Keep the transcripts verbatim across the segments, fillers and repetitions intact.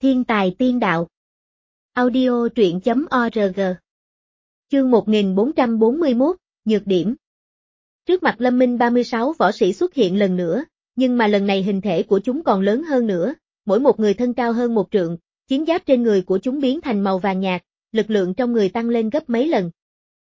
Thiên tài tiên đạo. Audio truyện chấm org. Chương một nghìn bốn trăm bốn mươi mốt, Nhược điểm. Trước mặt Lâm Minh ba mươi sáu võ sĩ xuất hiện lần nữa, nhưng mà lần này hình thể của chúng còn lớn hơn nữa, mỗi một người thân cao hơn một trượng, chiến giáp trên người của chúng biến thành màu vàng nhạt, lực lượng trong người tăng lên gấp mấy lần.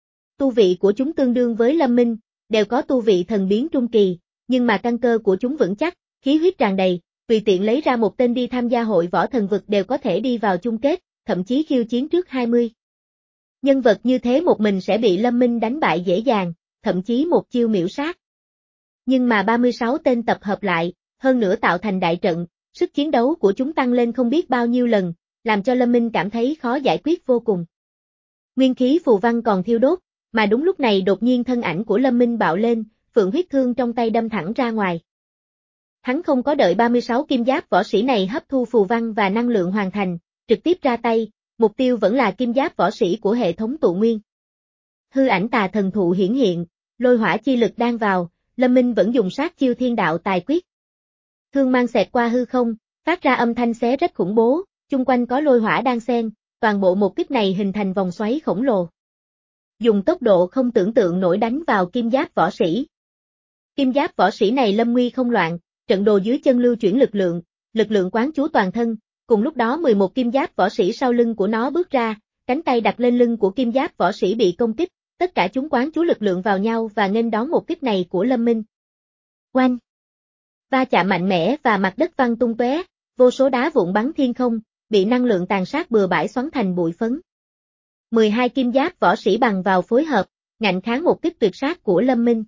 Tu vị của chúng tương đương với Lâm Minh, đều có tu vị thần biến trung kỳ, nhưng mà căn cơ của chúng vững chắc, khí huyết tràn đầy, tùy tiện lấy ra một tên đi tham gia hội võ thần vực đều có thể đi vào chung kết, thậm chí khiêu chiến trước hai mươi. Nhân vật như thế một mình sẽ bị Lâm Minh đánh bại dễ dàng, thậm chí một chiêu miểu sát. Nhưng mà ba mươi sáu tên tập hợp lại, hơn nữa tạo thành đại trận, sức chiến đấu của chúng tăng lên không biết bao nhiêu lần, làm cho Lâm Minh cảm thấy khó giải quyết vô cùng. Nguyên khí phù văn còn thiêu đốt, mà đúng lúc này đột nhiên thân ảnh của Lâm Minh bạo lên, phượng huyết thương trong tay đâm thẳng ra ngoài. Hắn không có đợi ba mươi sáu kim giáp võ sĩ này hấp thu phù văn và năng lượng hoàn thành, trực tiếp ra tay, mục tiêu vẫn là kim giáp võ sĩ của hệ thống tụ nguyên. Hư ảnh tà thần thụ hiển hiện, lôi hỏa chi lực đang vào, Lâm Minh vẫn dùng sát chiêu thiên đạo tài quyết. Thương mang xẹt qua hư không, phát ra âm thanh xé rách khủng bố, chung quanh có lôi hỏa đang xen, toàn bộ một kích này hình thành vòng xoáy khổng lồ. Dùng tốc độ không tưởng tượng nổi đánh vào kim giáp võ sĩ. Kim giáp võ sĩ này lâm nguy không loạn, trận đồ dưới chân lưu chuyển lực lượng, lực lượng quán chú toàn thân, cùng lúc đó mười một kim giáp võ sĩ sau lưng của nó bước ra, cánh tay đặt lên lưng của kim giáp võ sĩ bị công kích, tất cả chúng quán chú lực lượng vào nhau và nghênh đón một kích này của Lâm Minh. Oanh! Va chạm mạnh mẽ và mặt đất văng tung tóe, vô số đá vụn bắn thiên không, bị năng lượng tàn sát bừa bãi xoắn thành bụi phấn. mười hai kim giáp võ sĩ bằng vào phối hợp, ngạnh kháng một kích tuyệt sát của Lâm Minh.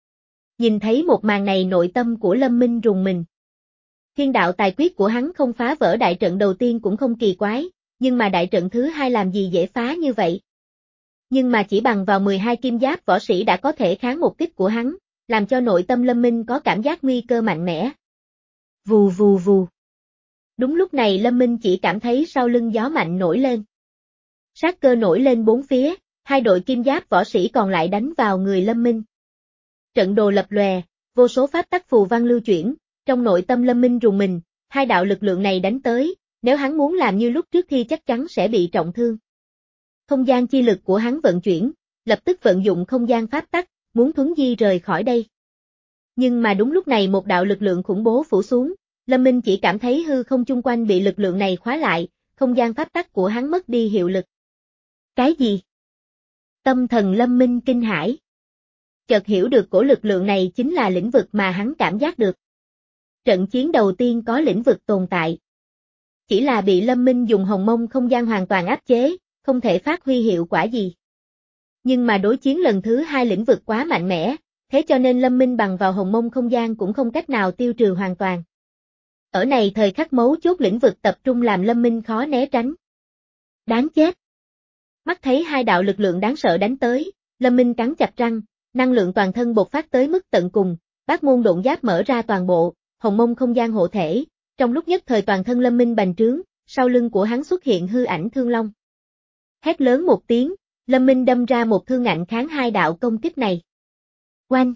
Nhìn thấy một màn này nội tâm của Lâm Minh rùng mình. Thiên đạo tài quyết của hắn không phá vỡ đại trận đầu tiên cũng không kỳ quái, nhưng mà đại trận thứ hai làm gì dễ phá như vậy. Nhưng mà chỉ bằng vào mười hai kim giáp võ sĩ đã có thể kháng một kích của hắn, làm cho nội tâm Lâm Minh có cảm giác nguy cơ mạnh mẽ. Vù vù vù. Đúng lúc này Lâm Minh chỉ cảm thấy sau lưng gió mạnh nổi lên. Sát cơ nổi lên bốn phía, hai đội kim giáp võ sĩ còn lại đánh vào người Lâm Minh. Trận đồ lập lòe, vô số pháp tắc phù văn lưu chuyển, trong nội tâm Lâm Minh rùng mình, hai đạo lực lượng này đánh tới, nếu hắn muốn làm như lúc trước thì chắc chắn sẽ bị trọng thương. Không gian chi lực của hắn vận chuyển, lập tức vận dụng không gian pháp tắc, muốn thuấn di rời khỏi đây. Nhưng mà đúng lúc này một đạo lực lượng khủng bố phủ xuống, Lâm Minh chỉ cảm thấy hư không chung quanh bị lực lượng này khóa lại, không gian pháp tắc của hắn mất đi hiệu lực. Cái gì? Tâm thần Lâm Minh kinh hãi. Chợt hiểu được cổ lực lượng này chính là lĩnh vực mà hắn cảm giác được. Trận chiến đầu tiên có lĩnh vực tồn tại. Chỉ là bị Lâm Minh dùng hồng mông không gian hoàn toàn áp chế, không thể phát huy hiệu quả gì. Nhưng mà đối chiến lần thứ hai lĩnh vực quá mạnh mẽ, thế cho nên Lâm Minh bằng vào hồng mông không gian cũng không cách nào tiêu trừ hoàn toàn. Ở này thời khắc mấu chốt lĩnh vực tập trung làm Lâm Minh khó né tránh. Đáng chết! Mắt thấy hai đạo lực lượng đáng sợ đánh tới, Lâm Minh cắn chặt răng, năng lượng toàn thân bộc phát tới mức tận cùng, bát môn độn giáp mở ra toàn bộ, hồng mông không gian hộ thể, trong lúc nhất thời toàn thân Lâm Minh bành trướng, sau lưng của hắn xuất hiện hư ảnh thương long. Hét lớn một tiếng, Lâm Minh đâm ra một thương ngạnh kháng hai đạo công kích này. Oanh!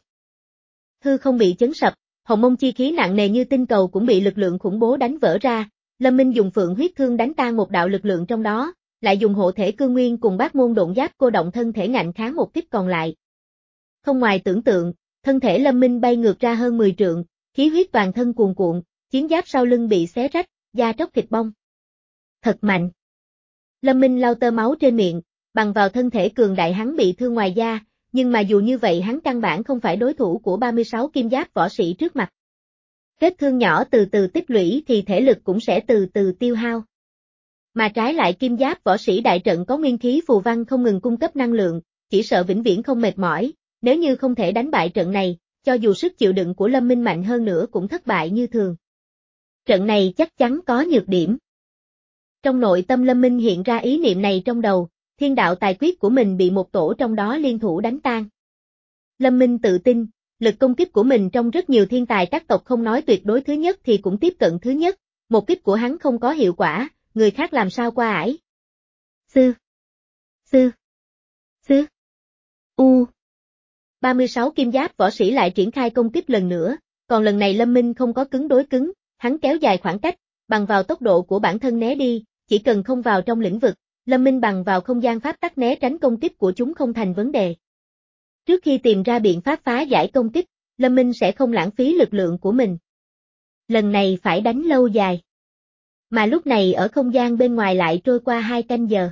Hư không bị chấn sập, hồng mông chi khí nặng nề như tinh cầu cũng bị lực lượng khủng bố đánh vỡ ra, Lâm Minh dùng phượng huyết thương đánh tan một đạo lực lượng trong đó, lại dùng hộ thể cương nguyên cùng bát môn độn giáp cô động thân thể ngạnh kháng một kích còn lại. Không ngoài tưởng tượng, thân thể Lâm Minh bay ngược ra hơn mười trượng, khí huyết toàn thân cuồn cuộn, chiến giáp sau lưng bị xé rách, da tróc thịt bong. Thật mạnh. Lâm Minh lau tơ máu trên miệng, bằng vào thân thể cường đại hắn bị thương ngoài da, nhưng mà dù như vậy hắn căn bản không phải đối thủ của ba mươi sáu kim giáp võ sĩ trước mặt. Vết thương nhỏ từ từ tích lũy thì thể lực cũng sẽ từ từ tiêu hao. Mà trái lại kim giáp võ sĩ đại trận có nguyên khí phù văn không ngừng cung cấp năng lượng, chỉ sợ vĩnh viễn không mệt mỏi, nếu như không thể đánh bại trận này, cho dù sức chịu đựng của Lâm Minh mạnh hơn nữa cũng thất bại như thường. Trận này chắc chắn có nhược điểm. Trong nội tâm Lâm Minh hiện ra ý niệm này trong đầu, thiên đạo tài quyết của mình bị một tổ trong đó liên thủ đánh tan. Lâm Minh tự tin, lực công kích của mình trong rất nhiều thiên tài các tộc không nói tuyệt đối thứ nhất thì cũng tiếp cận thứ nhất, một kích của hắn không có hiệu quả, người khác làm sao qua ải. Sư. Sư. Sư. U. ba mươi sáu kim giáp võ sĩ lại triển khai công kích lần nữa, còn lần này Lâm Minh không có cứng đối cứng, hắn kéo dài khoảng cách, bằng vào tốc độ của bản thân né đi, chỉ cần không vào trong lĩnh vực, Lâm Minh bằng vào không gian pháp tắc né tránh công kích của chúng không thành vấn đề. Trước khi tìm ra biện pháp phá giải công kích, Lâm Minh sẽ không lãng phí lực lượng của mình. Lần này phải đánh lâu dài. Mà lúc này ở không gian bên ngoài lại trôi qua hai canh giờ.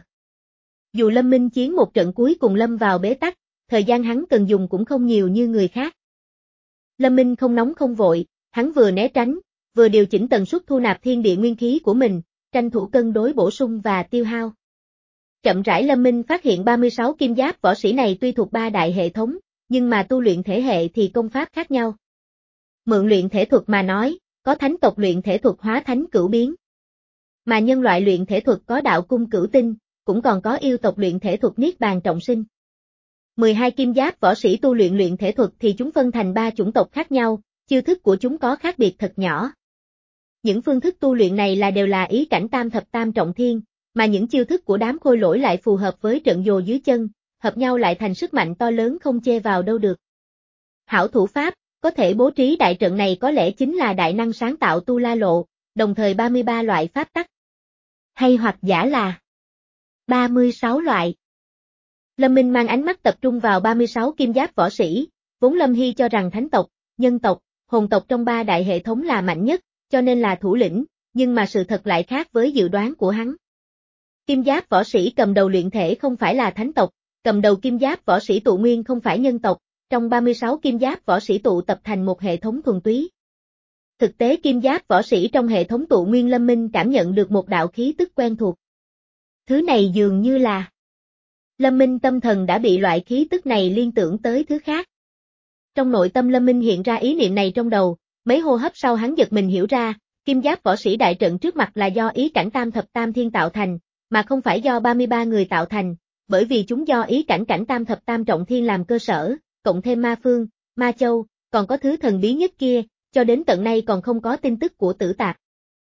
Dù Lâm Minh chiến một trận cuối cùng lâm vào bế tắc, thời gian hắn cần dùng cũng không nhiều như người khác. Lâm Minh không nóng không vội, hắn vừa né tránh, vừa điều chỉnh tần suất thu nạp thiên địa nguyên khí của mình, tranh thủ cân đối bổ sung và tiêu hao. Chậm rãi Lâm Minh phát hiện ba mươi sáu kim giáp võ sĩ này tuy thuộc ba đại hệ thống, nhưng mà tu luyện thể hệ thì công pháp khác nhau. Mượn luyện thể thuật mà nói, có thánh tộc luyện thể thuật hóa thánh cửu biến. Mà nhân loại luyện thể thuật có đạo cung cửu tinh, cũng còn có yêu tộc luyện thể thuật niết bàn trọng sinh. mười hai kim giáp võ sĩ tu luyện luyện thể thuật thì chúng phân thành ba chủng tộc khác nhau, chiêu thức của chúng có khác biệt thật nhỏ. Những phương thức tu luyện này là đều là ý cảnh tam thập tam trọng thiên, mà những chiêu thức của đám khôi lỗi lại phù hợp với trận dồ dưới chân, hợp nhau lại thành sức mạnh to lớn không chê vào đâu được. Hảo thủ pháp, có thể bố trí đại trận này có lẽ chính là đại năng sáng tạo Tu La Lộ, đồng thời ba mươi ba loại pháp tắc. Hay hoặc giả là ba mươi sáu loại. Lâm Minh mang ánh mắt tập trung vào ba mươi sáu kim giáp võ sĩ, vốn Lâm Hy cho rằng thánh tộc, nhân tộc, hồn tộc trong ba đại hệ thống là mạnh nhất, cho nên là thủ lĩnh, nhưng mà sự thật lại khác với dự đoán của hắn. Kim giáp võ sĩ cầm đầu luyện thể không phải là thánh tộc, cầm đầu kim giáp võ sĩ tụ nguyên không phải nhân tộc, trong ba mươi sáu kim giáp võ sĩ tụ tập thành một hệ thống thuần túy. Thực tế kim giáp võ sĩ trong hệ thống tụ nguyên Lâm Minh cảm nhận được một đạo khí tức quen thuộc. Thứ này dường như là... Lâm Minh tâm thần đã bị loại khí tức này liên tưởng tới thứ khác. Trong nội tâm Lâm Minh hiện ra ý niệm này trong đầu, mấy hô hấp sau hắn giật mình hiểu ra, kim giáp võ sĩ đại trận trước mặt là do ý cảnh tam thập tam thiên tạo thành, mà không phải do ba mươi ba người tạo thành, bởi vì chúng do ý cảnh cảnh tam thập tam trọng thiên làm cơ sở, cộng thêm ma phương, ma châu, còn có thứ thần bí nhất kia, cho đến tận nay còn không có tin tức của Tử Tạp.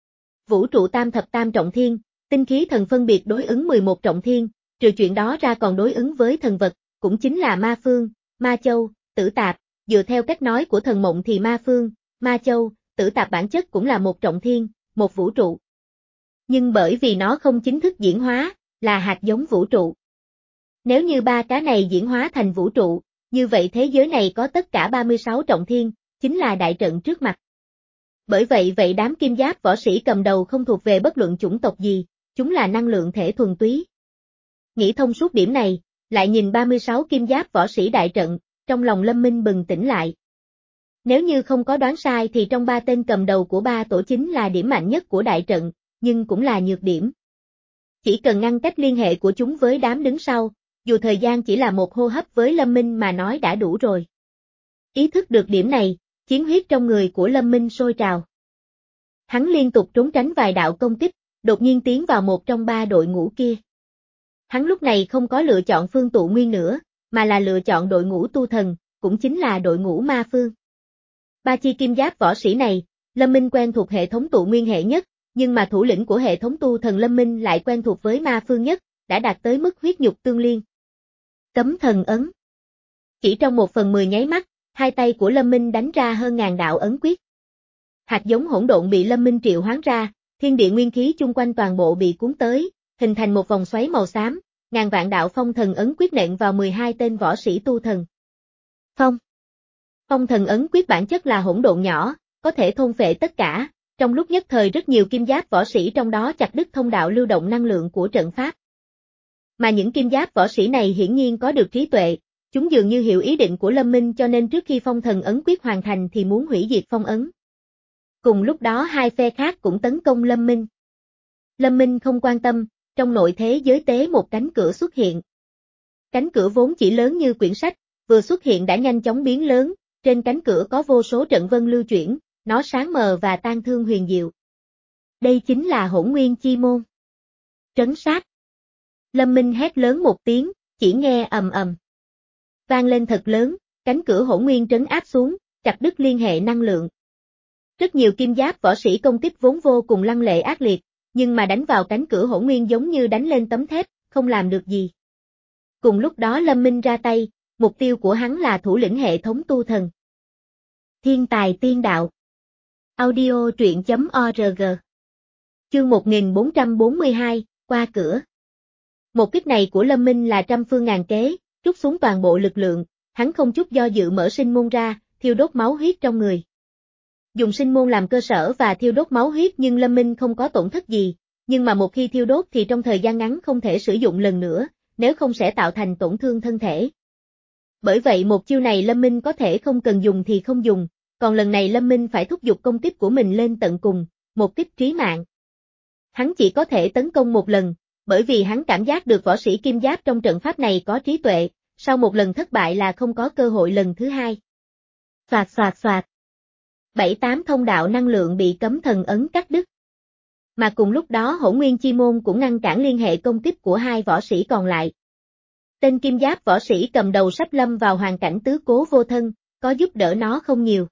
Vũ trụ tam thập tam trọng thiên, tinh khí thần phân biệt đối ứng mười một trọng thiên, trừ chuyện đó ra còn đối ứng với thần vật, cũng chính là ma phương, ma châu, Tử Tạp, dựa theo cách nói của thần mộng thì ma phương, ma châu, Tử Tạp bản chất cũng là một trọng thiên, một vũ trụ. Nhưng bởi vì nó không chính thức diễn hóa, là hạt giống vũ trụ. Nếu như ba cái này diễn hóa thành vũ trụ, như vậy thế giới này có tất cả ba mươi sáu trọng thiên, chính là đại trận trước mặt. Bởi vậy vậy đám kim giáp võ sĩ cầm đầu không thuộc về bất luận chủng tộc gì, chúng là năng lượng thể thuần túy. Nghĩ thông suốt điểm này, lại nhìn ba mươi sáu kim giáp võ sĩ đại trận, trong lòng Lâm Minh bừng tỉnh lại. Nếu như không có đoán sai thì trong ba tên cầm đầu của ba tổ chính là điểm mạnh nhất của đại trận, nhưng cũng là nhược điểm. Chỉ cần ngăn cách liên hệ của chúng với đám đứng sau, dù thời gian chỉ là một hô hấp với Lâm Minh mà nói đã đủ rồi. Ý thức được điểm này, chiến huyết trong người của Lâm Minh sôi trào. Hắn liên tục trốn tránh vài đạo công kích, đột nhiên tiến vào một trong ba đội ngũ kia. Hắn lúc này không có lựa chọn phương tụ nguyên nữa, mà là lựa chọn đội ngũ tu thần, cũng chính là đội ngũ ma phương. Ba chi kim giáp võ sĩ này, Lâm Minh quen thuộc hệ thống tụ nguyên hệ nhất, nhưng mà thủ lĩnh của hệ thống tu thần Lâm Minh lại quen thuộc với ma phương nhất, đã đạt tới mức huyết nhục tương liên. Cấm thần ấn. Chỉ trong một phần mười nháy mắt, hai tay của Lâm Minh đánh ra hơn ngàn đạo ấn quyết. Hạt giống hỗn độn bị Lâm Minh triệu hoán ra, thiên địa nguyên khí chung quanh toàn bộ bị cuốn tới, hình thành một vòng xoáy màu xám, ngàn vạn đạo phong thần ấn quyết nện vào mười hai tên võ sĩ tu thần. Phong. Phong thần ấn quyết bản chất là hỗn độn nhỏ, có thể thôn phệ tất cả, trong lúc nhất thời rất nhiều kim giáp võ sĩ trong đó chặt đứt thông đạo lưu động năng lượng của trận pháp. Mà những kim giáp võ sĩ này hiển nhiên có được trí tuệ, chúng dường như hiểu ý định của Lâm Minh cho nên trước khi phong thần ấn quyết hoàn thành thì muốn hủy diệt phong ấn. Cùng lúc đó hai phe khác cũng tấn công Lâm Minh. Lâm Minh không quan tâm, trong nội thế giới tế một cánh cửa xuất hiện. Cánh cửa vốn chỉ lớn như quyển sách, vừa xuất hiện đã nhanh chóng biến lớn, trên cánh cửa có vô số trận vân lưu chuyển, nó sáng mờ và tan thương huyền diệu. Đây chính là Hỗn Nguyên Chi Môn. Trấn sát. Lâm Minh hét lớn một tiếng, chỉ nghe ầm ầm. Vang lên thật lớn, cánh cửa Hỗn Nguyên trấn áp xuống, chặt đứt liên hệ năng lượng. Rất nhiều kim giáp võ sĩ công kích vốn vô cùng lăng lệ ác liệt, nhưng mà đánh vào cánh cửa Hỗn Nguyên giống như đánh lên tấm thép, không làm được gì. Cùng lúc đó Lâm Minh ra tay, mục tiêu của hắn là thủ lĩnh hệ thống tu thần. Thiên tài tiên đạo. Audio truyện chấm org Chương một nghìn bốn trăm bốn mươi hai, qua cửa. Một kích này của Lâm Minh là trăm phương ngàn kế, trút xuống toàn bộ lực lượng, hắn không chút do dự mở sinh môn ra, thiêu đốt máu huyết trong người. Dùng sinh môn làm cơ sở và thiêu đốt máu huyết nhưng Lâm Minh không có tổn thất gì, nhưng mà một khi thiêu đốt thì trong thời gian ngắn không thể sử dụng lần nữa, nếu không sẽ tạo thành tổn thương thân thể. Bởi vậy một chiêu này Lâm Minh có thể không cần dùng thì không dùng, còn lần này Lâm Minh phải thúc giục công kích của mình lên tận cùng, một kích trí mạng. Hắn chỉ có thể tấn công một lần, bởi vì hắn cảm giác được võ sĩ kim giáp trong trận pháp này có trí tuệ, sau một lần thất bại là không có cơ hội lần thứ hai. Xoạt xoạt xoạt. Bảy tám thông đạo năng lượng bị cấm thần ấn cắt đứt. Mà cùng lúc đó Hỗn Nguyên Chi Môn cũng ngăn cản liên hệ công kích của hai võ sĩ còn lại. Tên kim giáp võ sĩ cầm đầu sắp lâm vào hoàn cảnh tứ cố vô thân, có giúp đỡ nó không nhiều.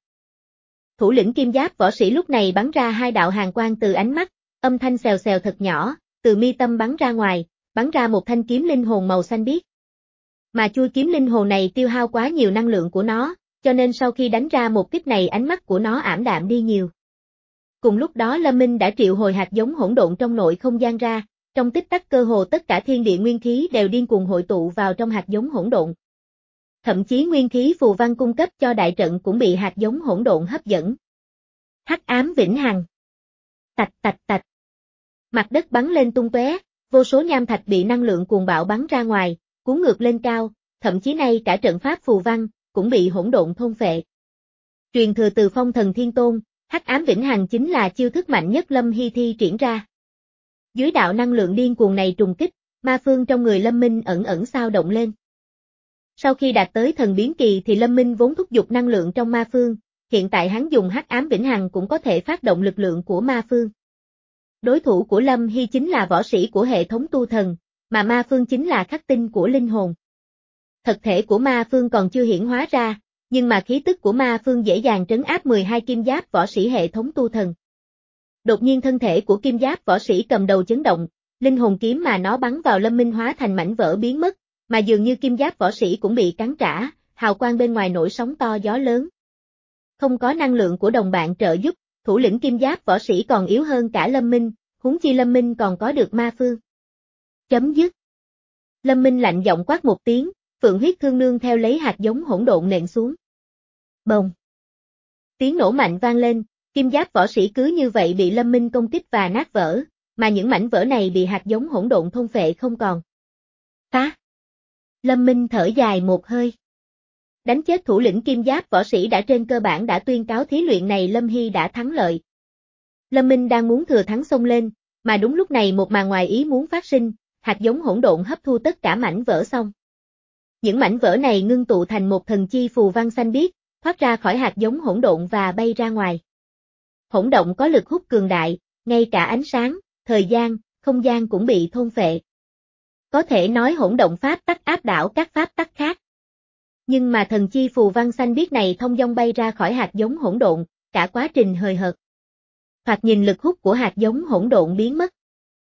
Thủ lĩnh kim giáp võ sĩ lúc này bắn ra hai đạo hàn quang từ ánh mắt, âm thanh xèo xèo thật nhỏ, từ mi tâm bắn ra ngoài, bắn ra một thanh kiếm linh hồn màu xanh biếc. Mà chui kiếm linh hồn này tiêu hao quá nhiều năng lượng của nó, cho nên sau khi đánh ra một kích này ánh mắt của nó ảm đạm đi nhiều. Cùng lúc đó Lâm Minh đã triệu hồi hạt giống hỗn độn trong nội không gian ra, trong tích tắc cơ hồ tất cả thiên địa nguyên khí đều điên cuồng hội tụ vào trong hạt giống hỗn độn. Thậm chí nguyên khí phù văn cung cấp cho đại trận cũng bị hạt giống hỗn độn hấp dẫn. Hắc ám vĩnh hằng. Tạch tạch tạch. Mặt đất bắn lên tung tóe, vô số nham thạch bị năng lượng cuồng bạo bắn ra ngoài, cuốn ngược lên cao, thậm chí nay cả trận pháp phù văn cũng bị hỗn độn thôn phệ. Truyền thừa từ Phong Thần Thiên Tôn, Hắc ám vĩnh hằng chính là chiêu thức mạnh nhất Lâm Hy thi triển ra. Dưới đạo năng lượng điên cuồng này trùng kích, ma phương trong người Lâm Minh ẩn ẩn xao động lên. Sau khi đạt tới thần biến kỳ thì Lâm Minh vốn thúc giục năng lượng trong ma phương, hiện tại hắn dùng Hắc ám vĩnh hằng cũng có thể phát động lực lượng của ma phương. Đối thủ của Lâm Hy chính là võ sĩ của hệ thống tu thần, mà ma phương chính là khắc tinh của linh hồn. Thực thể của ma phương còn chưa hiển hóa ra, nhưng mà khí tức của ma phương dễ dàng trấn áp mười hai kim giáp võ sĩ hệ thống tu thần. Đột nhiên thân thể của kim giáp võ sĩ cầm đầu chấn động, linh hồn kiếm mà nó bắn vào Lâm Minh hóa thành mảnh vỡ biến mất, mà dường như kim giáp võ sĩ cũng bị cắn trả, hào quang bên ngoài nổi sóng to gió lớn. Không có năng lượng của đồng bạn trợ giúp, thủ lĩnh kim giáp võ sĩ còn yếu hơn cả Lâm Minh, huống chi Lâm Minh còn có được ma phương. Chấm dứt. Lâm Minh lạnh giọng quát một tiếng, Phượng huyết thương nương theo lấy hạt giống hỗn độn nện xuống. Bồng. Tiếng nổ mạnh vang lên, kim giáp võ sĩ cứ như vậy bị Lâm Minh công kích và nát vỡ, mà những mảnh vỡ này bị hạt giống hỗn độn thôn phệ không còn. Phá. Lâm Minh thở dài một hơi. Đánh chết thủ lĩnh kim giáp võ sĩ đã trên cơ bản đã tuyên cáo thí luyện này Lâm Hy đã thắng lợi. Lâm Minh đang muốn thừa thắng xông lên, mà đúng lúc này một màn ngoài ý muốn phát sinh, hạt giống hỗn độn hấp thu tất cả mảnh vỡ xong. Những mảnh vỡ này ngưng tụ thành một thần chi phù văn xanh biếc, thoát ra khỏi hạt giống hỗn độn và bay ra ngoài. Hỗn động có lực hút cường đại, ngay cả ánh sáng, thời gian, không gian cũng bị thôn phệ. Có thể nói hỗn động pháp tắc áp đảo các pháp tắc khác. Nhưng mà thần chi phù văn xanh biếc này thông dong bay ra khỏi hạt giống hỗn độn, cả quá trình hời hợt. Hoặc nhìn lực hút của hạt giống hỗn độn biến mất.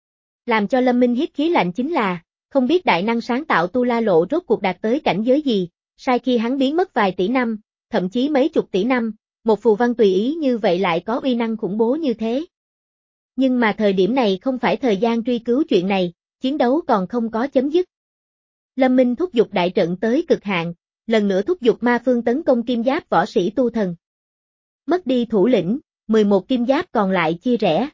Làm cho Lâm Minh hít khí lạnh chính là, không biết đại năng sáng tạo Tu La Lộ rốt cuộc đạt tới cảnh giới gì, sai khi hắn biến mất vài tỷ năm, thậm chí mấy chục tỷ năm, một phù văn tùy ý như vậy lại có uy năng khủng bố như thế. Nhưng mà thời điểm này không phải thời gian truy cứu chuyện này, chiến đấu còn không có chấm dứt. Lâm Minh thúc giục đại trận tới cực hạn, lần nữa thúc giục ma phương tấn công kim giáp võ sĩ tu thần. Mất đi thủ lĩnh, mười một kim giáp còn lại chia rẽ.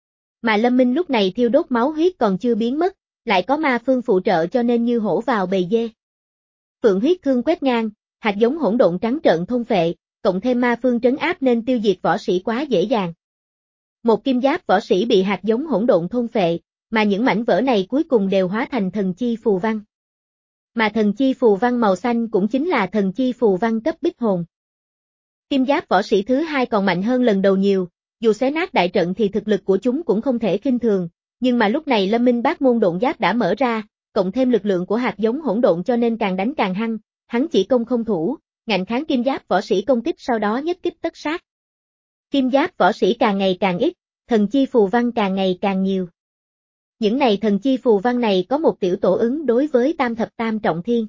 Mà Lâm Minh lúc này thiêu đốt máu huyết còn chưa biến mất, lại có ma phương phụ trợ cho nên như hổ vào bầy dê. Phượng huyết thương quét ngang, hạt giống hỗn độn trắng trợn thôn phệ, cộng thêm ma phương trấn áp nên tiêu diệt võ sĩ quá dễ dàng. Một kim giáp võ sĩ bị hạt giống hỗn độn thôn phệ, mà những mảnh vỡ này cuối cùng đều hóa thành thần chi phù văn. Mà thần chi phù văn màu xanh cũng chính là thần chi phù văn cấp bích hồn. Kim giáp võ sĩ thứ hai còn mạnh hơn lần đầu nhiều, dù xé nát đại trận thì thực lực của chúng cũng không thể khinh thường, nhưng mà lúc này Lâm Minh Bát môn độn giáp đã mở ra, cộng thêm lực lượng của hạt giống hỗn độn cho nên càng đánh càng hăng, hắn chỉ công không thủ, ngạnh kháng kim giáp võ sĩ công kích sau đó nhất kích tất sát. Kim giáp võ sĩ càng ngày càng ít, thần chi phù văn càng ngày càng nhiều. Những này thần chi phù văn này có một tiểu tổ ứng đối với tam thập tam trọng thiên.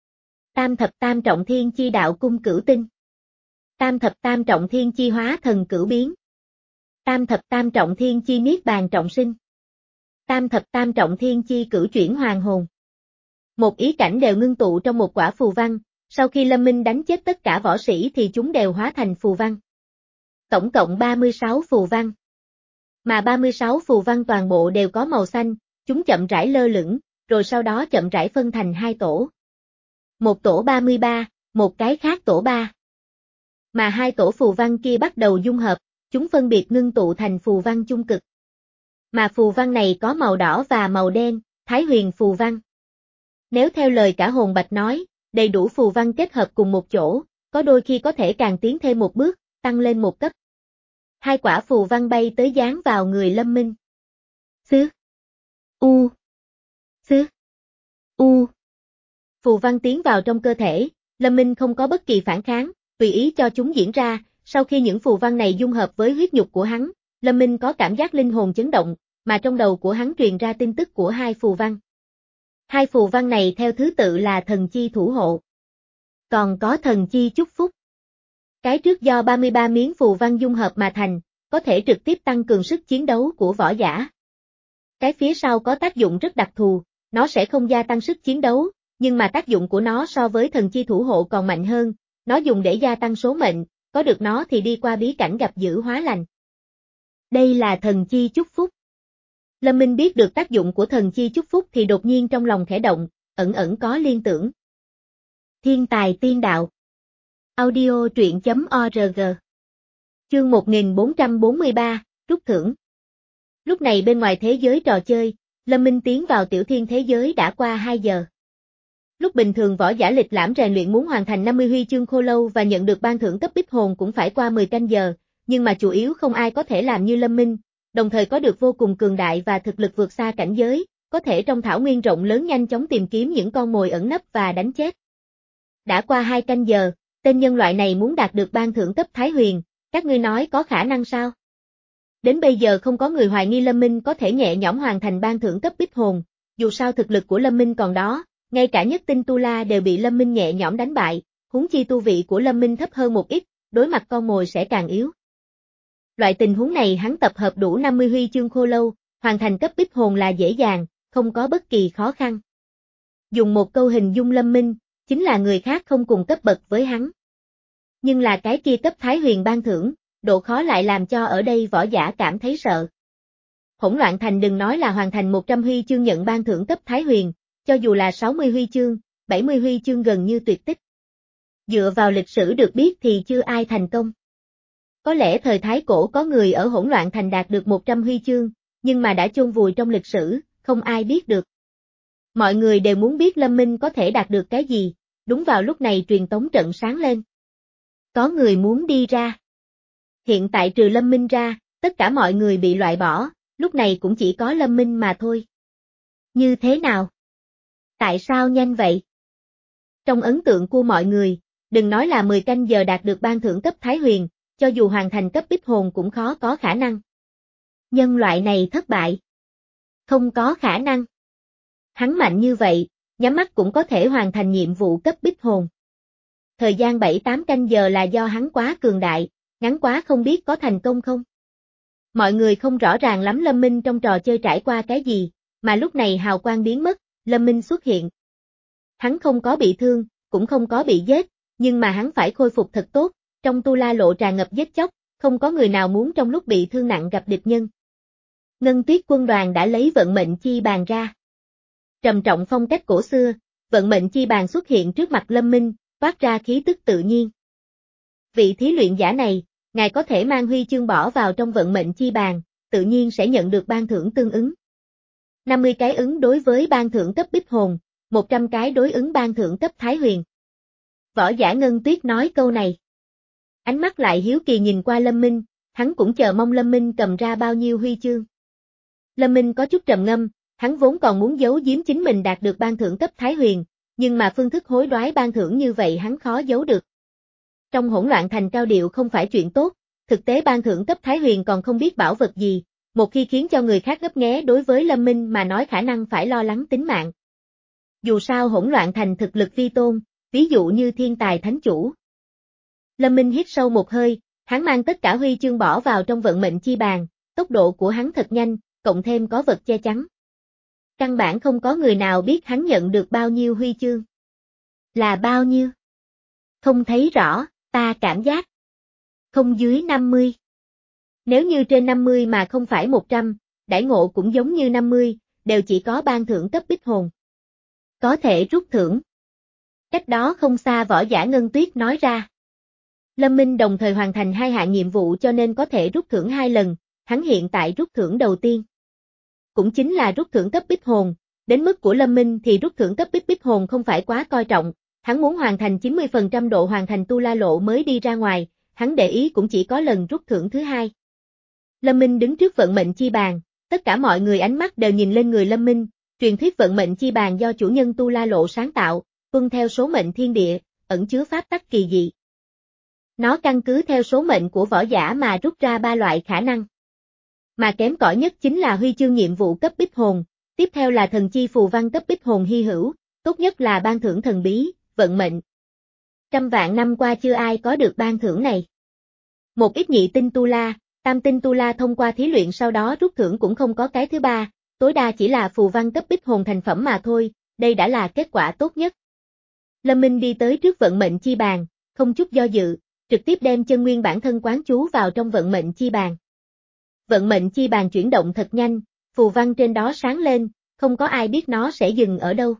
Tam thập tam trọng thiên chi đạo cung cửu tinh. Tam thập tam trọng thiên chi hóa thần cửu biến. Tam thập tam trọng thiên chi niết bàn trọng sinh. Tam thập tam trọng thiên chi cửu chuyển hoàng hồn. Một ý cảnh đều ngưng tụ trong một quả phù văn, sau khi Lâm Minh đánh chết tất cả võ sĩ thì chúng đều hóa thành phù văn. Tổng cộng ba mươi sáu phù văn. Mà ba mươi sáu phù văn toàn bộ đều có màu xanh, chúng chậm rãi lơ lửng, rồi sau đó chậm rãi phân thành hai tổ. Một tổ ba mươi ba, một cái khác tổ ba. Mà hai tổ phù văn kia bắt đầu dung hợp, chúng phân biệt ngưng tụ thành phù văn chung cực. Mà phù văn này có màu đỏ và màu đen, Thái Huyền phù văn. Nếu theo lời cả hồn bạch nói, đầy đủ phù văn kết hợp cùng một chỗ, có đôi khi có thể càng tiến thêm một bước, tăng lên một cấp. Hai quả phù văn bay tới dán vào người Lâm Minh. Xứ. U. Xứ. U. Phù văn tiến vào trong cơ thể, Lâm Minh không có bất kỳ phản kháng, tùy ý cho chúng diễn ra, sau khi những phù văn này dung hợp với huyết nhục của hắn, Lâm Minh có cảm giác linh hồn chấn động, mà trong đầu của hắn truyền ra tin tức của hai phù văn. Hai phù văn này theo thứ tự là thần chi thủ hộ. Còn có thần chi chúc phúc. Cái trước do ba mươi ba miếng phù văn dung hợp mà thành, có thể trực tiếp tăng cường sức chiến đấu của võ giả. Cái phía sau có tác dụng rất đặc thù, nó sẽ không gia tăng sức chiến đấu, nhưng mà tác dụng của nó so với thần chi thủ hộ còn mạnh hơn, nó dùng để gia tăng số mệnh, có được nó thì đi qua bí cảnh gặp dữ hóa lành. Đây là thần chi chúc phúc. Lâm Minh biết được tác dụng của thần chi chúc phúc thì đột nhiên trong lòng khẽ động, ẩn ẩn có liên tưởng. Thiên tài tiên đạo. Audio truyện chấm org. Chương một nghìn bốn trăm bốn mươi ba, rút thưởng. Lúc này bên ngoài thế giới trò chơi, Lâm Minh tiến vào tiểu thiên thế giới đã qua hai giờ. Lúc bình thường võ giả lịch lãm rèn luyện muốn hoàn thành năm mươi huy chương khô lâu và nhận được ban thưởng cấp bích hồn cũng phải qua mười canh giờ, nhưng mà chủ yếu không ai có thể làm như Lâm Minh, đồng thời có được vô cùng cường đại và thực lực vượt xa cảnh giới, có thể trong thảo nguyên rộng lớn nhanh chóng tìm kiếm những con mồi ẩn nấp và đánh chết. Đã qua hai canh giờ, tên nhân loại này muốn đạt được ban thưởng cấp Thái Huyền, các ngươi nói có khả năng sao? Đến bây giờ không có người hoài nghi Lâm Minh có thể nhẹ nhõm hoàn thành ban thưởng cấp bích hồn, dù sao thực lực của Lâm Minh còn đó, ngay cả nhất tinh tu la đều bị Lâm Minh nhẹ nhõm đánh bại, huống chi tu vị của Lâm Minh thấp hơn một ít, đối mặt con mồi sẽ càng yếu. Loại tình huống này hắn tập hợp đủ năm mươi huy chương khô lâu, hoàn thành cấp bích hồn là dễ dàng, không có bất kỳ khó khăn. Dùng một câu hình dung Lâm Minh, chính là người khác không cùng cấp bậc với hắn. Nhưng là cái kia cấp Thái Huyền ban thưởng, độ khó lại làm cho ở đây võ giả cảm thấy sợ. Hỗn Loạn Thành đừng nói là hoàn thành một trăm huy chương nhận ban thưởng cấp Thái Huyền, cho dù là sáu mươi huy chương, bảy mươi huy chương gần như tuyệt tích. Dựa vào lịch sử được biết thì chưa ai thành công. Có lẽ thời Thái Cổ có người ở Hỗn Loạn Thành đạt được một trăm huy chương, nhưng mà đã chôn vùi trong lịch sử, không ai biết được. Mọi người đều muốn biết Lâm Minh có thể đạt được cái gì, đúng vào lúc này truyền tống trận sáng lên. Có người muốn đi ra. Hiện tại trừ Lâm Minh ra, tất cả mọi người bị loại bỏ, lúc này cũng chỉ có Lâm Minh mà thôi. Như thế nào? Tại sao nhanh vậy? Trong ấn tượng của mọi người, đừng nói là mười canh giờ đạt được ban thưởng cấp Thái Huyền, cho dù hoàn thành cấp bích hồn cũng khó có khả năng. Nhân loại này thất bại. Không có khả năng. Hắn mạnh như vậy, nhắm mắt cũng có thể hoàn thành nhiệm vụ cấp bích hồn. Thời gian bảy tám canh giờ là do hắn quá cường đại, ngắn quá không biết có thành công không. Mọi người không rõ ràng lắm Lâm Minh trong trò chơi trải qua cái gì, mà lúc này hào quang biến mất, Lâm Minh xuất hiện. Hắn không có bị thương, cũng không có bị giết, nhưng mà hắn phải khôi phục thật tốt, trong tu la lộ tràn ngập giết chóc, không có người nào muốn trong lúc bị thương nặng gặp địch nhân. Ngân Tuyết quân đoàn đã lấy vận mệnh chi bàn ra. Trầm trọng phong cách cổ xưa, vận mệnh chi bàn xuất hiện trước mặt Lâm Minh, phát ra khí tức tự nhiên. Vị thí luyện giả này, ngài có thể mang huy chương bỏ vào trong vận mệnh chi bàn, tự nhiên sẽ nhận được ban thưởng tương ứng. năm mươi cái ứng đối với ban thưởng cấp bích hồn, một trăm cái đối ứng ban thưởng cấp Thái Huyền. Võ giả Ngân Tuyết nói câu này. Ánh mắt lại hiếu kỳ nhìn qua Lâm Minh, hắn cũng chờ mong Lâm Minh cầm ra bao nhiêu huy chương. Lâm Minh có chút trầm ngâm, hắn vốn còn muốn giấu giếm chính mình đạt được ban thưởng cấp Thái Huyền, nhưng mà phương thức hối đoái ban thưởng như vậy hắn khó giấu được. Trong Hỗn Loạn Thành cao điệu không phải chuyện tốt, thực tế ban thưởng cấp Thái Huyền còn không biết bảo vật gì, một khi khiến cho người khác ngấp nghé đối với Lâm Minh mà nói khả năng phải lo lắng tính mạng. Dù sao Hỗn Loạn Thành thực lực vi tôn, ví dụ như thiên tài thánh chủ. Lâm Minh hít sâu một hơi, Hắn mang tất cả huy chương bỏ vào trong vận mệnh chi bàn, tốc độ của hắn thật nhanh, cộng thêm có vật che chắn. Căn bản không có người nào biết hắn nhận được bao nhiêu huy chương. Là bao nhiêu? Không thấy rõ, ta cảm giác. Không dưới năm mươi. Nếu như trên năm mươi mà không phải một trăm, đãi ngộ cũng giống như năm mươi, đều chỉ có ban thưởng cấp bích hồn. Có thể rút thưởng. Cách đó không xa Võ Giả Ngân Tuyết nói ra. Lâm Minh đồng thời hoàn thành hai hạng nhiệm vụ cho nên có thể rút thưởng hai lần, hắn hiện tại rút thưởng đầu tiên. Cũng chính là rút thưởng cấp bích hồn, đến mức của Lâm Minh thì rút thưởng cấp bích bích hồn không phải quá coi trọng, hắn muốn hoàn thành chín mươi phần trăm độ hoàn thành tu la lộ mới đi ra ngoài, hắn để ý cũng chỉ có lần rút thưởng thứ hai. Lâm Minh đứng trước vận mệnh chi bàn, tất cả mọi người ánh mắt đều nhìn lên người Lâm Minh, truyền thuyết vận mệnh chi bàn do chủ nhân tu la lộ sáng tạo, tuân theo số mệnh thiên địa, ẩn chứa pháp tắc kỳ dị. Nó căn cứ theo số mệnh của võ giả mà rút ra ba loại khả năng. Mà kém cỏi nhất chính là huy chương nhiệm vụ cấp bích hồn, tiếp theo là thần chi phù văn cấp bích hồn hy hữu, tốt nhất là ban thưởng thần bí, vận mệnh. Trăm vạn năm qua chưa ai có được ban thưởng này. Một ít nhị tinh tu la, tam tinh tu la thông qua thí luyện sau đó rút thưởng cũng không có cái thứ ba, tối đa chỉ là phù văn cấp bích hồn thành phẩm mà thôi, đây đã là kết quả tốt nhất. Lâm Minh đi tới trước vận mệnh chi bàn, không chút do dự, trực tiếp đem chân nguyên bản thân quán chú vào trong vận mệnh chi bàn. Vận mệnh chi bàn chuyển động thật nhanh, phù văn trên đó sáng lên, không có ai biết nó sẽ dừng ở đâu.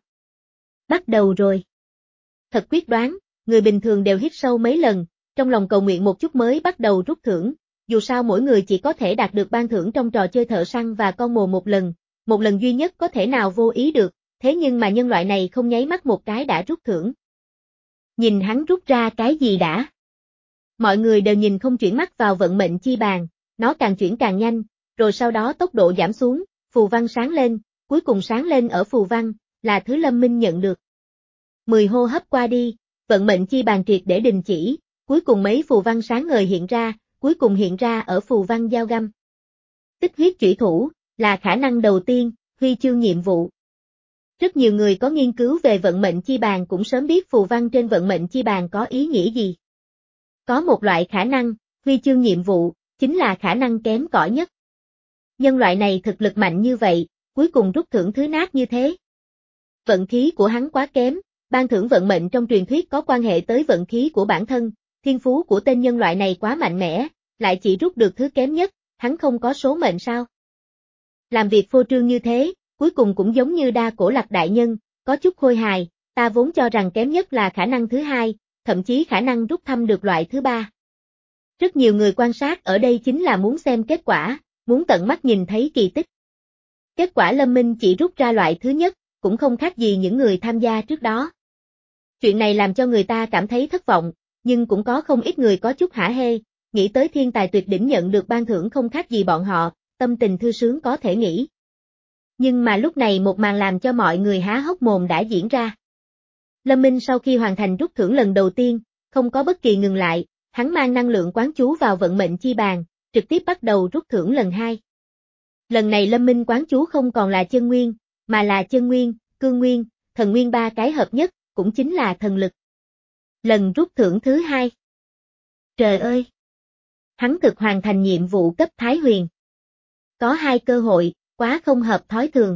Bắt đầu rồi. Thật quyết đoán, người bình thường đều hít sâu mấy lần, trong lòng cầu nguyện một chút mới bắt đầu rút thưởng, dù sao mỗi người chỉ có thể đạt được ban thưởng trong trò chơi thợ săn và con mồi một lần, một lần duy nhất có thể nào vô ý được, thế nhưng mà nhân loại này không nháy mắt một cái đã rút thưởng. Nhìn hắn rút ra cái gì đã? Mọi người đều nhìn không chuyển mắt vào vận mệnh chi bàn, nó càng chuyển càng nhanh, rồi sau đó tốc độ giảm xuống, phù văn sáng lên, cuối cùng sáng lên ở phù văn, là thứ Lâm Minh nhận được. Mười hô hấp qua đi, vận mệnh chi bàn triệt để đình chỉ, cuối cùng mấy phù văn sáng ngời hiện ra, cuối cùng hiện ra ở phù văn dao găm. Tích huyết chủy thủ, là khả năng đầu tiên, huy chương nhiệm vụ. Rất nhiều người có nghiên cứu về vận mệnh chi bàn cũng sớm biết phù văn trên vận mệnh chi bàn có ý nghĩa gì. Có một loại khả năng, huy chương nhiệm vụ, chính là khả năng kém cỏi nhất. Nhân loại này thực lực mạnh như vậy, cuối cùng rút thưởng thứ nát như thế. Vận khí của hắn quá kém, ban thưởng vận mệnh trong truyền thuyết có quan hệ tới vận khí của bản thân, thiên phú của tên nhân loại này quá mạnh mẽ, lại chỉ rút được thứ kém nhất, hắn không có số mệnh sao? Làm việc phô trương như thế, cuối cùng cũng giống như Đa Cổ Lạc đại nhân, có chút khôi hài, ta vốn cho rằng kém nhất là khả năng thứ hai, thậm chí khả năng rút thăm được loại thứ ba. Rất nhiều người quan sát ở đây chính là muốn xem kết quả, muốn tận mắt nhìn thấy kỳ tích. Kết quả Lâm Minh chỉ rút ra loại thứ nhất, cũng không khác gì những người tham gia trước đó. Chuyện này làm cho người ta cảm thấy thất vọng, nhưng cũng có không ít người có chút hả hê, nghĩ tới thiên tài tuyệt đỉnh nhận được ban thưởng không khác gì bọn họ, tâm tình thư sướng có thể nghĩ. Nhưng mà lúc này một màn làm cho mọi người há hốc mồm đã diễn ra. Lâm Minh sau khi hoàn thành rút thưởng lần đầu tiên, không có bất kỳ ngừng lại, hắn mang năng lượng quán chú vào vận mệnh chi bàn, trực tiếp bắt đầu rút thưởng lần hai. Lần này Lâm Minh quán chú không còn là chân nguyên, mà là chân nguyên, cương nguyên, thần nguyên ba cái hợp nhất, cũng chính là thần lực. Lần rút thưởng thứ hai. Trời ơi! Hắn thực hoàn thành nhiệm vụ cấp Thái Huyền. Có hai cơ hội, quá không hợp thói thường.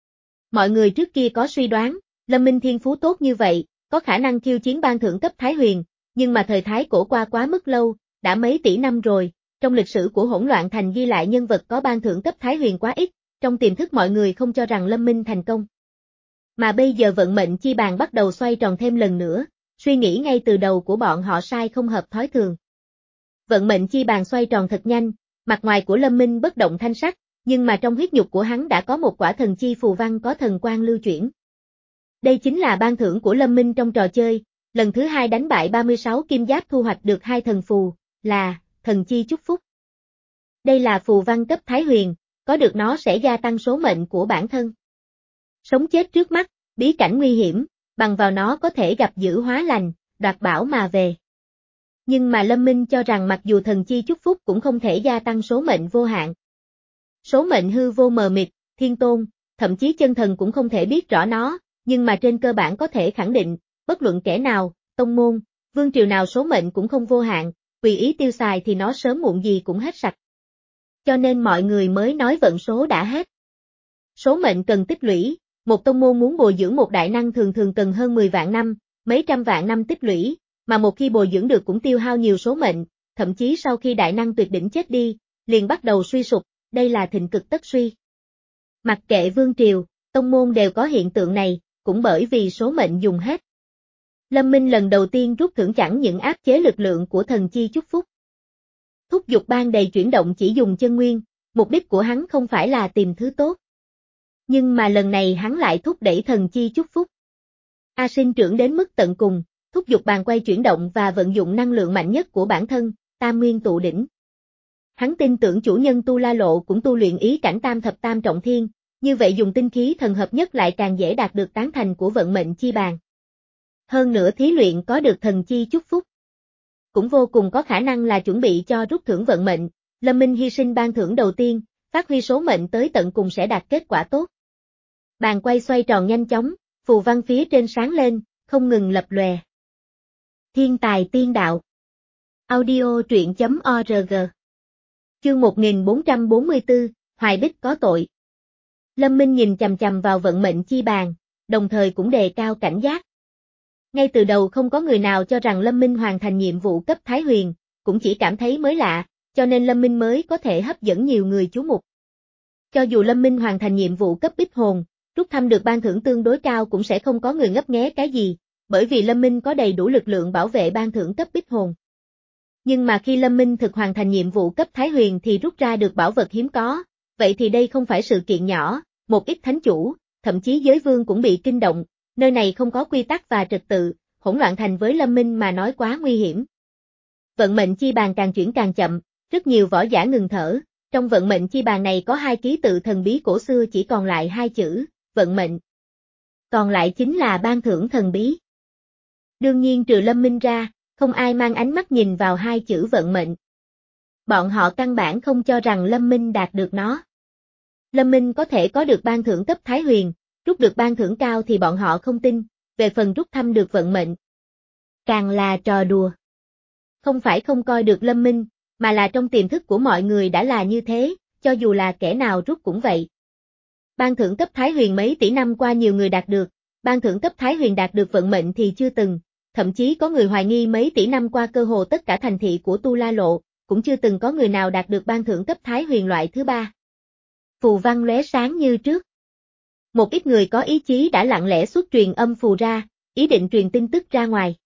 Mọi người trước kia có suy đoán, Lâm Minh thiên phú tốt như vậy, có khả năng khiêu chiến ban thưởng cấp Thái Huyền, nhưng mà thời Thái Cổ qua quá mức lâu, đã mấy tỷ năm rồi, trong lịch sử của Hỗn Loạn Thành ghi lại nhân vật có ban thưởng cấp Thái Huyền quá ít, trong tiềm thức mọi người không cho rằng Lâm Minh thành công. Mà bây giờ vận mệnh chi bàn bắt đầu xoay tròn thêm lần nữa, suy nghĩ ngay từ đầu của bọn họ sai không hợp thói thường. Vận mệnh chi bàn xoay tròn thật nhanh, mặt ngoài của Lâm Minh bất động thanh sắc, nhưng mà trong huyết nhục của hắn đã có một quả thần chi phù văn có thần quang lưu chuyển. Đây chính là ban thưởng của Lâm Minh trong trò chơi, lần thứ hai đánh bại ba mươi sáu kim giáp thu hoạch được hai thần phù, là thần chi chúc phúc. Đây là phù văn cấp Thái Huyền, có được nó sẽ gia tăng số mệnh của bản thân. Sống chết trước mắt, bí cảnh nguy hiểm, bằng vào nó có thể gặp dữ hóa lành, đoạt bảo mà về. Nhưng mà Lâm Minh cho rằng mặc dù thần chi chúc phúc cũng không thể gia tăng số mệnh vô hạn. Số mệnh hư vô mờ mịt, thiên tôn, thậm chí chân thần cũng không thể biết rõ nó, nhưng mà trên cơ bản có thể khẳng định, bất luận kẻ nào, tông môn, vương triều nào số mệnh cũng không vô hạn, tùy ý tiêu xài thì nó sớm muộn gì cũng hết sạch. Cho nên mọi người mới nói vận số đã hết. Số mệnh cần tích lũy, một tông môn muốn bồi dưỡng một đại năng thường thường cần hơn mười vạn năm, mấy trăm vạn năm tích lũy, mà một khi bồi dưỡng được cũng tiêu hao nhiều số mệnh, thậm chí sau khi đại năng tuyệt đỉnh chết đi, liền bắt đầu suy sụp, đây là thịnh cực tất suy. Mặc kệ vương triều, tông môn đều có hiện tượng này, cũng bởi vì số mệnh dùng hết. Lâm Minh lần đầu tiên rút thưởng chẳng những áp chế lực lượng của thần chi chúc phúc. Thúc dục ban đầy chuyển động chỉ dùng chân nguyên, mục đích của hắn không phải là tìm thứ tốt. Nhưng mà lần này hắn lại thúc đẩy thần chi chúc phúc. A sinh trưởng đến mức tận cùng, thúc dục bàn quay chuyển động và vận dụng năng lượng mạnh nhất của bản thân, tam nguyên tụ đỉnh. Hắn tin tưởng chủ nhân Tu La Lộ cũng tu luyện ý cảnh tam thập tam trọng thiên, như vậy dùng tinh khí thần hợp nhất lại càng dễ đạt được tán thành của vận mệnh chi bàn. Hơn nữa thí luyện có được thần chi chúc phúc. Cũng vô cùng có khả năng là chuẩn bị cho rút thưởng vận mệnh, Lâm Minh hy sinh ban thưởng đầu tiên, phát huy số mệnh tới tận cùng sẽ đạt kết quả tốt. Bàn quay xoay tròn nhanh chóng, phù văn phía trên sáng lên, không ngừng lập lòe. Thiên tài tiên đạo. Audio truyện chấm org. Chương một nghìn bốn trăm bốn mươi tư, Hoài Bích có tội. Lâm Minh nhìn chằm chằm vào vận mệnh chi bàn, đồng thời cũng đề cao cảnh giác. Ngay từ đầu không có người nào cho rằng Lâm Minh hoàn thành nhiệm vụ cấp Thái Huyền, cũng chỉ cảm thấy mới lạ, cho nên Lâm Minh mới có thể hấp dẫn nhiều người chú mục. Cho dù Lâm Minh hoàn thành nhiệm vụ cấp Bích Hồn, rút thăm được ban thưởng tương đối cao cũng sẽ không có người ngấp nghé cái gì, bởi vì Lâm Minh có đầy đủ lực lượng bảo vệ ban thưởng cấp Bích Hồn. Nhưng mà khi Lâm Minh thực hoàn thành nhiệm vụ cấp Thái Huyền thì rút ra được bảo vật hiếm có, vậy thì đây không phải sự kiện nhỏ, một ít thánh chủ, thậm chí giới vương cũng bị kinh động, nơi này không có quy tắc và trật tự, hỗn loạn thành với Lâm Minh mà nói quá nguy hiểm. Vận mệnh chi bàn càng chuyển càng chậm, rất nhiều võ giả ngừng thở, trong vận mệnh chi bàn này có hai ký tự thần bí cổ xưa chỉ còn lại hai chữ, vận mệnh. Còn lại chính là ban thưởng thần bí. Đương nhiên trừ Lâm Minh ra, không ai mang ánh mắt nhìn vào hai chữ vận mệnh. Bọn họ căn bản không cho rằng Lâm Minh đạt được nó. Lâm Minh có thể có được ban thưởng cấp Thái Huyền, rút được ban thưởng cao thì bọn họ không tin, về phần rút thăm được vận mệnh. Càng là trò đùa. Không phải không coi được Lâm Minh, mà là trong tiềm thức của mọi người đã là như thế, cho dù là kẻ nào rút cũng vậy. Ban thưởng cấp Thái Huyền mấy tỷ năm qua nhiều người đạt được, ban thưởng cấp Thái Huyền đạt được vận mệnh thì chưa từng, thậm chí có người hoài nghi mấy tỷ năm qua cơ hồ tất cả thành thị của Tu La Lộ, cũng chưa từng có người nào đạt được ban thưởng cấp Thái Huyền loại thứ ba. Phù văn lóe sáng như trước. Một ít người có ý chí đã lặng lẽ xuất truyền âm phù ra, ý định truyền tin tức ra ngoài.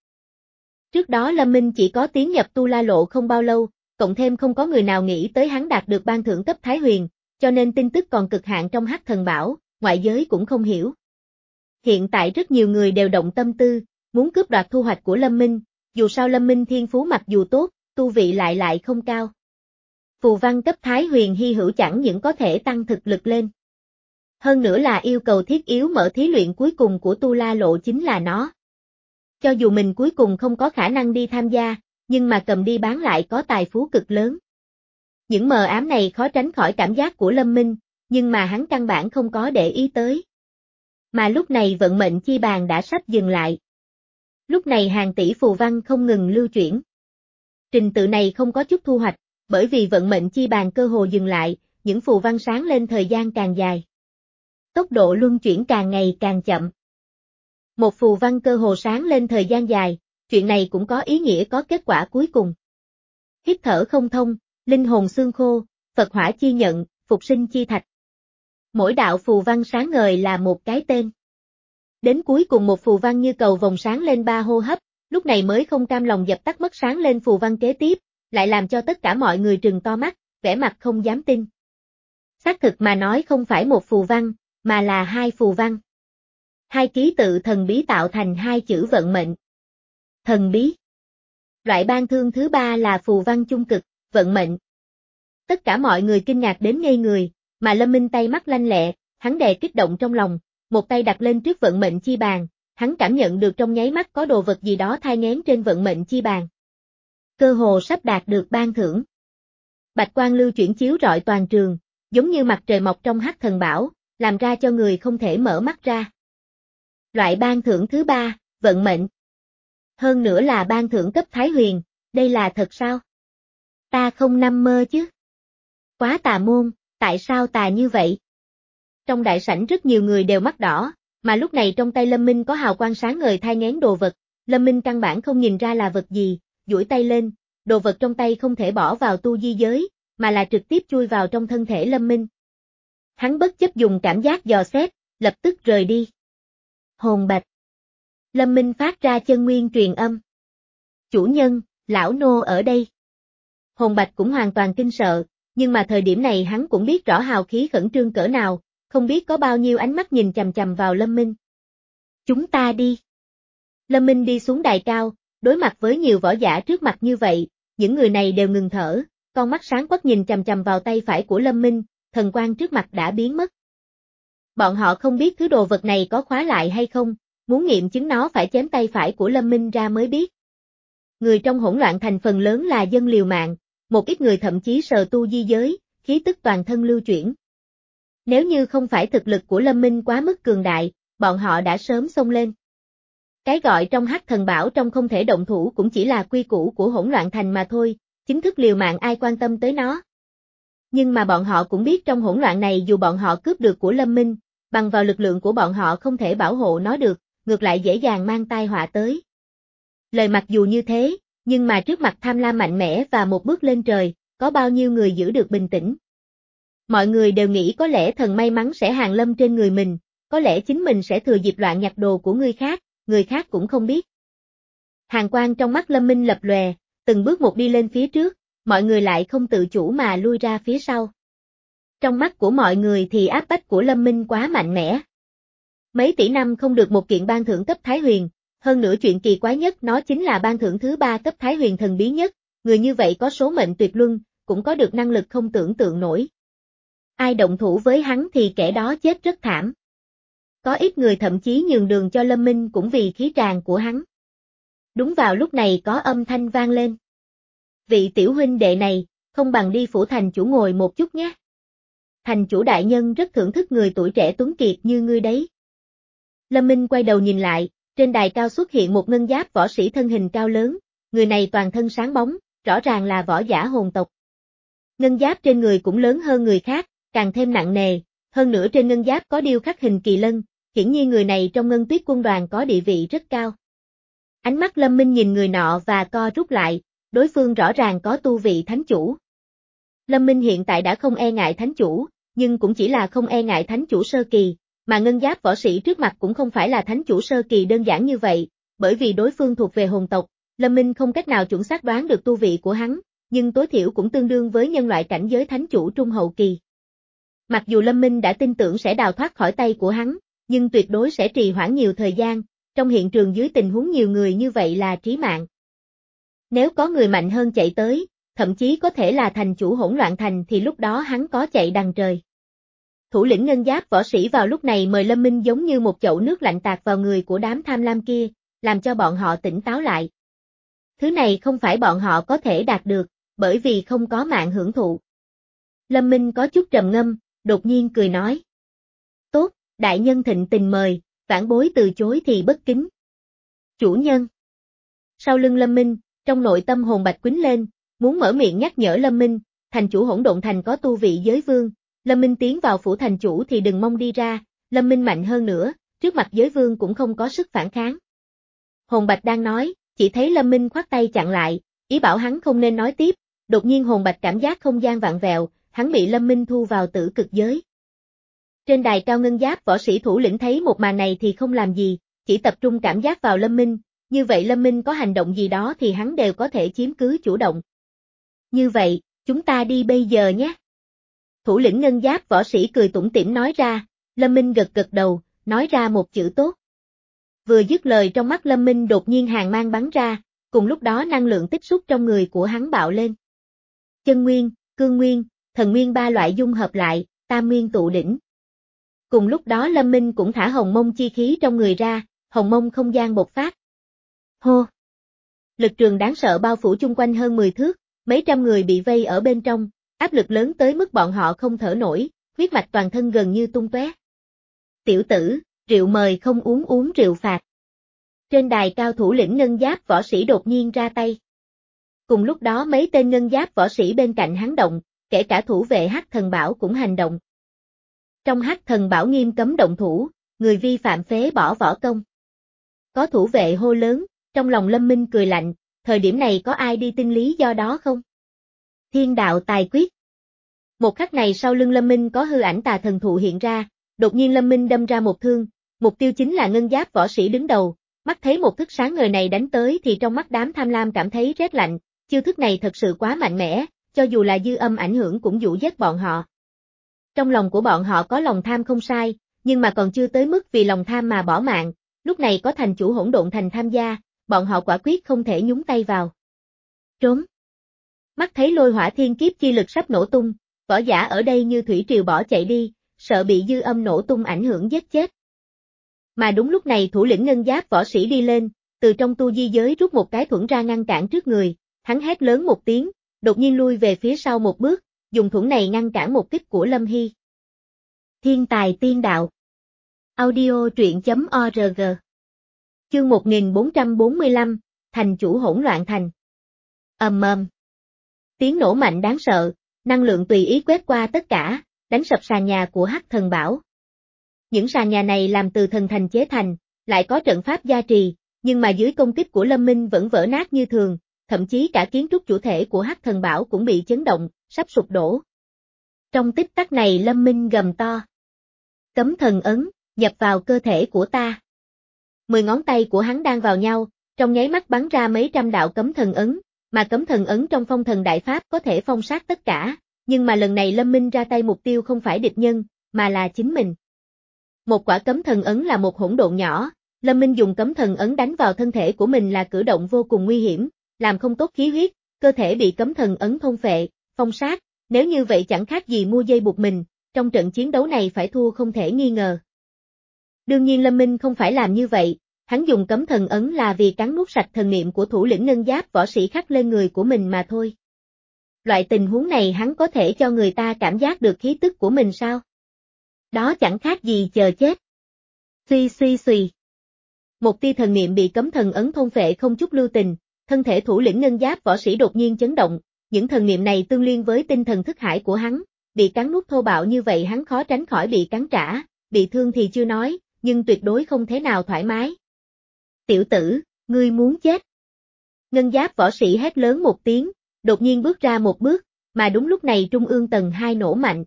Trước đó Lâm Minh chỉ có tiến nhập Tu La Lộ không bao lâu, cộng thêm không có người nào nghĩ tới hắn đạt được ban thưởng cấp Thái Huyền, cho nên tin tức còn cực hạn trong Hắc Thần Bảo, ngoại giới cũng không hiểu. Hiện tại rất nhiều người đều động tâm tư, muốn cướp đoạt thu hoạch của Lâm Minh, dù sao Lâm Minh thiên phú mặc dù tốt, tu vị lại lại không cao. Phù văn cấp Thái Huyền hy hữu chẳng những có thể tăng thực lực lên. Hơn nữa là yêu cầu thiết yếu mở thí luyện cuối cùng của Tu La Lộ chính là nó. Cho dù mình cuối cùng không có khả năng đi tham gia, nhưng mà cầm đi bán lại có tài phú cực lớn. Những mờ ám này khó tránh khỏi cảm giác của Lâm Minh, nhưng mà hắn căn bản không có để ý tới. Mà lúc này vận mệnh chi bàn đã sắp dừng lại. Lúc này hàng tỷ phù văn không ngừng lưu chuyển. Trình tự này không có chút thu hoạch, bởi vì vận mệnh chi bàn cơ hồ dừng lại, những phù văn sáng lên thời gian càng dài. Tốc độ luân chuyển càng ngày càng chậm. Một phù văn cơ hồ sáng lên thời gian dài, chuyện này cũng có ý nghĩa có kết quả cuối cùng. Hít thở không thông, linh hồn xương khô, Phật hỏa chi nhận, phục sinh chi thạch. Mỗi đạo phù văn sáng ngời là một cái tên. Đến cuối cùng một phù văn như cầu vồng sáng lên ba hô hấp, lúc này mới không cam lòng dập tắt mất sáng lên phù văn kế tiếp, lại làm cho tất cả mọi người trừng to mắt, vẻ mặt không dám tin. Xác thực mà nói không phải một phù văn, mà là hai phù văn. Hai ký tự thần bí tạo thành hai chữ vận mệnh. Thần bí. Loại ban thương thứ ba là phù văn chung cực, vận mệnh. Tất cả mọi người kinh ngạc đến ngây người, mà Lâm Minh tay mắt lanh lẹ, hắn đè kích động trong lòng, một tay đặt lên trước vận mệnh chi bàn, hắn cảm nhận được trong nháy mắt có đồ vật gì đó thai nghén trên vận mệnh chi bàn. Cơ hồ sắp đạt được ban thưởng. Bạch quang lưu chuyển chiếu rọi toàn trường, giống như mặt trời mọc trong Hắc Thần Bảo, làm ra cho người không thể mở mắt ra. Loại ban thưởng thứ ba, vận mệnh. Hơn nữa là ban thưởng cấp Thái Huyền, đây là thật sao? Ta không nằm mơ chứ. Quá tà môn, tại sao tà như vậy? Trong đại sảnh rất nhiều người đều mắt đỏ, mà lúc này trong tay Lâm Minh có hào quang sáng ngời thai nghén đồ vật, Lâm Minh căn bản không nhìn ra là vật gì, duỗi tay lên, đồ vật trong tay không thể bỏ vào tu di giới, mà là trực tiếp chui vào trong thân thể Lâm Minh. Hắn bất chấp dùng cảm giác dò xét, lập tức rời đi. Hồn bạch. Lâm Minh phát ra chân nguyên truyền âm. Chủ nhân, lão nô ở đây. Hồn bạch cũng hoàn toàn kinh sợ, nhưng mà thời điểm này hắn cũng biết rõ hào khí khẩn trương cỡ nào, không biết có bao nhiêu ánh mắt nhìn chằm chằm vào Lâm Minh. Chúng ta đi. Lâm Minh đi xuống đài cao, đối mặt với nhiều võ giả trước mặt như vậy, những người này đều ngừng thở, con mắt sáng quắc nhìn chằm chằm vào tay phải của Lâm Minh, thần quang trước mặt đã biến mất. Bọn họ không biết thứ đồ vật này có khóa lại hay không, muốn nghiệm chứng nó phải chém tay phải của Lâm Minh ra mới biết. Người trong hỗn loạn thành phần lớn là dân liều mạng, một ít người thậm chí sờ tu di giới, khí tức toàn thân lưu chuyển. Nếu như không phải thực lực của Lâm Minh quá mức cường đại, bọn họ đã sớm xông lên. Cái gọi trong hắc thần bảo trong không thể động thủ cũng chỉ là quy củ của hỗn loạn thành mà thôi, chính thức liều mạng ai quan tâm tới nó. Nhưng mà bọn họ cũng biết trong hỗn loạn này dù bọn họ cướp được của Lâm Minh, bằng vào lực lượng của bọn họ không thể bảo hộ nó được, ngược lại dễ dàng mang tai họa tới. Lời mặc dù như thế, nhưng mà trước mặt tham lam mạnh mẽ và một bước lên trời, có bao nhiêu người giữ được bình tĩnh. Mọi người đều nghĩ có lẽ thần may mắn sẽ hàng lâm trên người mình, có lẽ chính mình sẽ thừa dịp loạn nhặt đồ của người khác, người khác cũng không biết. Hàn quang trong mắt Lâm Minh lập lòe, từng bước một đi lên phía trước, mọi người lại không tự chủ mà lui ra phía sau. Trong mắt của mọi người thì áp bách của Lâm Minh quá mạnh mẽ. Mấy tỷ năm không được một kiện ban thưởng cấp Thái Huyền, hơn nữa chuyện kỳ quái nhất nó chính là ban thưởng thứ ba cấp Thái Huyền thần bí nhất, người như vậy có số mệnh tuyệt luân, cũng có được năng lực không tưởng tượng nổi. Ai động thủ với hắn thì kẻ đó chết rất thảm. Có ít người thậm chí nhường đường cho Lâm Minh cũng vì khí tràng của hắn. Đúng vào lúc này có âm thanh vang lên. Vị tiểu huynh đệ này, không bằng đi phủ thành chủ ngồi một chút nhé. Thành chủ đại nhân rất thưởng thức người tuổi trẻ tuấn kiệt như ngươi đấy. Lâm Minh quay đầu nhìn lại, trên đài cao xuất hiện một ngân giáp võ sĩ thân hình cao lớn, người này toàn thân sáng bóng, rõ ràng là võ giả hồn tộc. Ngân giáp trên người cũng lớn hơn người khác, càng thêm nặng nề, hơn nữa trên ngân giáp có điêu khắc hình kỳ lân, hiển nhiên người này trong Ngân Tuyết quân đoàn có địa vị rất cao. Ánh mắt Lâm Minh nhìn người nọ và co rút lại, đối phương rõ ràng có tu vị thánh chủ. Lâm Minh hiện tại đã không e ngại thánh chủ, nhưng cũng chỉ là không e ngại thánh chủ sơ kỳ, mà ngân giáp võ sĩ trước mặt cũng không phải là thánh chủ sơ kỳ đơn giản như vậy, bởi vì đối phương thuộc về hồn tộc, Lâm Minh không cách nào chuẩn xác đoán được tu vị của hắn, nhưng tối thiểu cũng tương đương với nhân loại cảnh giới thánh chủ trung hậu kỳ. Mặc dù Lâm Minh đã tin tưởng sẽ đào thoát khỏi tay của hắn, nhưng tuyệt đối sẽ trì hoãn nhiều thời gian, trong hiện trường dưới tình huống nhiều người như vậy là trí mạng. Nếu có người mạnh hơn chạy tới, thậm chí có thể là thành chủ hỗn loạn thành thì lúc đó hắn có chạy đằng trời. Thủ lĩnh ngân giáp võ sĩ vào lúc này mời Lâm Minh giống như một chậu nước lạnh tạt vào người của đám tham lam kia, làm cho bọn họ tỉnh táo lại. Thứ này không phải bọn họ có thể đạt được, bởi vì không có mạng hưởng thụ. Lâm Minh có chút trầm ngâm, đột nhiên cười nói. Tốt, đại nhân thịnh tình mời, vãn bối từ chối thì bất kính. Chủ nhân. Sau lưng Lâm Minh, trong nội tâm hồn bạch quýnh lên, muốn mở miệng nhắc nhở Lâm Minh, thành chủ hỗn độn thành có tu vị giới vương, Lâm Minh tiến vào phủ thành chủ thì đừng mong đi ra, Lâm Minh mạnh hơn nữa, trước mặt giới vương cũng không có sức phản kháng. Hồn bạch đang nói, chỉ thấy Lâm Minh khoát tay chặn lại, ý bảo hắn không nên nói tiếp, đột nhiên hồn bạch cảm giác không gian vạn vẹo, hắn bị Lâm Minh thu vào tử cực giới. Trên đài cao ngân giáp võ sĩ thủ lĩnh thấy một màn này thì không làm gì, chỉ tập trung cảm giác vào Lâm Minh, như vậy Lâm Minh có hành động gì đó thì hắn đều có thể chiếm cứ chủ động. Như vậy, chúng ta đi bây giờ nhé. Thủ lĩnh ngân giáp võ sĩ cười tủm tỉm nói ra, Lâm Minh gật gật đầu, nói ra một chữ tốt. Vừa dứt lời trong mắt Lâm Minh đột nhiên hàn mang bắn ra, cùng lúc đó năng lượng tích xúc trong người của hắn bạo lên. Chân nguyên, cương nguyên, thần nguyên ba loại dung hợp lại, tam nguyên tụ đỉnh. Cùng lúc đó Lâm Minh cũng thả hồng mông chi khí trong người ra, hồng mông không gian bộc phát. Hô! Lực trường đáng sợ bao phủ chung quanh hơn mười thước, mấy trăm người bị vây ở bên trong, áp lực lớn tới mức bọn họ không thở nổi, huyết mạch toàn thân gần như tung tóe. Tiểu tử, rượu mời không uống uống rượu phạt. Trên đài cao thủ lĩnh ngân giáp võ sĩ đột nhiên ra tay. Cùng lúc đó mấy tên ngân giáp võ sĩ bên cạnh hắn động, kể cả thủ vệ Hắc Thần Bảo cũng hành động. Trong Hắc Thần Bảo nghiêm cấm động thủ, người vi phạm phế bỏ võ công. Có thủ vệ hô lớn, trong lòng Lâm Minh cười lạnh, thời điểm này có ai đi tin lý do đó không? Thiên đạo tài quyết. Một khắc này sau lưng Lâm Minh có hư ảnh tà thần thụ hiện ra, đột nhiên Lâm Minh đâm ra một thương, mục tiêu chính là ngân giáp võ sĩ đứng đầu, mắt thấy một thức sáng ngời này đánh tới thì trong mắt đám tham lam cảm thấy rét lạnh, chiêu thức này thật sự quá mạnh mẽ, cho dù là dư âm ảnh hưởng cũng dụ dắt bọn họ. Trong lòng của bọn họ có lòng tham không sai, nhưng mà còn chưa tới mức vì lòng tham mà bỏ mạng, lúc này có thành chủ Hỗn Độn Thành tham gia, bọn họ quả quyết không thể nhúng tay vào. Trốn. Mắt thấy lôi hỏa thiên kiếp chi lực sắp nổ tung, võ giả ở đây như thủy triều bỏ chạy đi, sợ bị dư âm nổ tung ảnh hưởng giết chết. Mà đúng lúc này thủ lĩnh ngân giáp võ sĩ đi lên, từ trong tu di giới rút một cái thuẫn ra ngăn cản trước người, hắn hét lớn một tiếng, đột nhiên lui về phía sau một bước, dùng thuẫn này ngăn cản một kích của Lâm Hy. Thiên tài tiên đạo. Audio truyện chấm org. Chương một nghìn bốn trăm bốn mươi lăm, thành chủ hỗn loạn thành. Ầm ầm. Tiếng nổ mạnh đáng sợ, năng lượng tùy ý quét qua tất cả, đánh sập sàn nhà của Hắc Thần Bảo. Những sàn nhà này làm từ thần thành chế thành, lại có trận pháp gia trì, nhưng mà dưới công kích của Lâm Minh vẫn vỡ nát như thường, thậm chí cả kiến trúc chủ thể của Hắc Thần Bảo cũng bị chấn động, sắp sụp đổ. Trong tích tắc này Lâm Minh gầm to. Cấm thần ấn, nhập vào cơ thể của ta. Mười ngón tay của hắn đang vào nhau, trong nháy mắt bắn ra mấy trăm đạo cấm thần ấn, mà cấm thần ấn trong phong thần đại pháp có thể phong sát tất cả, nhưng mà lần này Lâm Minh ra tay mục tiêu không phải địch nhân, mà là chính mình. Một quả cấm thần ấn là một hỗn độn nhỏ, Lâm Minh dùng cấm thần ấn đánh vào thân thể của mình là cử động vô cùng nguy hiểm, làm không tốt khí huyết, cơ thể bị cấm thần ấn thôn phệ, phong sát, nếu như vậy chẳng khác gì mua dây buộc mình, trong trận chiến đấu này phải thua không thể nghi ngờ. Đương nhiên Lâm Minh không phải làm như vậy, hắn dùng cấm thần ấn là vì cắn nuốt sạch thần niệm của thủ lĩnh ngân giáp võ sĩ khắc lên người của mình mà thôi. Loại tình huống này hắn có thể cho người ta cảm giác được khí tức của mình sao? Đó chẳng khác gì chờ chết. Suy suy suy. Một tia thần niệm bị cấm thần ấn thôn phệ không chút lưu tình, thân thể thủ lĩnh ngân giáp võ sĩ đột nhiên chấn động, những thần niệm này tương liên với tinh thần thức hải của hắn, bị cắn nuốt thô bạo như vậy hắn khó tránh khỏi bị cắn trả, bị thương thì chưa nói, nhưng tuyệt đối không thể nào thoải mái. Tiểu tử, ngươi muốn chết. Ngân giáp võ sĩ hét lớn một tiếng, đột nhiên bước ra một bước, mà đúng lúc này trung ương tầng hai nổ mạnh.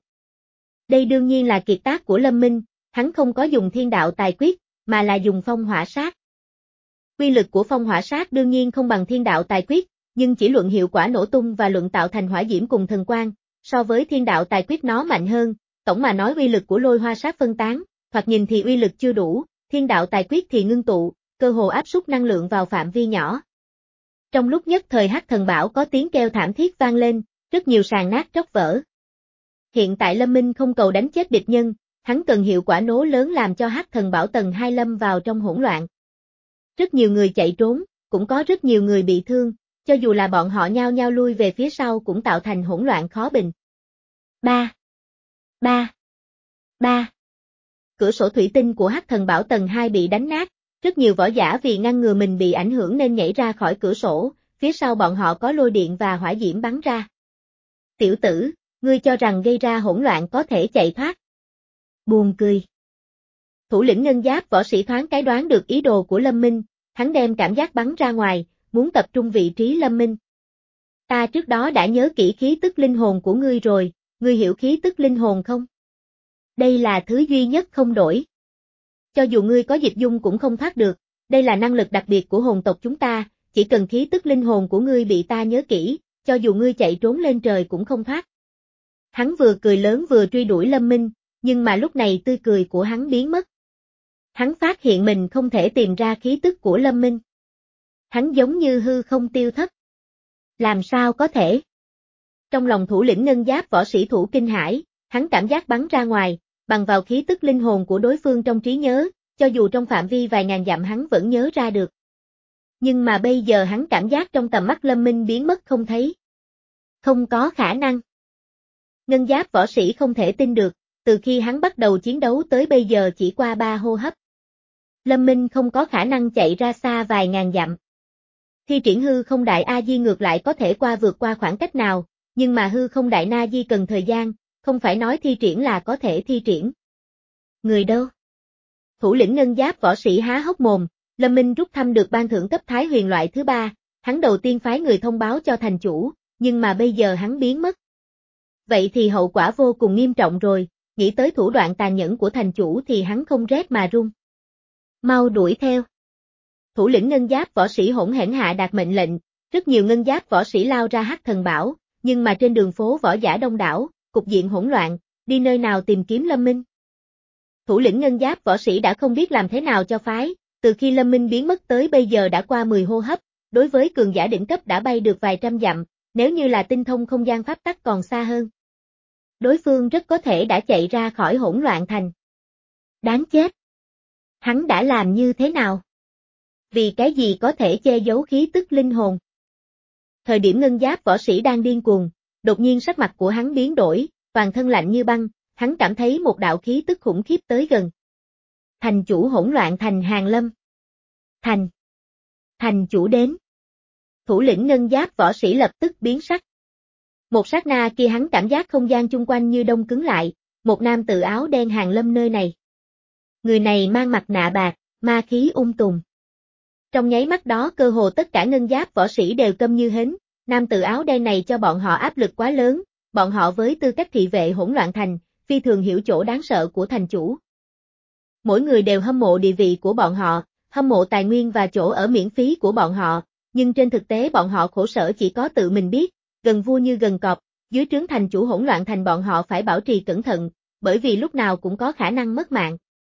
Đây đương nhiên là kiệt tác của Lâm Minh, hắn không có dùng thiên đạo tài quyết, mà là dùng phong hỏa sát. Quy lực của phong hỏa sát đương nhiên không bằng thiên đạo tài quyết, nhưng chỉ luận hiệu quả nổ tung và luận tạo thành hỏa diễm cùng thần quang, so với thiên đạo tài quyết nó mạnh hơn, tổng mà nói uy lực của lôi hoa sát phân tán, thoạt nhìn thì uy lực chưa đủ, thiên đạo tài quyết thì ngưng tụ, cơ hồ áp suất năng lượng vào phạm vi nhỏ. Trong lúc nhất thời Hắc Thần Bảo có tiếng kêu thảm thiết vang lên, rất nhiều sàn nát tróc vỡ. Hiện tại Lâm Minh không cầu đánh chết địch nhân, hắn cần hiệu quả nổ lớn làm cho Hắc Thần Bảo tầng hai lâm vào trong hỗn loạn. Rất nhiều người chạy trốn, cũng có rất nhiều người bị thương, cho dù là bọn họ nhao nhao lui về phía sau cũng tạo thành hỗn loạn khó bình. Ba. Ba. Ba. Cửa sổ thủy tinh của Hắc Thần Bảo tầng hai bị đánh nát, rất nhiều võ giả vì ngăn ngừa mình bị ảnh hưởng nên nhảy ra khỏi cửa sổ, phía sau bọn họ có lôi điện và hỏa diễm bắn ra. Tiểu tử, ngươi cho rằng gây ra hỗn loạn có thể chạy thoát. Buồn cười. Thủ lĩnh ngân giáp võ sĩ thoáng cái đoán được ý đồ của Lâm Minh, hắn đem cảm giác bắn ra ngoài, muốn tập trung vị trí Lâm Minh. Ta trước đó đã nhớ kỹ khí tức linh hồn của ngươi rồi, ngươi hiểu khí tức linh hồn không? Đây là thứ duy nhất không đổi. Cho dù ngươi có dịch dung cũng không thoát được, đây là năng lực đặc biệt của hồn tộc chúng ta, chỉ cần khí tức linh hồn của ngươi bị ta nhớ kỹ, cho dù ngươi chạy trốn lên trời cũng không thoát. Hắn vừa cười lớn vừa truy đuổi Lâm Minh, nhưng mà lúc này tươi cười của hắn biến mất. Hắn phát hiện mình không thể tìm ra khí tức của Lâm Minh. Hắn giống như hư không tiêu thất. Làm sao có thể? Trong lòng thủ lĩnh ngân giáp võ sĩ Thủ kinh hãi, hắn cảm giác bắn ra ngoài, bằng vào khí tức linh hồn của đối phương trong trí nhớ, cho dù trong phạm vi vài ngàn dặm hắn vẫn nhớ ra được. Nhưng mà bây giờ hắn cảm giác trong tầm mắt Lâm Minh biến mất không thấy. Không có khả năng. Ngân giáp võ sĩ không thể tin được, từ khi hắn bắt đầu chiến đấu tới bây giờ chỉ qua ba hô hấp. Lâm Minh không có khả năng chạy ra xa vài ngàn dặm. Thi triển hư không đại A Di ngược lại có thể qua vượt qua khoảng cách nào, nhưng mà hư không đại Na Di cần thời gian, không phải nói thi triển là có thể thi triển. Người đâu? Thủ lĩnh ngân giáp võ sĩ há hốc mồm, Lâm Minh rút thăm được ban thưởng cấp Thái Huyền loại thứ ba, hắn đầu tiên phái người thông báo cho thành chủ, nhưng mà bây giờ hắn biến mất. Vậy thì hậu quả vô cùng nghiêm trọng rồi, nghĩ tới thủ đoạn tàn nhẫn của thành chủ thì hắn không rét mà run. Mau đuổi theo. Thủ lĩnh ngân giáp võ sĩ hỗn hển hạ đạt mệnh lệnh, rất nhiều ngân giáp võ sĩ lao ra Hắc Thần Bảo, nhưng mà trên đường phố võ giả đông đảo, cục diện hỗn loạn, đi nơi nào tìm kiếm Lâm Minh. Thủ lĩnh ngân giáp võ sĩ đã không biết làm thế nào cho phái, từ khi Lâm Minh biến mất tới bây giờ đã qua mười hô hấp, đối với cường giả đỉnh cấp đã bay được vài trăm dặm, nếu như là tinh thông không gian pháp tắc còn xa hơn. Đối phương rất có thể đã chạy ra khỏi hỗn loạn thành. Đáng chết! Hắn đã làm như thế nào? Vì cái gì có thể che giấu khí tức linh hồn? Thời điểm ngân giáp võ sĩ đang điên cuồng, đột nhiên sắc mặt của hắn biến đổi, toàn thân lạnh như băng, hắn cảm thấy một đạo khí tức khủng khiếp tới gần. Thành chủ hỗn loạn thành Hàn Lâm. Thành. Thành chủ đến. Thủ lĩnh ngân giáp võ sĩ lập tức biến sắc. Một sát na kia hắn cảm giác không gian chung quanh như đông cứng lại, một nam tử áo đen Hàn Lâm nơi này. Người này mang mặt nạ bạc, ma khí ung tùm. Trong nháy mắt đó cơ hồ tất cả ngân giáp võ sĩ đều câm như hến, nam tử áo đen này cho bọn họ áp lực quá lớn, bọn họ với tư cách thị vệ hỗn loạn thành, phi thường hiểu chỗ đáng sợ của thành chủ. Mỗi người đều hâm mộ địa vị của bọn họ, hâm mộ tài nguyên và chỗ ở miễn phí của bọn họ, nhưng trên thực tế bọn họ khổ sở chỉ có tự mình biết, gần vua như gần cọp, dưới trướng thành chủ hỗn loạn thành bọn họ phải bảo trì cẩn thận, bởi vì lúc nào cũng có khả năng mất mạng.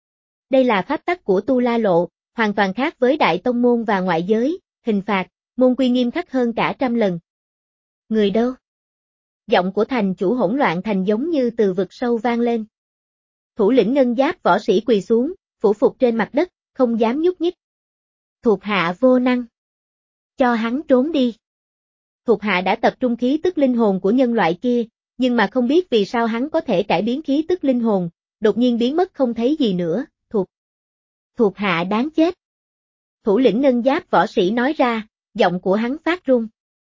Đây là pháp tắc của Tu La Lộ, hoàn toàn khác với đại tông môn và ngoại giới, hình phạt, môn quy nghiêm khắc hơn cả trăm lần. Người đâu? Giọng của thành chủ hỗn loạn thành giống như từ vực sâu vang lên. Thủ lĩnh ngân giáp võ sĩ quỳ xuống, phủ phục trên mặt đất, không dám nhúc nhích. Thuộc hạ vô năng. Cho hắn trốn đi. Thuộc hạ đã tập trung khí tức linh hồn của nhân loại kia, nhưng mà không biết vì sao hắn có thể cải biến khí tức linh hồn, đột nhiên biến mất không thấy gì nữa, thuộc. Thuộc hạ đáng chết. Thủ lĩnh ngân giáp võ sĩ nói ra, giọng của hắn phát run.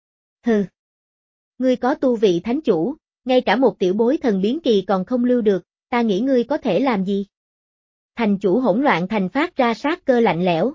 Hừ. Ngươi có tu vị thánh chủ, ngay cả một tiểu bối thần biến kỳ còn không lưu được, ta nghĩ ngươi có thể làm gì? Thành chủ hỗn loạn thành phát ra sát cơ lạnh lẽo.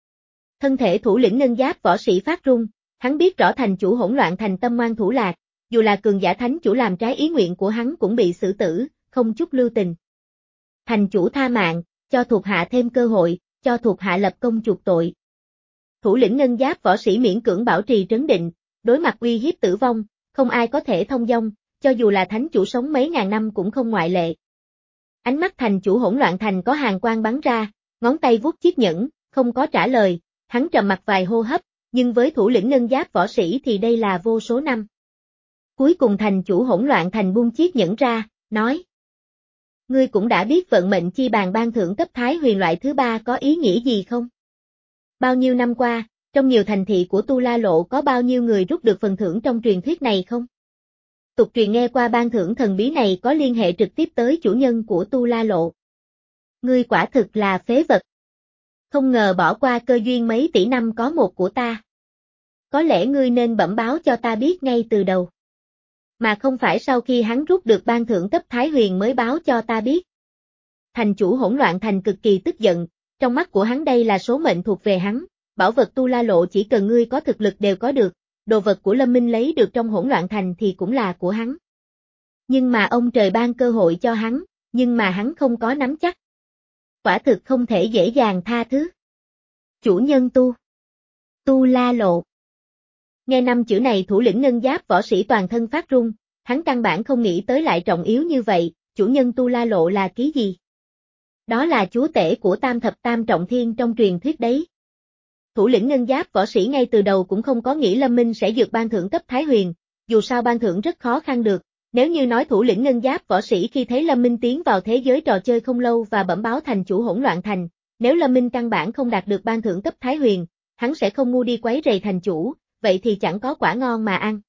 Thân thể thủ lĩnh ngân giáp võ sĩ phát run, hắn biết rõ thành chủ hỗn loạn thành tâm ngoan thủ lạc, dù là cường giả thánh chủ làm trái ý nguyện của hắn cũng bị xử tử, không chút lưu tình. Thành chủ tha mạng, cho thuộc hạ thêm cơ hội, cho thuộc hạ lập công chuộc tội. Thủ lĩnh ngân giáp võ sĩ miễn cưỡng bảo trì trấn định, đối mặt uy hiếp tử vong, không ai có thể thông dong, cho dù là thánh chủ sống mấy ngàn năm cũng không ngoại lệ. Ánh mắt thành chủ hỗn loạn thành có hàn quang bắn ra, ngón tay vuốt chiếc nhẫn, không có trả lời, hắn trầm mặc vài hô hấp, nhưng với thủ lĩnh ngân giáp võ sĩ thì đây là vô số năm. Cuối cùng thành chủ hỗn loạn thành buông chiếc nhẫn ra, nói. Ngươi cũng đã biết vận mệnh chi bàn ban thưởng cấp Thái Huyền loại thứ ba có ý nghĩa gì không? Bao nhiêu năm qua, trong nhiều thành thị của Tu La Lộ có bao nhiêu người rút được phần thưởng trong truyền thuyết này không? Tục truyền nghe qua ban thưởng thần bí này có liên hệ trực tiếp tới chủ nhân của Tu La Lộ. Ngươi quả thực là phế vật. Không ngờ bỏ qua cơ duyên mấy tỷ năm có một của ta. Có lẽ ngươi nên bẩm báo cho ta biết ngay từ đầu. Mà không phải sau khi hắn rút được ban thưởng cấp Thái Huyền mới báo cho ta biết. Thành chủ hỗn loạn thành cực kỳ tức giận, trong mắt của hắn đây là số mệnh thuộc về hắn, bảo vật Tu La Lộ chỉ cần ngươi có thực lực đều có được, đồ vật của Lâm Minh lấy được trong hỗn loạn thành thì cũng là của hắn. Nhưng mà ông trời ban cơ hội cho hắn, nhưng mà hắn không có nắm chắc. Quả thực không thể dễ dàng tha thứ. Chủ nhân Tu. Tu La Lộ. Nghe năm chữ này thủ lĩnh ngân giáp võ sĩ toàn thân phát run, hắn căn bản không nghĩ tới lại trọng yếu như vậy, chủ nhân Tu La Lộ là ký gì? Đó là chúa tể của tam thập tam trọng thiên trong truyền thuyết đấy. Thủ lĩnh ngân giáp võ sĩ ngay từ đầu cũng không có nghĩ Lâm Minh sẽ dược ban thưởng cấp Thái Huyền, dù sao ban thưởng rất khó khăn được, nếu như nói thủ lĩnh ngân giáp võ sĩ khi thấy Lâm Minh tiến vào thế giới trò chơi không lâu và bẩm báo thành chủ hỗn loạn thành, nếu Lâm Minh căn bản không đạt được ban thưởng cấp Thái Huyền, hắn sẽ không ngu đi quấy rầy thành chủ, vậy thì chẳng có quả ngon mà ăn.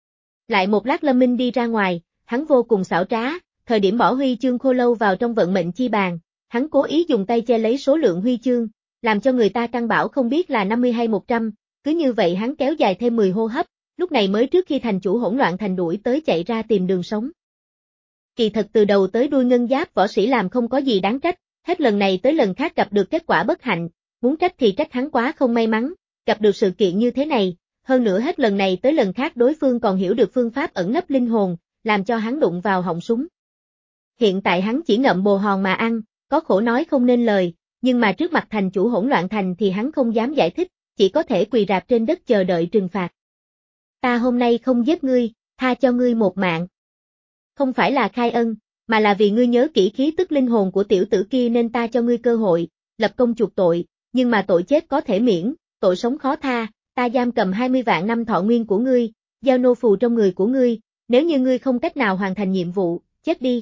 Lại một lát Lâm Minh đi ra ngoài, hắn vô cùng xảo trá, thời điểm bỏ huy chương khô lâu vào trong vận mệnh chi bàn, hắn cố ý dùng tay che lấy số lượng huy chương, làm cho người ta căn bảo không biết là năm mươi hay một trăm, cứ như vậy hắn kéo dài thêm mười hô hấp, lúc này mới trước khi thành chủ hỗn loạn thành đuổi tới chạy ra tìm đường sống. Kỳ thật từ đầu tới đuôi ngân giáp võ sĩ làm không có gì đáng trách, hết lần này tới lần khác gặp được kết quả bất hạnh, muốn trách thì trách hắn quá không may mắn, gặp được sự kiện như thế này, hơn nữa hết lần này tới lần khác đối phương còn hiểu được phương pháp ẩn nấp linh hồn, làm cho hắn đụng vào họng súng. Hiện tại hắn chỉ ngậm bồ hòn mà ăn, có khổ nói không nên lời, nhưng mà trước mặt thành chủ hỗn loạn thành thì hắn không dám giải thích, chỉ có thể quỳ rạp trên đất chờ đợi trừng phạt. Ta hôm nay không giết ngươi, tha cho ngươi một mạng. Không phải là khai ân, mà là vì ngươi nhớ kỹ khí tức linh hồn của tiểu tử kia nên ta cho ngươi cơ hội, lập công chuộc tội, nhưng mà tội chết có thể miễn, tội sống khó tha, ta giam cầm hai mươi vạn năm thọ nguyên của ngươi, giao nô phù trong người của ngươi, nếu như ngươi không cách nào hoàn thành nhiệm vụ, chết đi.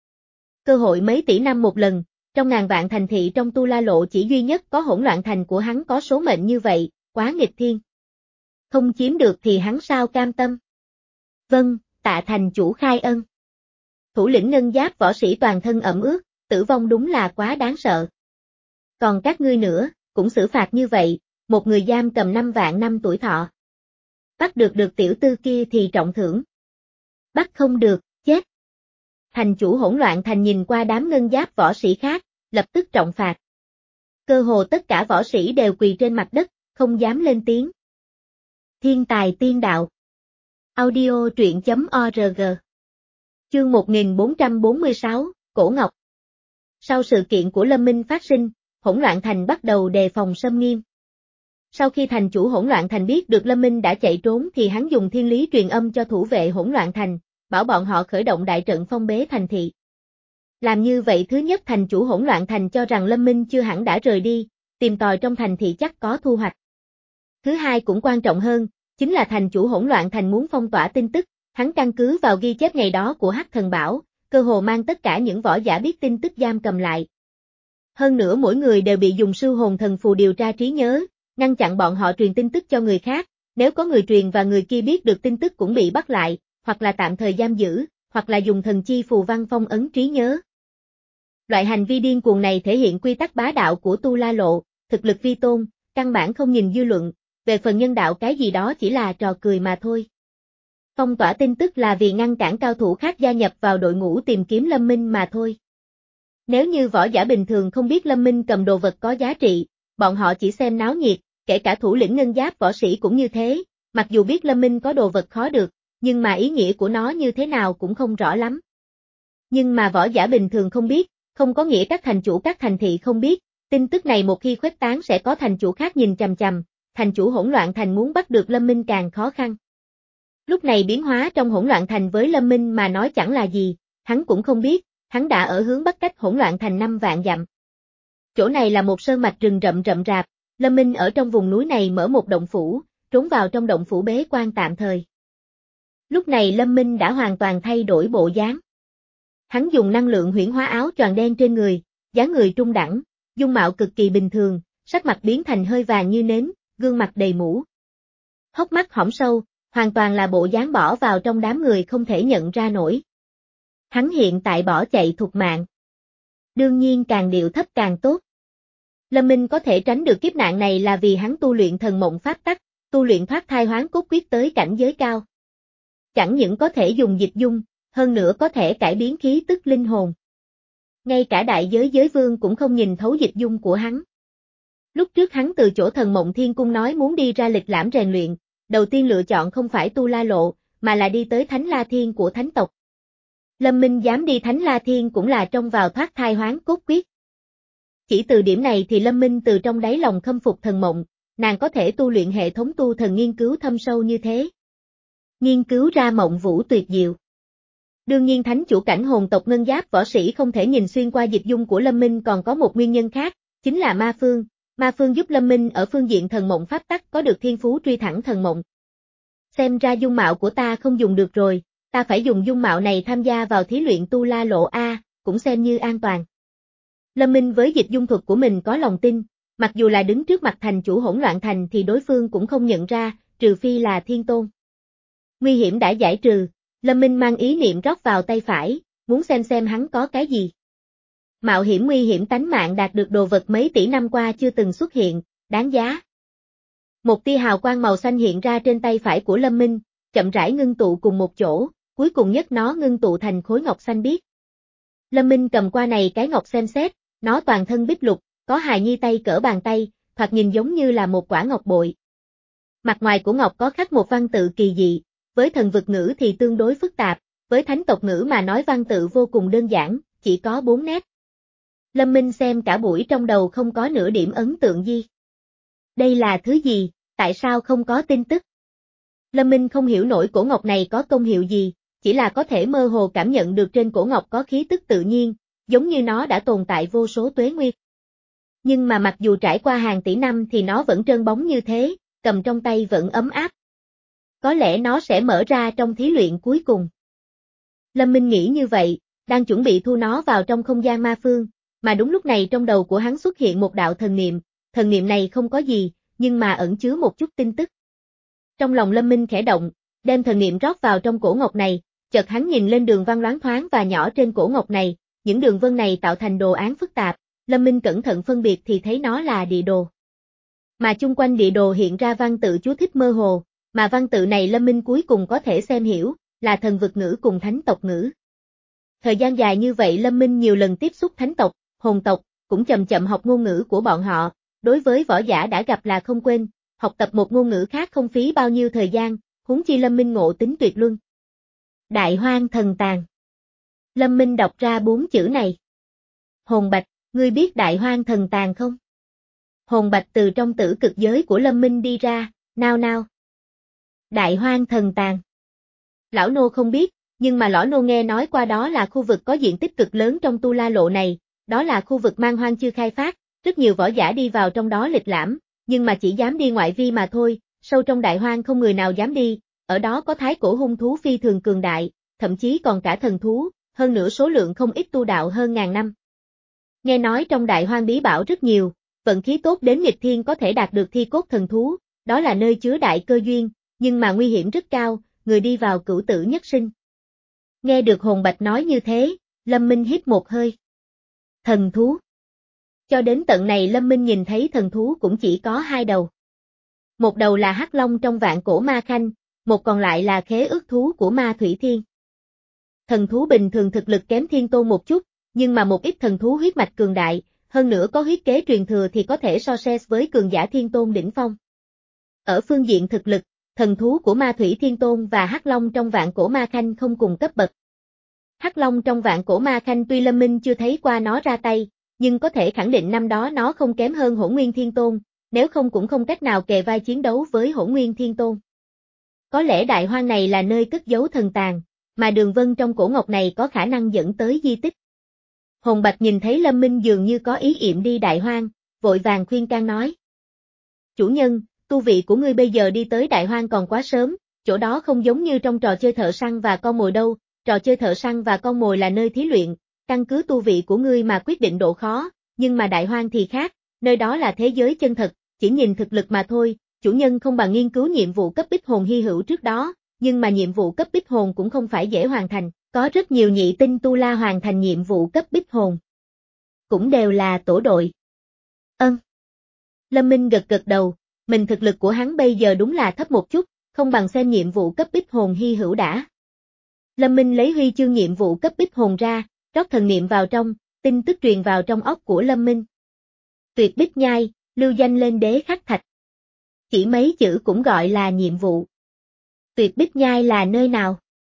Cơ hội mấy tỷ năm một lần, trong ngàn vạn thành thị trong Tu La Lộ chỉ duy nhất có hỗn loạn thành của hắn có số mệnh như vậy, quá nghịch thiên. Không chiếm được thì hắn sao cam tâm? Vâng, tạ thành chủ khai ân. Thủ lĩnh ngân giáp võ sĩ toàn thân ẩm ướt, tử vong đúng là quá đáng sợ. Còn các ngươi nữa, cũng xử phạt như vậy, một người giam cầm năm vạn năm tuổi thọ. Bắt được được tiểu tư kia thì trọng thưởng. Bắt không được, chết. Thành chủ hỗn loạn thành nhìn qua đám ngân giáp võ sĩ khác, lập tức trọng phạt. Cơ hồ tất cả võ sĩ đều quỳ trên mặt đất, không dám lên tiếng. Thiên tài tiên đạo. Audio truyện chấm org. Chương một nghìn bốn trăm bốn mươi sáu, Cổ Ngọc. Sau sự kiện của Lâm Minh phát sinh, hỗn loạn thành bắt đầu đề phòng xâm nghiêm. Sau khi thành chủ hỗn loạn thành biết được Lâm Minh đã chạy trốn thì hắn dùng thiên lý truyền âm cho thủ vệ hỗn loạn thành, bảo bọn họ khởi động đại trận phong bế thành thị. Làm như vậy thứ nhất thành chủ hỗn loạn thành cho rằng Lâm Minh chưa hẳn đã rời đi, tìm tòi trong thành thị chắc có thu hoạch. Thứ hai cũng quan trọng hơn, chính là thành chủ hỗn loạn thành muốn phong tỏa tin tức, hắn căn cứ vào ghi chép ngày đó của Hắc Thần Bảo, cơ hồ mang tất cả những võ giả biết tin tức giam cầm lại. Hơn nữa mỗi người đều bị dùng sư hồn thần phù điều tra trí nhớ, ngăn chặn bọn họ truyền tin tức cho người khác, nếu có người truyền và người kia biết được tin tức cũng bị bắt lại, hoặc là tạm thời giam giữ, hoặc là dùng thần chi phù văn phong ấn trí nhớ. Loại hành vi điên cuồng này thể hiện quy tắc bá đạo của Tu La Lộ, thực lực vi tôn, căn bản không nhìn dư luận, về phần nhân đạo cái gì đó chỉ là trò cười mà thôi. Phong tỏa tin tức là vì ngăn cản cao thủ khác gia nhập vào đội ngũ tìm kiếm Lâm Minh mà thôi. Nếu như võ giả bình thường không biết Lâm Minh cầm đồ vật có giá trị, bọn họ chỉ xem náo nhiệt, kể cả thủ lĩnh ngân giáp võ sĩ cũng như thế, mặc dù biết Lâm Minh có đồ vật khó được, nhưng mà ý nghĩa của nó như thế nào cũng không rõ lắm. Nhưng mà võ giả bình thường không biết, không có nghĩa các thành chủ các thành thị không biết, tin tức này một khi khuếch tán sẽ có thành chủ khác nhìn chằm chằm, thành chủ hỗn loạn thành muốn bắt được Lâm Minh càng khó khăn. Lúc này biến hóa trong hỗn loạn thành với Lâm Minh mà nói chẳng là gì, hắn cũng không biết, hắn đã ở hướng bắc cách hỗn loạn thành năm vạn dặm. Chỗ này là một sơn mạch rừng rậm rậm rạp, Lâm Minh ở trong vùng núi này mở một động phủ, trốn vào trong động phủ bế quan tạm thời. Lúc này Lâm Minh đã hoàn toàn thay đổi bộ dáng. Hắn dùng năng lượng huyễn hóa áo choàng đen trên người, dáng người trung đẳng, dung mạo cực kỳ bình thường, sắc mặt biến thành hơi vàng như nến, gương mặt đầy mũ. Hốc mắt hõm sâu, hoàn toàn là bộ dáng bỏ vào trong đám người không thể nhận ra nổi. Hắn hiện tại bỏ chạy thục mạng. Đương nhiên càng điệu thấp càng tốt. Lâm Minh có thể tránh được kiếp nạn này là vì hắn tu luyện thần mộng pháp tắc, tu luyện thoát thai hoán cốt quyết tới cảnh giới cao. Chẳng những có thể dùng dịch dung, hơn nữa có thể cải biến khí tức linh hồn. Ngay cả đại giới giới vương cũng không nhìn thấu dịch dung của hắn. Lúc trước hắn từ chỗ thần mộng thiên cung nói muốn đi ra lịch lãm rèn luyện, đầu tiên lựa chọn không phải Tu La Lộ, mà là đi tới Thánh La Thiên của thánh tộc. Lâm Minh dám đi Thánh La Thiên cũng là trông vào thoát thai hoán cốt quyết. Chỉ từ điểm này thì Lâm Minh từ trong đáy lòng khâm phục thần mộng, nàng có thể tu luyện hệ thống tu thần nghiên cứu thâm sâu như thế. Nghiên cứu ra mộng vũ tuyệt diệu. Đương nhiên thánh chủ cảnh hồn tộc ngân giáp võ sĩ không thể nhìn xuyên qua dịch dung của Lâm Minh còn có một nguyên nhân khác, chính là ma phương. Ma phương giúp Lâm Minh ở phương diện thần mộng pháp tắc có được thiên phú truy thẳng thần mộng. Xem ra dung mạo của ta không dùng được rồi, ta phải dùng dung mạo này tham gia vào thí luyện Tu La Lộ A, cũng xem như an toàn. Lâm Minh với dịch dung thuật của mình có lòng tin, mặc dù là đứng trước mặt thành chủ hỗn loạn thành thì đối phương cũng không nhận ra, trừ phi là thiên tôn. Nguy hiểm đã giải trừ, Lâm Minh mang ý niệm rót vào tay phải, muốn xem xem hắn có cái gì. Mạo hiểm nguy hiểm tánh mạng đạt được đồ vật mấy tỷ năm qua chưa từng xuất hiện, đáng giá. Một tia hào quang màu xanh hiện ra trên tay phải của Lâm Minh, chậm rãi ngưng tụ cùng một chỗ, cuối cùng nhất nó ngưng tụ thành khối ngọc xanh biếc. Lâm Minh cầm qua này cái ngọc xem xét, nó toàn thân bích lục, có hài nhi tay cỡ bàn tay, thoạt nhìn giống như là một quả ngọc bội. Mặt ngoài của ngọc có khắc một văn tự kỳ dị, với thần vực ngữ thì tương đối phức tạp, với thánh tộc ngữ mà nói văn tự vô cùng đơn giản, chỉ có bốn nét. Lâm Minh xem cả buổi trong đầu không có nửa điểm ấn tượng gì. Đây là thứ gì, tại sao không có tin tức? Lâm Minh không hiểu nổi cổ ngọc này có công hiệu gì, chỉ là có thể mơ hồ cảm nhận được trên cổ ngọc có khí tức tự nhiên, giống như nó đã tồn tại vô số tuế nguyệt. Nhưng mà mặc dù trải qua hàng tỷ năm thì nó vẫn trơn bóng như thế, cầm trong tay vẫn ấm áp. Có lẽ nó sẽ mở ra trong thí luyện cuối cùng. Lâm Minh nghĩ như vậy, đang chuẩn bị thu nó vào trong không gian ma phương, mà đúng lúc này trong đầu của hắn xuất hiện một đạo thần niệm, thần niệm này không có gì, nhưng mà ẩn chứa một chút tin tức. Trong lòng Lâm Minh khẽ động, đem thần niệm rót vào trong cổ ngọc này, chợt hắn nhìn lên đường văn loáng thoáng và nhỏ trên cổ ngọc này, những đường vân này tạo thành đồ án phức tạp, Lâm Minh cẩn thận phân biệt thì thấy nó là địa đồ. Mà chung quanh địa đồ hiện ra văn tự chú thích mơ hồ, mà văn tự này Lâm Minh cuối cùng có thể xem hiểu, là thần vực ngữ cùng thánh tộc ngữ. Thời gian dài như vậy Lâm Minh nhiều lần tiếp xúc thánh tộc, hồn tộc, cũng chậm chậm học ngôn ngữ của bọn họ, đối với võ giả đã gặp là không quên, học tập một ngôn ngữ khác không phí bao nhiêu thời gian, huống chi Lâm Minh ngộ tính tuyệt luân. Đại Hoang Thần Tàng. Lâm Minh đọc ra bốn chữ này. Hồn Bạch, ngươi biết Đại Hoang Thần Tàng không? Hồn Bạch từ trong tử cực giới của Lâm Minh đi ra, nao nao. Đại Hoang Thần Tàng. Lão nô không biết, nhưng mà lão nô nghe nói qua đó là khu vực có diện tích cực lớn trong Tu La Lộ này, đó là khu vực man hoang chưa khai phát, rất nhiều võ giả đi vào trong đó lịch lãm, nhưng mà chỉ dám đi ngoại vi mà thôi, sâu trong đại hoang không người nào dám đi, ở đó có thái cổ hung thú phi thường cường đại, thậm chí còn cả thần thú, hơn nữa số lượng không ít tu đạo hơn ngàn năm. Nghe nói trong đại hoang bí bảo rất nhiều, vận khí tốt đến nghịch thiên có thể đạt được thi cốt thần thú, đó là nơi chứa đại cơ duyên, nhưng mà nguy hiểm rất cao, người đi vào cửu tử nhất sinh. Nghe được Hồn Bạch nói như thế, Lâm Minh hít một hơi. Thần thú. Cho đến tận này Lâm Minh nhìn thấy thần thú cũng chỉ có hai đầu. Một đầu là Hắc Long trong vạn cổ ma khanh, một còn lại là khế ước thú của ma thủy thiên. Thần thú bình thường thực lực kém thiên tôn một chút, nhưng mà một ít thần thú huyết mạch cường đại, hơn nữa có huyết kế truyền thừa thì có thể so sánh với cường giả thiên tôn đỉnh phong. Ở phương diện thực lực, thần thú của ma thủy thiên tôn và Hắc Long trong vạn cổ ma khanh không cùng cấp bậc. Hắc Long trong vạn cổ ma khanh tuy Lâm Minh chưa thấy qua nó ra tay, nhưng có thể khẳng định năm đó nó không kém hơn Hỗn Nguyên Thiên Tôn, nếu không cũng không cách nào kề vai chiến đấu với Hỗn Nguyên Thiên Tôn. Có lẽ đại hoang này là nơi cất giấu thần tàng, mà đường vân trong cổ ngọc này có khả năng dẫn tới di tích. Hồn Bạch nhìn thấy Lâm Minh dường như có ý yểm đi đại hoang, vội vàng khuyên can nói. Chủ nhân, tu vị của ngươi bây giờ đi tới đại hoang còn quá sớm, chỗ đó không giống như trong trò chơi thợ săn và con mồi đâu, trò chơi thợ săn và con mồi là nơi thí luyện, căn cứ tu vị của ngươi mà quyết định độ khó, nhưng mà đại hoang thì khác, nơi đó là thế giới chân thật, chỉ nhìn thực lực mà thôi, chủ nhân không bằng nghiên cứu nhiệm vụ cấp bích hồn hy hữu trước đó, nhưng mà nhiệm vụ cấp bích hồn cũng không phải dễ hoàn thành, có rất nhiều nhị tinh tu la hoàn thành nhiệm vụ cấp bích hồn. Cũng đều là tổ đội. Ân. Lâm Minh gật gật đầu, mình thực lực của hắn bây giờ đúng là thấp một chút, không bằng xem nhiệm vụ cấp bích hồn hy hữu đã. Lâm Minh lấy huy chương nhiệm vụ cấp bích hồn ra, rót thần niệm vào trong, tin tức truyền vào trong óc của Lâm Minh. Tuyệt bích nhai, lưu danh lên đế khắc thạch. Chỉ mấy chữ cũng gọi là nhiệm vụ. Tuyệt bích nhai là nơi nào?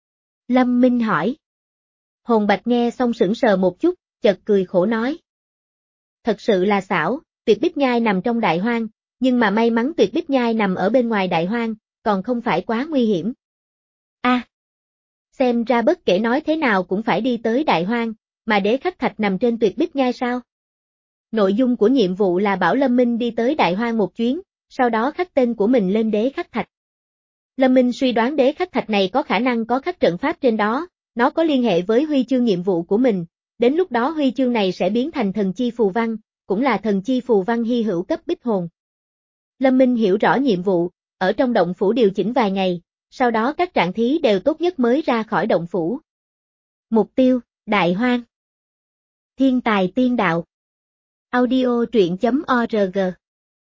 Lâm Minh hỏi. Hồn Bạch nghe xong sững sờ một chút, chợt cười khổ nói. Thật sự là xảo, tuyệt bích nhai nằm trong đại hoang, nhưng mà may mắn tuyệt bích nhai nằm ở bên ngoài đại hoang, còn không phải quá nguy hiểm. A, à, xem ra bất kể nói thế nào cũng phải đi tới đại hoang, mà đế khắc thạch nằm trên tuyệt bích nhai sao? Nội dung của nhiệm vụ là bảo Lâm Minh đi tới đại hoang một chuyến, sau đó khắc tên của mình lên đế khắc thạch. Lâm Minh suy đoán đế khắc thạch này có khả năng có khắc trận pháp trên đó, nó có liên hệ với huy chương nhiệm vụ của mình, đến lúc đó huy chương này sẽ biến thành thần chi phù văn, cũng là thần chi phù văn hy hữu cấp bích hồn. Lâm Minh hiểu rõ nhiệm vụ, ở trong động phủ điều chỉnh vài ngày, sau đó các trạng thí đều tốt nhất mới ra khỏi động phủ. Mục tiêu, đại hoang. Thiên tài tiên đạo. Audio truyện chấm org.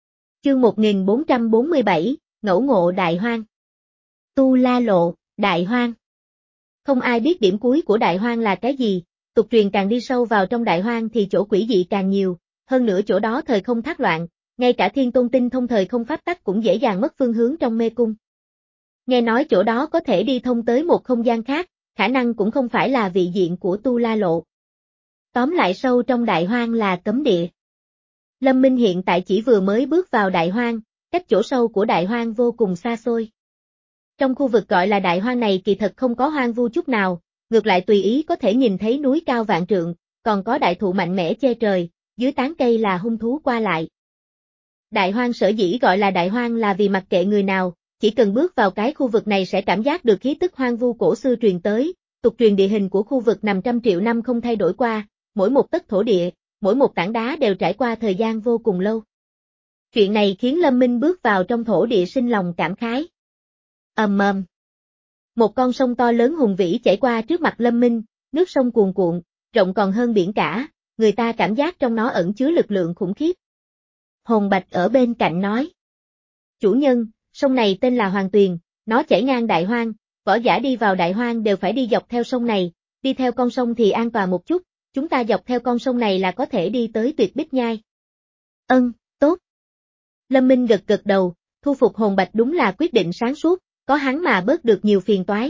Chương một nghìn bốn trăm bốn mươi bảy, Ngẫu ngộ Đại Hoang. Tu La Lộ, Đại Hoang. Không ai biết điểm cuối của Đại Hoang là cái gì, tục truyền càng đi sâu vào trong Đại Hoang thì chỗ quỷ dị càng nhiều, hơn nữa chỗ đó thời không thác loạn, ngay cả Thiên Tôn tinh thông thời không pháp tắc cũng dễ dàng mất phương hướng trong mê cung. Nghe nói chỗ đó có thể đi thông tới một không gian khác, khả năng cũng không phải là vị diện của Tu La Lộ. Tóm lại sâu trong Đại Hoang là cấm địa. Lâm Minh hiện tại chỉ vừa mới bước vào Đại Hoang, cách chỗ sâu của Đại Hoang vô cùng xa xôi. Trong khu vực gọi là Đại Hoang này kỳ thật không có hoang vu chút nào, ngược lại tùy ý có thể nhìn thấy núi cao vạn trượng, còn có đại thụ mạnh mẽ che trời, dưới tán cây là hung thú qua lại. Đại Hoang sở dĩ gọi là Đại Hoang là vì mặc kệ người nào, chỉ cần bước vào cái khu vực này sẽ cảm giác được khí tức hoang vu cổ xưa truyền tới, tục truyền địa hình của khu vực nằm trăm triệu năm không thay đổi qua, mỗi một tấc thổ địa, mỗi một tảng đá đều trải qua thời gian vô cùng lâu. Chuyện này khiến Lâm Minh bước vào trong thổ địa sinh lòng cảm khái. Ầm ầm. Một con sông to lớn hùng vĩ chảy qua trước mặt Lâm Minh, nước sông cuồn cuộn, rộng còn hơn biển cả, người ta cảm giác trong nó ẩn chứa lực lượng khủng khiếp. Hồn Bạch ở bên cạnh nói. Chủ nhân, sông này tên là Hoàng Tuyền, nó chảy ngang Đại Hoang, võ giả đi vào Đại Hoang đều phải đi dọc theo sông này, đi theo con sông thì an toàn một chút, chúng ta dọc theo con sông này là có thể đi tới Tuyệt Bích Nhai. Ân, tốt. Lâm Minh gật gật đầu, thu phục Hồn Bạch đúng là quyết định sáng suốt, có hắn mà bớt được nhiều phiền toái.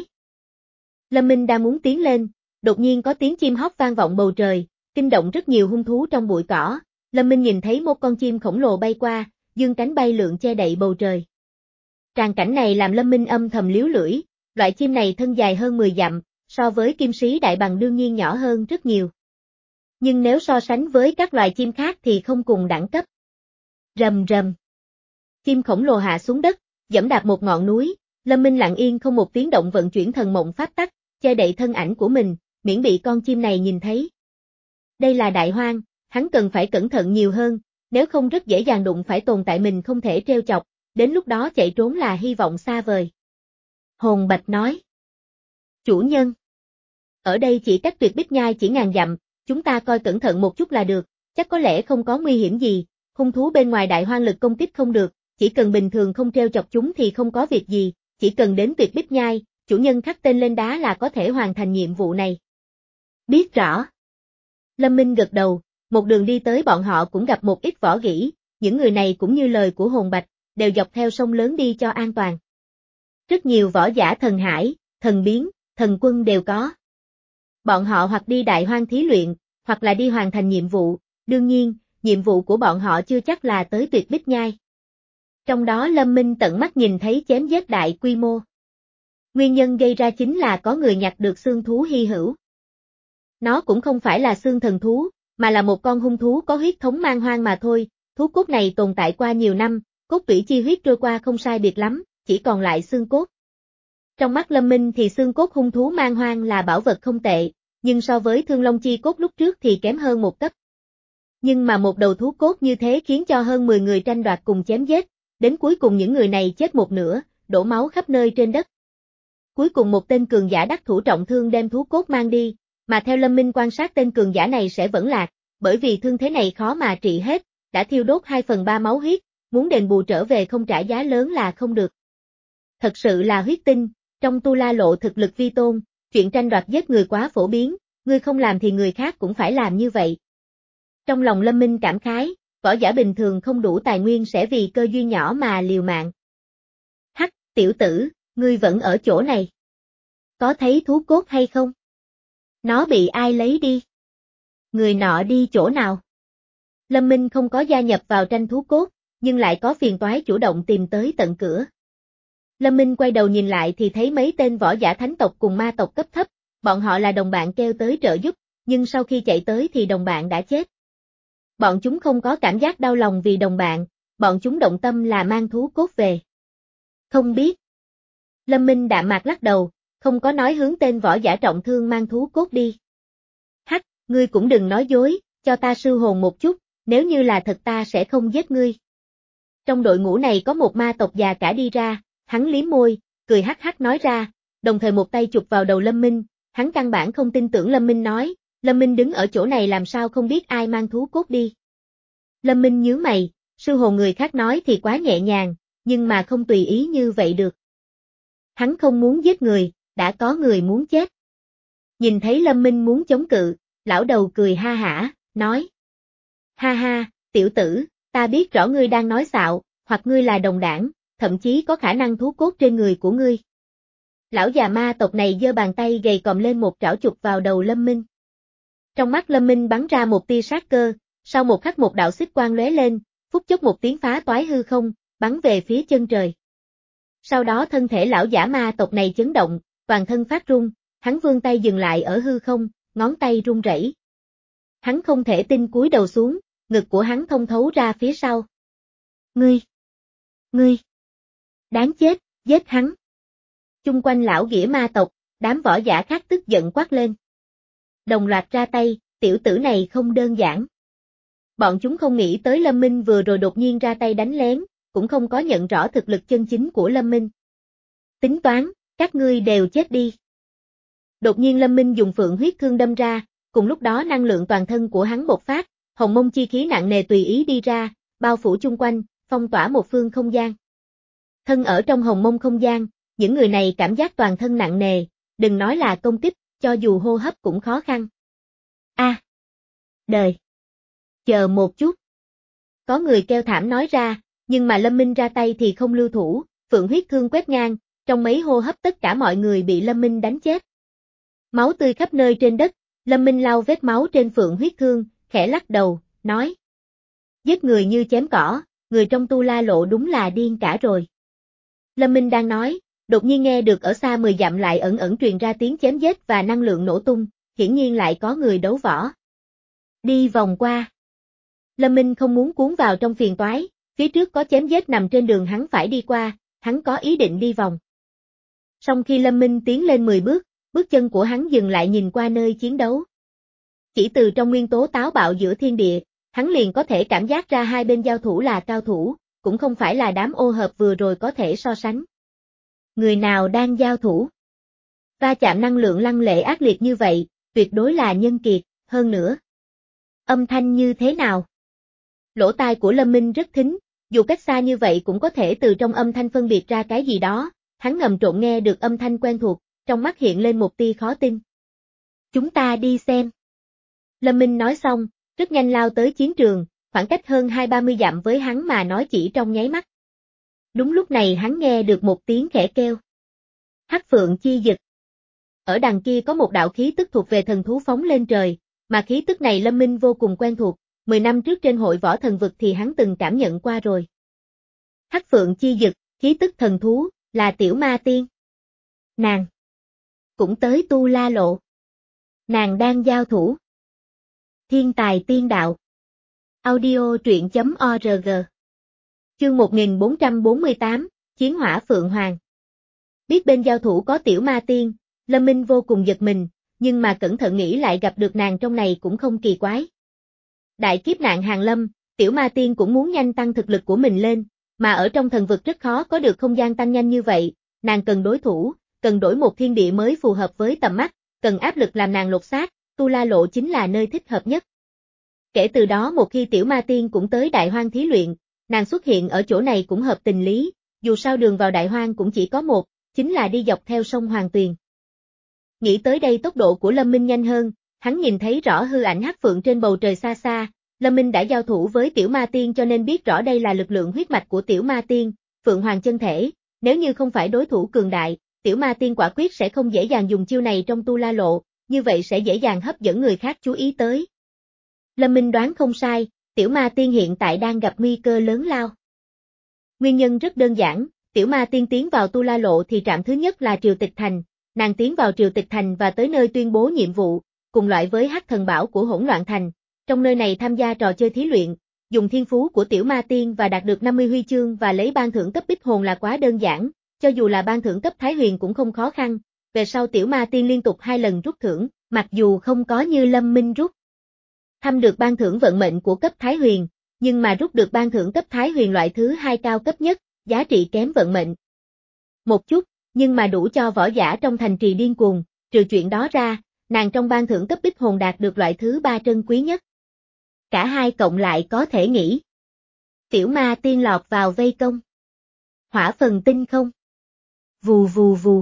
Lâm Minh đang muốn tiến lên, đột nhiên có tiếng chim hót vang vọng bầu trời, kinh động rất nhiều hung thú trong bụi cỏ. Lâm Minh nhìn thấy một con chim khổng lồ bay qua, dương cánh bay lượn che đậy bầu trời. Tràng cảnh này làm Lâm Minh âm thầm liếu lưỡi, loại chim này thân dài hơn mười dặm, so với kim sĩ đại bàng đương nhiên nhỏ hơn rất nhiều. Nhưng nếu so sánh với các loài chim khác thì không cùng đẳng cấp. Rầm rầm. Chim khổng lồ hạ xuống đất, giẫm đạp một ngọn núi, Lâm Minh lặng yên không một tiếng động vận chuyển thần mộng pháp tắc, che đậy thân ảnh của mình, miễn bị con chim này nhìn thấy. Đây là Đại Hoang, hắn cần phải cẩn thận nhiều hơn, nếu không rất dễ dàng đụng phải tồn tại mình không thể trêu chọc, đến lúc đó chạy trốn là hy vọng xa vời. Hồn Bạch nói. Chủ nhân. Ở đây chỉ cách Tuyệt Bích Nhai chỉ ngàn dặm, chúng ta coi cẩn thận một chút là được, chắc có lẽ không có nguy hiểm gì, hung thú bên ngoài Đại Hoang lực công kích không được, chỉ cần bình thường không trêu chọc chúng thì không có việc gì, chỉ cần đến Tuyệt Bích Nhai, chủ nhân khắc tên lên đá là có thể hoàn thành nhiệm vụ này. Biết rõ. Lâm Minh gật đầu, một đường đi tới bọn họ cũng gặp một ít võ gỉ, những người này cũng như lời của Hồn Bạch, đều dọc theo sông lớn đi cho an toàn. Rất nhiều võ giả thần hải, thần biến, thần quân đều có. Bọn họ hoặc đi Đại Hoang thí luyện, hoặc là đi hoàn thành nhiệm vụ, đương nhiên, nhiệm vụ của bọn họ chưa chắc là tới Tuyệt Bích Nhai. Trong đó Lâm Minh tận mắt nhìn thấy chém giết đại quy mô. Nguyên nhân gây ra chính là có người nhặt được xương thú hy hữu. Nó cũng không phải là xương thần thú, mà là một con hung thú có huyết thống man hoang mà thôi, thú cốt này tồn tại qua nhiều năm, cốt tủy chi huyết trôi qua không sai biệt lắm, chỉ còn lại xương cốt. Trong mắt Lâm Minh thì xương cốt hung thú man hoang là bảo vật không tệ, nhưng so với thương long chi cốt lúc trước thì kém hơn một cấp. Nhưng mà một đầu thú cốt như thế khiến cho hơn mười người tranh đoạt cùng chém giết, đến cuối cùng những người này chết một nửa, đổ máu khắp nơi trên đất. Cuối cùng một tên cường giả đắc thủ trọng thương đem thú cốt mang đi, mà theo Lâm Minh quan sát tên cường giả này sẽ vẫn lạc, bởi vì thương thế này khó mà trị hết, đã thiêu đốt hai phần ba máu huyết, muốn đền bù trở về không trả giá lớn là không được. Thật sự là huyết tinh, trong Tu La Lộ thực lực vi tôn, chuyện tranh đoạt giết người quá phổ biến, ngươi không làm thì người khác cũng phải làm như vậy. Trong lòng Lâm Minh cảm khái, võ giả bình thường không đủ tài nguyên sẽ vì cơ duyên nhỏ mà liều mạng. Hắc, tiểu tử, ngươi vẫn ở chỗ này. Có thấy thú cốt hay không? Nó bị ai lấy đi? Người nọ đi chỗ nào? Lâm Minh không có gia nhập vào tranh thú cốt, nhưng lại có phiền toái chủ động tìm tới tận cửa. Lâm Minh quay đầu nhìn lại thì thấy mấy tên võ giả thánh tộc cùng ma tộc cấp thấp, bọn họ là đồng bạn kêu tới trợ giúp, nhưng sau khi chạy tới thì đồng bạn đã chết. Bọn chúng không có cảm giác đau lòng vì đồng bạn, bọn chúng động tâm là mang thú cốt về. Không biết. Lâm Minh đạm mạc lắc đầu, không có nói hướng tên võ giả trọng thương mang thú cốt đi. Hắc, ngươi cũng đừng nói dối, cho ta sư hồn một chút, nếu như là thật ta sẽ không giết ngươi. Trong đội ngũ này có một ma tộc già cả đi ra, hắn liếm môi, cười hắc hắc nói ra, đồng thời một tay chụp vào đầu Lâm Minh, hắn căn bản không tin tưởng Lâm Minh nói, Lâm Minh đứng ở chỗ này làm sao không biết ai mang thú cốt đi. Lâm Minh nhướng mày, Sư hồn người khác nói thì quá nhẹ nhàng, nhưng mà không tùy ý như vậy được. Hắn không muốn giết người, đã có người muốn chết. Nhìn thấy Lâm Minh muốn chống cự, lão đầu cười ha hả, nói. Ha ha, tiểu tử, ta biết rõ ngươi đang nói xạo, hoặc ngươi là đồng đảng, thậm chí có khả năng thú cốt trên người của ngươi. Lão già ma tộc này giơ bàn tay gầy còm lên một trảo chụp vào đầu Lâm Minh. Trong mắt Lâm Minh bắn ra một tia sát cơ, sau một khắc một đạo xích quang lóe lên, phút chốc một tiếng phá toái hư không, bắn về phía chân trời. Sau đó thân thể lão giả ma tộc này chấn động, toàn thân phát run, hắn vươn tay dừng lại ở hư không, ngón tay run rẩy. Hắn không thể tin cúi đầu xuống, ngực của hắn thông thấu ra phía sau. Ngươi! Ngươi! Đáng chết, giết hắn! Chung quanh lão ghĩa ma tộc, đám võ giả khác tức giận quát lên. Đồng loạt ra tay, tiểu tử này không đơn giản. Bọn chúng không nghĩ tới Lâm Minh vừa rồi đột nhiên ra tay đánh lén, cũng không có nhận rõ thực lực chân chính của Lâm Minh. Tính toán, các ngươi đều chết đi. Đột nhiên Lâm Minh dùng phượng huyết thương đâm ra, cùng lúc đó năng lượng toàn thân của hắn bộc phát, hồng mông chi khí nặng nề tùy ý đi ra, bao phủ chung quanh, phong tỏa một phương không gian. Thân ở trong hồng mông không gian, những người này cảm giác toàn thân nặng nề, đừng nói là công kích, cho dù hô hấp cũng khó khăn. A, à, đời. Chờ một chút. Có người kêu thảm nói ra, nhưng mà Lâm Minh ra tay thì không lưu thủ, phượng huyết thương quét ngang, trong mấy hô hấp tất cả mọi người bị Lâm Minh đánh chết. Máu tươi khắp nơi trên đất, Lâm Minh lau vết máu trên phượng huyết thương, khẽ lắc đầu, nói. Giết người như chém cỏ, người trong Tu La Lộ đúng là điên cả rồi. Lâm Minh đang nói, đột nhiên nghe được ở xa mười dặm lại ẩn ẩn truyền ra tiếng chém giết và năng lượng nổ tung, hiển nhiên lại có người đấu võ. Đi vòng qua. Lâm Minh không muốn cuốn vào trong phiền toái, phía trước có chém giết nằm trên đường hắn phải đi qua, hắn có ý định đi vòng. Song khi Lâm Minh tiến lên mười bước, bước chân của hắn dừng lại nhìn qua nơi chiến đấu. Chỉ từ trong nguyên tố táo bạo giữa thiên địa, hắn liền có thể cảm giác ra hai bên giao thủ là cao thủ, cũng không phải là đám ô hợp vừa rồi có thể so sánh. Người nào đang giao thủ? Va chạm năng lượng lăng lệ ác liệt như vậy, tuyệt đối là nhân kiệt, hơn nữa. Âm thanh như thế nào? Lỗ tai của Lâm Minh rất thính, dù cách xa như vậy cũng có thể từ trong âm thanh phân biệt ra cái gì đó, hắn ngầm trộn nghe được âm thanh quen thuộc, trong mắt hiện lên một tia khó tin. Chúng ta đi xem. Lâm Minh nói xong, rất nhanh lao tới chiến trường, khoảng cách hơn hai ba mươi dặm với hắn mà nói chỉ trong nháy mắt. Đúng lúc này hắn nghe được một tiếng khẽ kêu. Hắc Phượng Chi Dực. Ở đằng kia có một đạo khí tức thuộc về thần thú phóng lên trời, mà khí tức này Lâm Minh vô cùng quen thuộc, mười năm trước trên hội võ thần vực thì hắn từng cảm nhận qua rồi. Hắc Phượng Chi Dực, khí tức thần thú, là Tiểu Ma Tiên. Nàng cũng tới Tu La Lộ. Nàng đang giao thủ. Thiên tài tiên đạo. Audio truyện chấm org. Chương một nghìn bốn trăm bốn mươi tám, Chiến Hỏa Phượng Hoàng. Biết bên giao thủ có Tiểu Ma Tiên, Lâm Minh vô cùng giật mình, nhưng mà cẩn thận nghĩ lại gặp được nàng trong này cũng không kỳ quái. Đại kiếp nạn hàng lâm, Tiểu Ma Tiên cũng muốn nhanh tăng thực lực của mình lên, mà ở trong thần vực rất khó có được không gian tăng nhanh như vậy, nàng cần đối thủ, cần đổi một thiên địa mới phù hợp với tầm mắt, cần áp lực làm nàng lột xác, Tu La Lộ chính là nơi thích hợp nhất. Kể từ đó một khi Tiểu Ma Tiên cũng tới Đại Hoang thí luyện, nàng xuất hiện ở chỗ này cũng hợp tình lý, dù sao đường vào Đại Hoang cũng chỉ có một, chính là đi dọc theo sông Hoàng Tuyền. Nghĩ tới đây tốc độ của Lâm Minh nhanh hơn, hắn nhìn thấy rõ hư ảnh hắc phượng trên bầu trời xa xa, Lâm Minh đã giao thủ với Tiểu Ma Tiên cho nên biết rõ đây là lực lượng huyết mạch của Tiểu Ma Tiên, Phượng Hoàng chân thể, nếu như không phải đối thủ cường đại, Tiểu Ma Tiên quả quyết sẽ không dễ dàng dùng chiêu này trong Tu La Lộ, như vậy sẽ dễ dàng hấp dẫn người khác chú ý tới. Lâm Minh đoán không sai, Tiểu Ma Tiên hiện tại đang gặp nguy cơ lớn lao. Nguyên nhân rất đơn giản, Tiểu Ma Tiên tiến vào Tu La Lộ thì trạm thứ nhất là Triều Tịch Thành, nàng tiến vào Triều Tịch Thành và tới nơi tuyên bố nhiệm vụ, cùng loại với Hắc Thần Bảo của Hỗn Loạn Thành, trong nơi này tham gia trò chơi thí luyện, dùng thiên phú của Tiểu Ma Tiên và đạt được năm mươi huy chương và lấy ban thưởng cấp Bích Hồn là quá đơn giản, cho dù là ban thưởng cấp Thái Huyền cũng không khó khăn, về sau Tiểu Ma Tiên liên tục hai lần rút thưởng, mặc dù không có như Lâm Minh rút. Thăm được ban thưởng vận mệnh của cấp Thái Huyền, nhưng mà rút được ban thưởng cấp Thái Huyền loại thứ hai cao cấp nhất, giá trị kém vận mệnh. Một chút, nhưng mà đủ cho võ giả trong thành trì điên cuồng, trừ chuyện đó ra, nàng trong ban thưởng cấp Bích Hồn đạt được loại thứ ba trân quý nhất. Cả hai cộng lại có thể nghĩ. Tiểu ma tiên lọt vào vây công. Hỏa phần tinh không. Vù vù vù.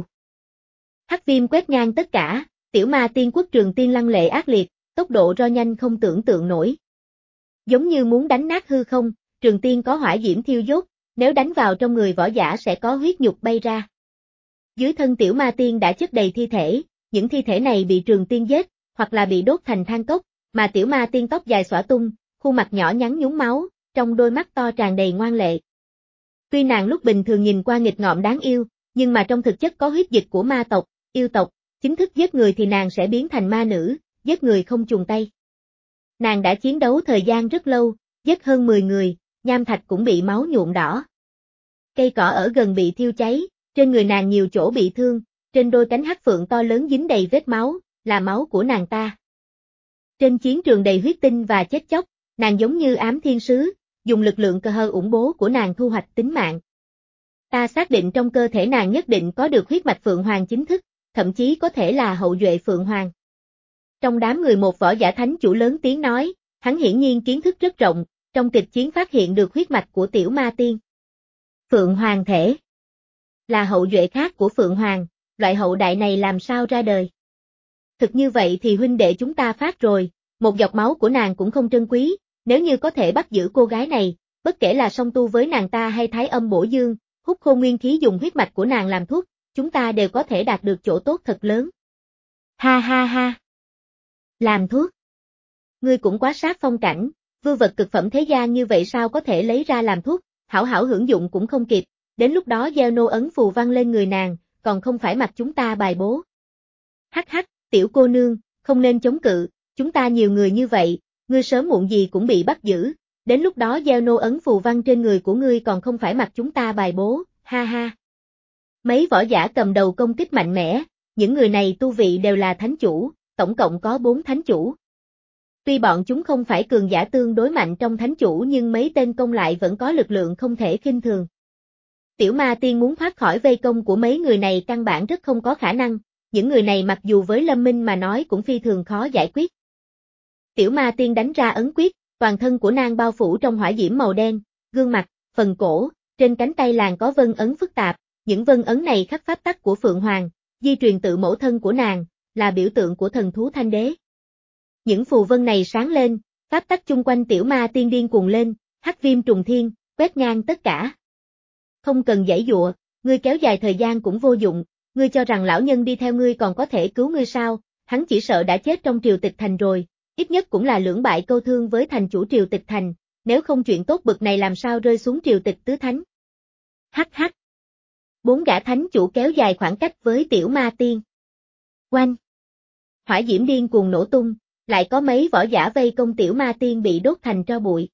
Hắc viêm quét ngang tất cả, tiểu ma tiên quốc trường tiên lăng lệ ác liệt, tốc độ ro nhanh không tưởng tượng nổi. Giống như muốn đánh nát hư không, trường tiên có hỏa diễm thiêu đốt, nếu đánh vào trong người võ giả sẽ có huyết nhục bay ra. Dưới thân tiểu ma tiên đã chất đầy thi thể, những thi thể này bị trường tiên giết, hoặc là bị đốt thành than cốc, mà tiểu ma tiên tóc dài xõa tung, khuôn mặt nhỏ nhắn nhúng máu, trong đôi mắt to tràn đầy ngoan lệ. Tuy nàng lúc bình thường nhìn qua nghịch ngợm đáng yêu, nhưng mà trong thực chất có huyết dịch của ma tộc, yêu tộc, chính thức giết người thì nàng sẽ biến thành ma nữ, giết người không chùn tay. Nàng đã chiến đấu thời gian rất lâu, giết hơn mười người, nham thạch cũng bị máu nhuộm đỏ. Cây cỏ ở gần bị thiêu cháy, trên người nàng nhiều chỗ bị thương, trên đôi cánh hắc phượng to lớn dính đầy vết máu, là máu của nàng ta. Trên chiến trường đầy huyết tinh và chết chóc, nàng giống như ám thiên sứ, dùng lực lượng cơ hơ ủng bố của nàng thu hoạch tính mạng. Ta xác định trong cơ thể nàng nhất định có được huyết mạch Phượng Hoàng chính thức, thậm chí có thể là hậu duệ Phượng Hoàng. Trong đám người một võ giả thánh chủ lớn tiếng nói, hắn hiển nhiên kiến thức rất rộng, trong kịch chiến phát hiện được huyết mạch của tiểu ma tiên. Phượng Hoàng thể là hậu duệ khác của Phượng Hoàng, loại hậu đại này làm sao ra đời? Thực như vậy thì huynh đệ chúng ta phát rồi, một giọt máu của nàng cũng không trân quý, nếu như có thể bắt giữ cô gái này, bất kể là song tu với nàng ta hay thái âm bổ dương, hút khô nguyên khí dùng huyết mạch của nàng làm thuốc, chúng ta đều có thể đạt được chỗ tốt thật lớn. Ha ha ha. Làm thuốc. Ngươi cũng quá sát phong cảnh, vư vật cực phẩm thế gian như vậy sao có thể lấy ra làm thuốc, hảo hảo hưởng dụng cũng không kịp, đến lúc đó gieo nô ấn phù văn lên người nàng, còn không phải mặc chúng ta bài bố. Hắc hắc, tiểu cô nương, không nên chống cự, chúng ta nhiều người như vậy, ngươi sớm muộn gì cũng bị bắt giữ, đến lúc đó gieo nô ấn phù văn trên người của ngươi còn không phải mặc chúng ta bài bố, ha ha. Mấy võ giả cầm đầu công kích mạnh mẽ, những người này tu vị đều là thánh chủ, tổng cộng có bốn thánh chủ. Tuy bọn chúng không phải cường giả tương đối mạnh trong thánh chủ nhưng mấy tên công lại vẫn có lực lượng không thể khinh thường. Tiểu ma tiên muốn thoát khỏi vây công của mấy người này căn bản rất không có khả năng, những người này mặc dù với Lâm Minh mà nói cũng phi thường khó giải quyết. Tiểu ma tiên đánh ra ấn quyết, toàn thân của nàng bao phủ trong hỏa diễm màu đen, gương mặt, phần cổ, trên cánh tay làng có vân ấn phức tạp, những vân ấn này khắc pháp tắc của Phượng Hoàng, di truyền tự mẫu thân của nàng, là biểu tượng của thần thú thanh đế. Những phù vân này sáng lên, pháp tắc chung quanh tiểu ma tiên điên cuồng lên, hắc viêm trùng thiên, quét ngang tất cả. Không cần giãy dụa, ngươi kéo dài thời gian cũng vô dụng, ngươi cho rằng lão nhân đi theo ngươi còn có thể cứu ngươi sao, hắn chỉ sợ đã chết trong triều tịch thành rồi, ít nhất cũng là lưỡng bại câu thương với thành chủ triều tịch thành, nếu không chuyện tốt bực này làm sao rơi xuống triều tịch tứ thánh. Hắc hắc. Bốn gã thánh chủ kéo dài khoảng cách với tiểu ma tiên. Oanh. Hỏa diễm điên cuồng nổ tung, lại có mấy võ giả vây công tiểu ma tiên bị đốt thành tro bụi.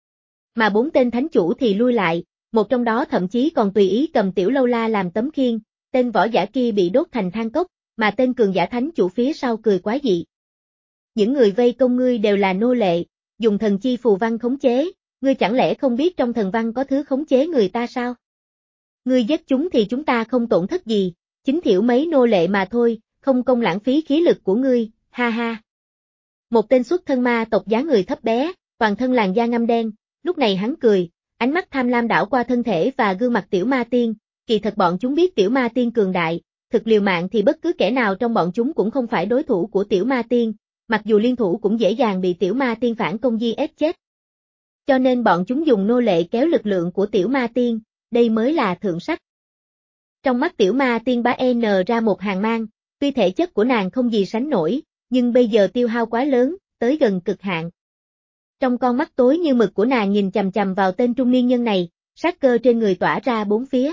Mà bốn tên thánh chủ thì lui lại, một trong đó thậm chí còn tùy ý cầm tiểu lâu la làm tấm khiên, tên võ giả kia bị đốt thành than cốc, mà tên cường giả thánh chủ phía sau cười quá dị. Những người vây công ngươi đều là nô lệ, dùng thần chi phù văn khống chế, ngươi chẳng lẽ không biết trong thần văn có thứ khống chế người ta sao? Ngươi giết chúng thì chúng ta không tổn thất gì, chính thiểu mấy nô lệ mà thôi, không công lãng phí khí lực của ngươi, ha ha. Một tên xuất thân ma tộc dáng người thấp bé, toàn thân làn da ngăm đen, lúc này hắn cười, ánh mắt tham lam đảo qua thân thể và gương mặt tiểu ma tiên, kỳ thật bọn chúng biết tiểu ma tiên cường đại, thực liều mạng thì bất cứ kẻ nào trong bọn chúng cũng không phải đối thủ của tiểu ma tiên, mặc dù liên thủ cũng dễ dàng bị tiểu ma tiên phản công di ép chết. Cho nên bọn chúng dùng nô lệ kéo lực lượng của tiểu ma tiên, đây mới là thượng sách. Trong mắt tiểu ma tiên bá N ra một hàng mang, tuy thể chất của nàng không gì sánh nổi, nhưng bây giờ tiêu hao quá lớn, tới gần cực hạn. Trong con mắt tối như mực của nàng nhìn chằm chằm vào tên trung niên nhân này, sát cơ trên người tỏa ra bốn phía.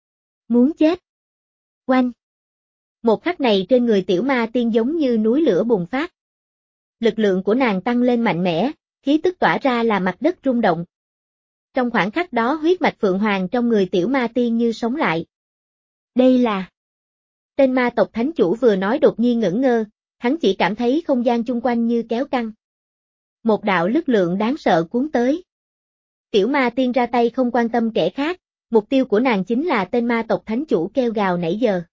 Muốn chết. Oanh. Một khắc này trên người tiểu ma tiên giống như núi lửa bùng phát. Lực lượng của nàng tăng lên mạnh mẽ, khí tức tỏa ra là mặt đất rung động. Trong khoảnh khắc đó huyết mạch Phượng Hoàng trong người tiểu ma tiên như sống lại. Đây là... Tên ma tộc thánh chủ vừa nói đột nhiên ngẩn ngơ, hắn chỉ cảm thấy không gian chung quanh như kéo căng. Một đạo lực lượng đáng sợ cuốn tới. Tiểu ma tiên ra tay không quan tâm kẻ khác, mục tiêu của nàng chính là tên ma tộc thánh chủ kêu gào nãy giờ.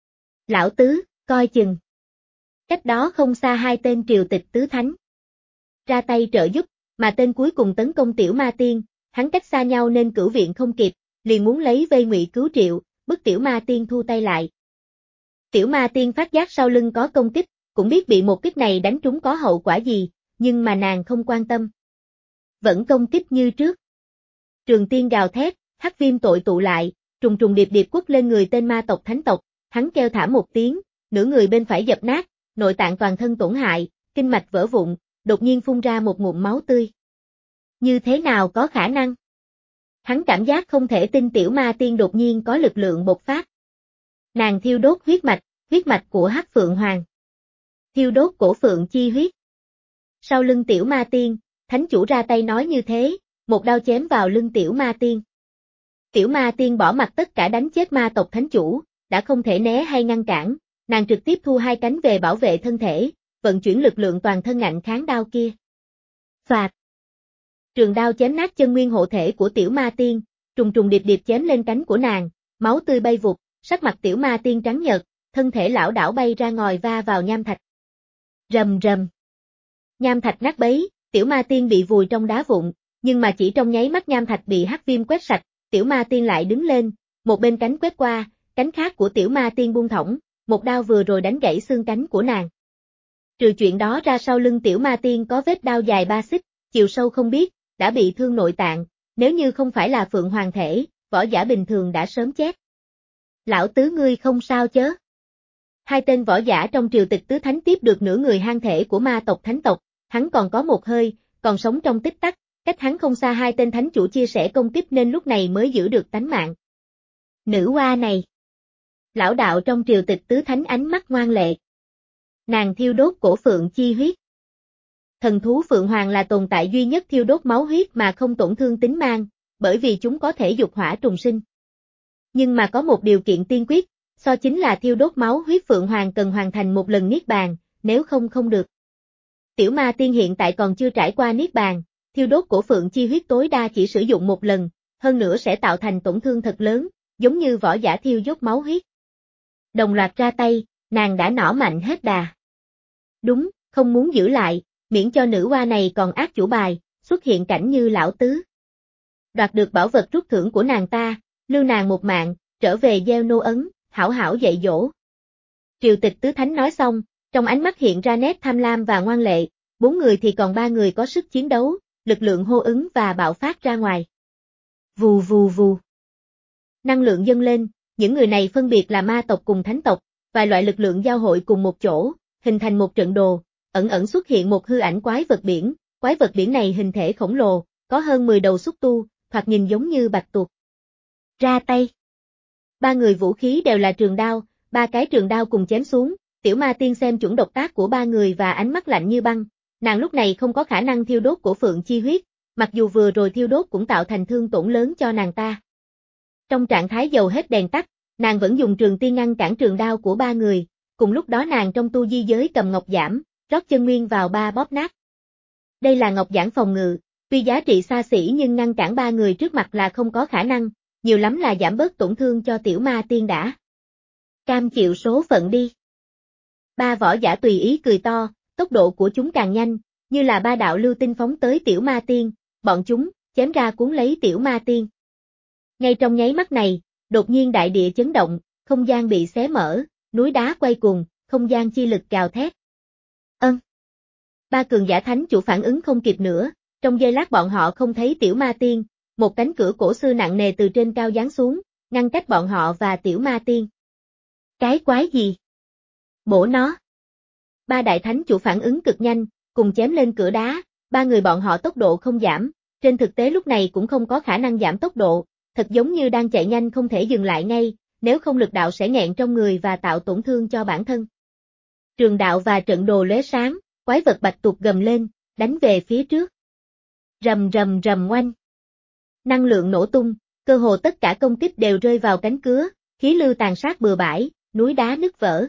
Lão tứ, coi chừng. Cách đó không xa hai tên triều tịch tứ thánh. Ra tay trợ giúp, mà tên cuối cùng tấn công tiểu ma tiên, hắn cách xa nhau nên cửu viện không kịp, liền muốn lấy vây ngụy cứu Triệu, bức Tiểu Ma Tiên thu tay lại. Tiểu Ma Tiên phát giác sau lưng có công kích, cũng biết bị một kích này đánh trúng có hậu quả gì, nhưng mà nàng không quan tâm. Vẫn công kích như trước. Trường tiên gào thét, hắc viêm tội tụ lại, trùng trùng điệp điệp quất lên người tên ma tộc thánh tộc, hắn kêu thảm một tiếng, nửa người bên phải dập nát, nội tạng toàn thân tổn hại, kinh mạch vỡ vụn, đột nhiên phun ra một ngụm máu tươi. Như thế nào có khả năng? Hắn cảm giác không thể tin Tiểu Ma Tiên đột nhiên có lực lượng bộc phát. Nàng thiêu đốt huyết mạch, huyết mạch của Hắc Phượng Hoàng. Thiêu đốt cổ phượng chi huyết. Sau lưng Tiểu Ma Tiên, thánh chủ ra tay nói như thế, một đao chém vào lưng Tiểu Ma Tiên. Tiểu Ma Tiên bỏ mặc tất cả đánh chết ma tộc thánh chủ, đã không thể né hay ngăn cản, nàng trực tiếp thu hai cánh về bảo vệ thân thể, vận chuyển lực lượng toàn thân ngạnh kháng đao kia. Phạt. Trường đao chém nát chân nguyên hộ thể của Tiểu Ma Tiên, trùng trùng điệp điệp chém lên cánh của nàng, máu tươi bay vụt, sắc mặt Tiểu Ma Tiên trắng nhợt, thân thể lảo đảo bay ra ngòi va vào nham thạch. Rầm rầm. Nham thạch nát bấy, Tiểu Ma Tiên bị vùi trong đá vụn, nhưng mà chỉ trong nháy mắt nham thạch bị hắc viêm quét sạch, Tiểu Ma Tiên lại đứng lên, một bên cánh quét qua, cánh khác của Tiểu Ma Tiên buông thõng, một đao vừa rồi đánh gãy xương cánh của nàng. Trừ chuyện đó ra sau lưng Tiểu Ma Tiên có vết đao dài ba xích, chiều sâu không biết, đã bị thương nội tạng, nếu như không phải là Phượng Hoàng thể, võ giả bình thường đã sớm chết. Lão tứ ngươi không sao chớ? Hai tên võ giả trong triều tịch tứ thánh tiếp được nửa người hang thể của ma tộc thánh tộc, hắn còn có một hơi, còn sống trong tích tắc, cách hắn không xa hai tên thánh chủ chia sẻ công kích nên lúc này mới giữ được tánh mạng. Nữ oa này. Lão đạo trong triều tịch tứ thánh ánh mắt ngoan lệ. Nàng thiêu đốt cổ phượng chi huyết. Thần thú Phượng Hoàng là tồn tại duy nhất thiêu đốt máu huyết mà không tổn thương tính mang, bởi vì chúng có thể dục hỏa trùng sinh. Nhưng mà có một điều kiện tiên quyết, so chính là thiêu đốt máu huyết Phượng Hoàng cần hoàn thành một lần niết bàn, nếu không không được. Tiểu Ma Tiên hiện tại còn chưa trải qua niết bàn, thiêu đốt cổ phượng chi huyết tối đa chỉ sử dụng một lần, hơn nữa sẽ tạo thành tổn thương thật lớn, giống như võ giả thiêu đốt máu huyết. Đồng loạt ra tay, nàng đã nỏ mạnh hết đà. Đúng, không muốn giữ lại, miễn cho nữ oa này còn ác chủ bài, xuất hiện cảnh như lão tứ. Đoạt được bảo vật rút thưởng của nàng ta, lưu nàng một mạng, trở về gieo nô ấn, hảo hảo dạy dỗ. Triều tịch tứ thánh nói xong, trong ánh mắt hiện ra nét tham lam và ngoan lệ, bốn người thì còn ba người có sức chiến đấu, lực lượng hô ứng và bạo phát ra ngoài. Vù vù vù. Năng lượng dâng lên, những người này phân biệt là ma tộc cùng thánh tộc, vài loại lực lượng giao hội cùng một chỗ, hình thành một trận đồ, ẩn ẩn xuất hiện một hư ảnh quái vật biển, quái vật biển này hình thể khổng lồ, có hơn mười đầu xúc tu, thoạt nhìn giống như bạch tuộc. Ra tay. Ba người vũ khí đều là trường đao, ba cái trường đao cùng chém xuống, Tiểu Ma Tiên xem chuẩn độc tác của ba người và ánh mắt lạnh như băng, nàng lúc này không có khả năng thiêu đốt của phượng chi huyết, mặc dù vừa rồi thiêu đốt cũng tạo thành thương tổn lớn cho nàng ta. Trong trạng thái dầu hết đèn tắt, nàng vẫn dùng trường tiên ngăn cản trường đao của ba người, cùng lúc đó nàng trong tu di giới cầm ngọc giản, rót chân nguyên vào ba bóp nát. Đây là ngọc giản phòng ngự, tuy giá trị xa xỉ nhưng ngăn cản ba người trước mặt là không có khả năng, nhiều lắm là giảm bớt tổn thương cho Tiểu Ma Tiên đã. Cam chịu số phận đi. Ba võ giả tùy ý cười to, tốc độ của chúng càng nhanh, như là ba đạo lưu tinh phóng tới Tiểu Ma Tiên, bọn chúng, chém ra cuốn lấy Tiểu Ma Tiên. Ngay trong nháy mắt này, đột nhiên đại địa chấn động, không gian bị xé mở, núi đá quay cuồng, không gian chi lực gào thét. Ân. Ba cường giả thánh chủ phản ứng không kịp nữa, trong giây lát bọn họ không thấy Tiểu Ma Tiên, một cánh cửa cổ xưa nặng nề từ trên cao giáng xuống, ngăn cách bọn họ và Tiểu Ma Tiên. Cái quái gì? Bổ nó. Ba đại thánh chủ phản ứng cực nhanh, cùng chém lên cửa đá, ba người bọn họ tốc độ không giảm, trên thực tế lúc này cũng không có khả năng giảm tốc độ, thật giống như đang chạy nhanh không thể dừng lại ngay, nếu không lực đạo sẽ nghẹn trong người và tạo tổn thương cho bản thân. Trường đạo và trận đồ lóe sáng, quái vật bạch tuộc gầm lên, đánh về phía trước. Rầm rầm rầm oanh. Năng lượng nổ tung, cơ hồ tất cả công kích đều rơi vào cánh cửa, khí lưu tàn sát bừa bãi, núi đá nứt vỡ.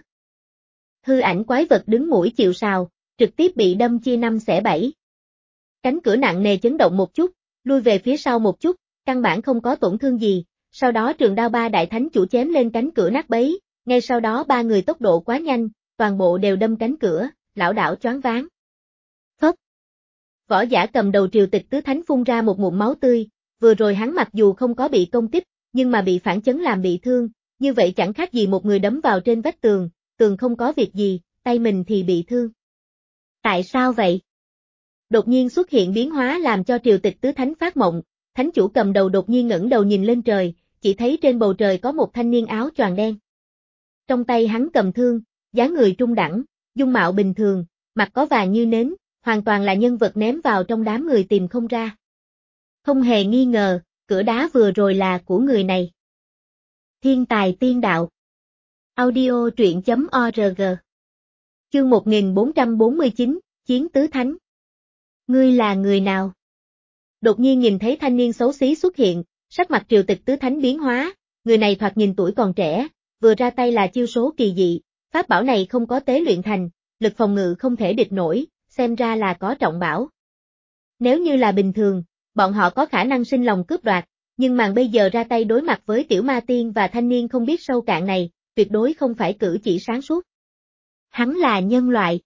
Hư ảnh quái vật đứng mũi chịu sào, trực tiếp bị đâm chia năm xẻ bảy. Cánh cửa nặng nề chấn động một chút, lui về phía sau một chút, căn bản không có tổn thương gì, sau đó trường đao ba đại thánh chủ chém lên cánh cửa nát bấy, ngay sau đó ba người tốc độ quá nhanh, toàn bộ đều đâm cánh cửa, lão đảo choáng váng. Phốc. Võ giả cầm đầu triều tịch tứ thánh phun ra một ngụm máu tươi, vừa rồi hắn mặc dù không có bị công kích, nhưng mà bị phản chấn làm bị thương, như vậy chẳng khác gì một người đấm vào trên vách tường, tường không có việc gì, tay mình thì bị thương. Tại sao vậy? Đột nhiên xuất hiện biến hóa làm cho Triều Tịch Tứ Thánh phát mộng, thánh chủ cầm đầu đột nhiên ngẩng đầu nhìn lên trời, chỉ thấy trên bầu trời có một thanh niên áo choàng đen. Trong tay hắn cầm thương, dáng người trung đẳng, dung mạo bình thường, mặt có vàng như nến, hoàn toàn là nhân vật ném vào trong đám người tìm không ra. Không hề nghi ngờ, cửa đá vừa rồi là của người này. Thiên tài tiên đạo. Audio truyện chấm org. Chương một nghìn bốn trăm bốn mươi chín, Chiến Tứ Thánh. Ngươi là người nào? Đột nhiên nhìn thấy thanh niên xấu xí xuất hiện, sắc mặt Triều Tịch Tứ Thánh biến hóa, người này thoạt nhìn tuổi còn trẻ, vừa ra tay là chiêu số kỳ dị, pháp bảo này không có tế luyện thành, lực phòng ngự không thể địch nổi, xem ra là có trọng bảo. Nếu như là bình thường, bọn họ có khả năng sinh lòng cướp đoạt, nhưng màn bây giờ ra tay đối mặt với tiểu ma tiên và thanh niên không biết sâu cạn này, tuyệt đối không phải cử chỉ sáng suốt. Hắn là nhân loại.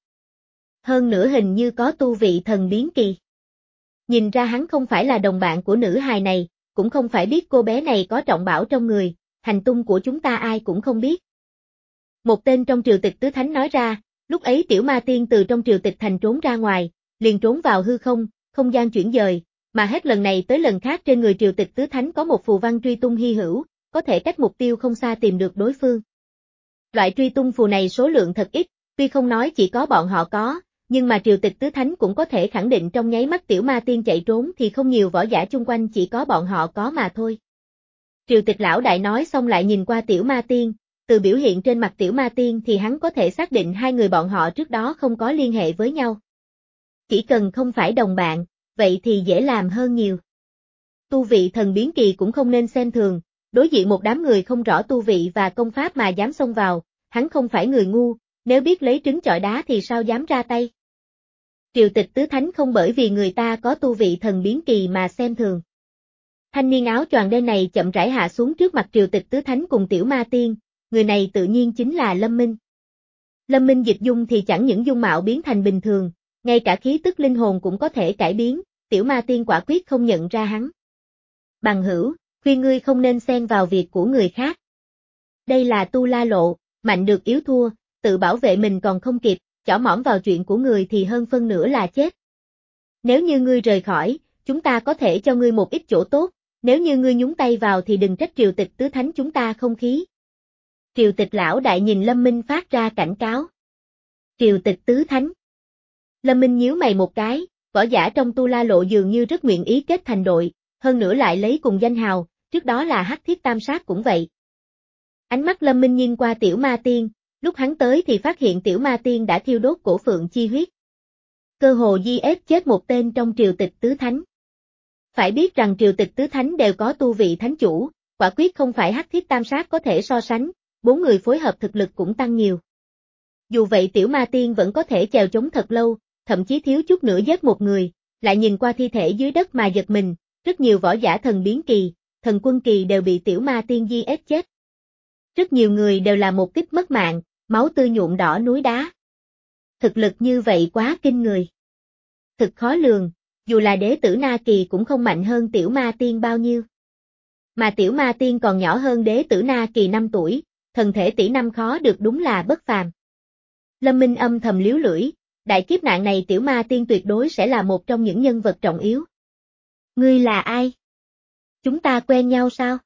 Hơn nữa hình như có tu vị thần biến kỳ. Nhìn ra hắn không phải là đồng bạn của nữ hài này, cũng không phải biết cô bé này có trọng bảo trong người, hành tung của chúng ta ai cũng không biết. Một tên trong Triều Tịch Tứ Thánh nói ra, lúc ấy tiểu ma tiên từ trong Triều Tịch thành trốn ra ngoài, liền trốn vào hư không, không gian chuyển dời, mà hết lần này tới lần khác trên người Triều Tịch Tứ Thánh có một phù văn truy tung hy hữu, có thể cách mục tiêu không xa tìm được đối phương. Loại truy tung phù này số lượng thật ít, tuy không nói chỉ có bọn họ có, nhưng mà Triều Tịch Tứ Thánh cũng có thể khẳng định trong nháy mắt tiểu ma tiên chạy trốn thì không nhiều võ giả chung quanh chỉ có bọn họ có mà thôi. Triều Tịch lão đại nói xong lại nhìn qua tiểu ma tiên, từ biểu hiện trên mặt tiểu ma tiên thì hắn có thể xác định hai người bọn họ trước đó không có liên hệ với nhau. Chỉ cần không phải đồng bạn, vậy thì dễ làm hơn nhiều. Tu vị thần biến kỳ cũng không nên xem thường, đối diện một đám người không rõ tu vị và công pháp mà dám xông vào, hắn không phải người ngu, nếu biết lấy trứng chọi đá thì sao dám ra tay. Triều Tịch Tứ Thánh không bởi vì người ta có tu vị thần biến kỳ mà xem thường. Thanh niên áo choàng đen này chậm rãi hạ xuống trước mặt Triều Tịch Tứ Thánh cùng tiểu ma tiên, người này tự nhiên chính là Lâm Minh. Lâm Minh dịch dung thì chẳng những dung mạo biến thành bình thường, ngay cả khí tức linh hồn cũng có thể cải biến, tiểu ma tiên quả quyết không nhận ra hắn. Bằng hữu, khuyên ngươi không nên xen vào việc của người khác. Đây là tu la lộ, mạnh được yếu thua, tự bảo vệ mình còn không kịp, chỏ mỏm vào chuyện của người thì hơn phân nửa là chết. Nếu như ngươi rời khỏi, chúng ta có thể cho ngươi một ít chỗ tốt, nếu như ngươi nhúng tay vào thì đừng trách Triều Tịch Tứ Thánh chúng ta không khí. Triều Tịch lão đại nhìn Lâm Minh phát ra cảnh cáo. Triều Tịch Tứ Thánh. Lâm Minh nhíu mày một cái, võ giả trong tu la lộ dường như rất nguyện ý kết thành đội, hơn nữa lại lấy cùng danh hào, trước đó là Hắc Thiết Tam Sát cũng vậy. Ánh mắt Lâm Minh nhìn qua tiểu ma tiên, lúc hắn tới thì phát hiện tiểu ma tiên đã thiêu đốt cổ phượng chi huyết. Cơ hồ di ép chết một tên trong Triều Tịch Tứ Thánh. Phải biết rằng Triều Tịch Tứ Thánh đều có tu vị thánh chủ, quả quyết không phải Hắc Thiết Tam Sát có thể so sánh, bốn người phối hợp thực lực cũng tăng nhiều. Dù vậy tiểu ma tiên vẫn có thể chèo chống thật lâu, thậm chí thiếu chút nữa giết một người, lại nhìn qua thi thể dưới đất mà giật mình, rất nhiều võ giả thần biến kỳ, thần quân kỳ đều bị tiểu ma tiên di ép chết. Rất nhiều người đều là một kích mất mạng, máu tươi nhuộm đỏ núi đá. Thực lực như vậy quá kinh người. Thực khó lường, dù là đế tử Na Kỳ cũng không mạnh hơn tiểu ma tiên bao nhiêu. Mà tiểu ma tiên còn nhỏ hơn đế tử Na Kỳ năm tuổi, thần thể tỷ năm khó được đúng là bất phàm. Lâm Minh âm thầm liếu lưỡi, đại kiếp nạn này tiểu ma tiên tuyệt đối sẽ là một trong những nhân vật trọng yếu. Ngươi là ai? Chúng ta quen nhau sao?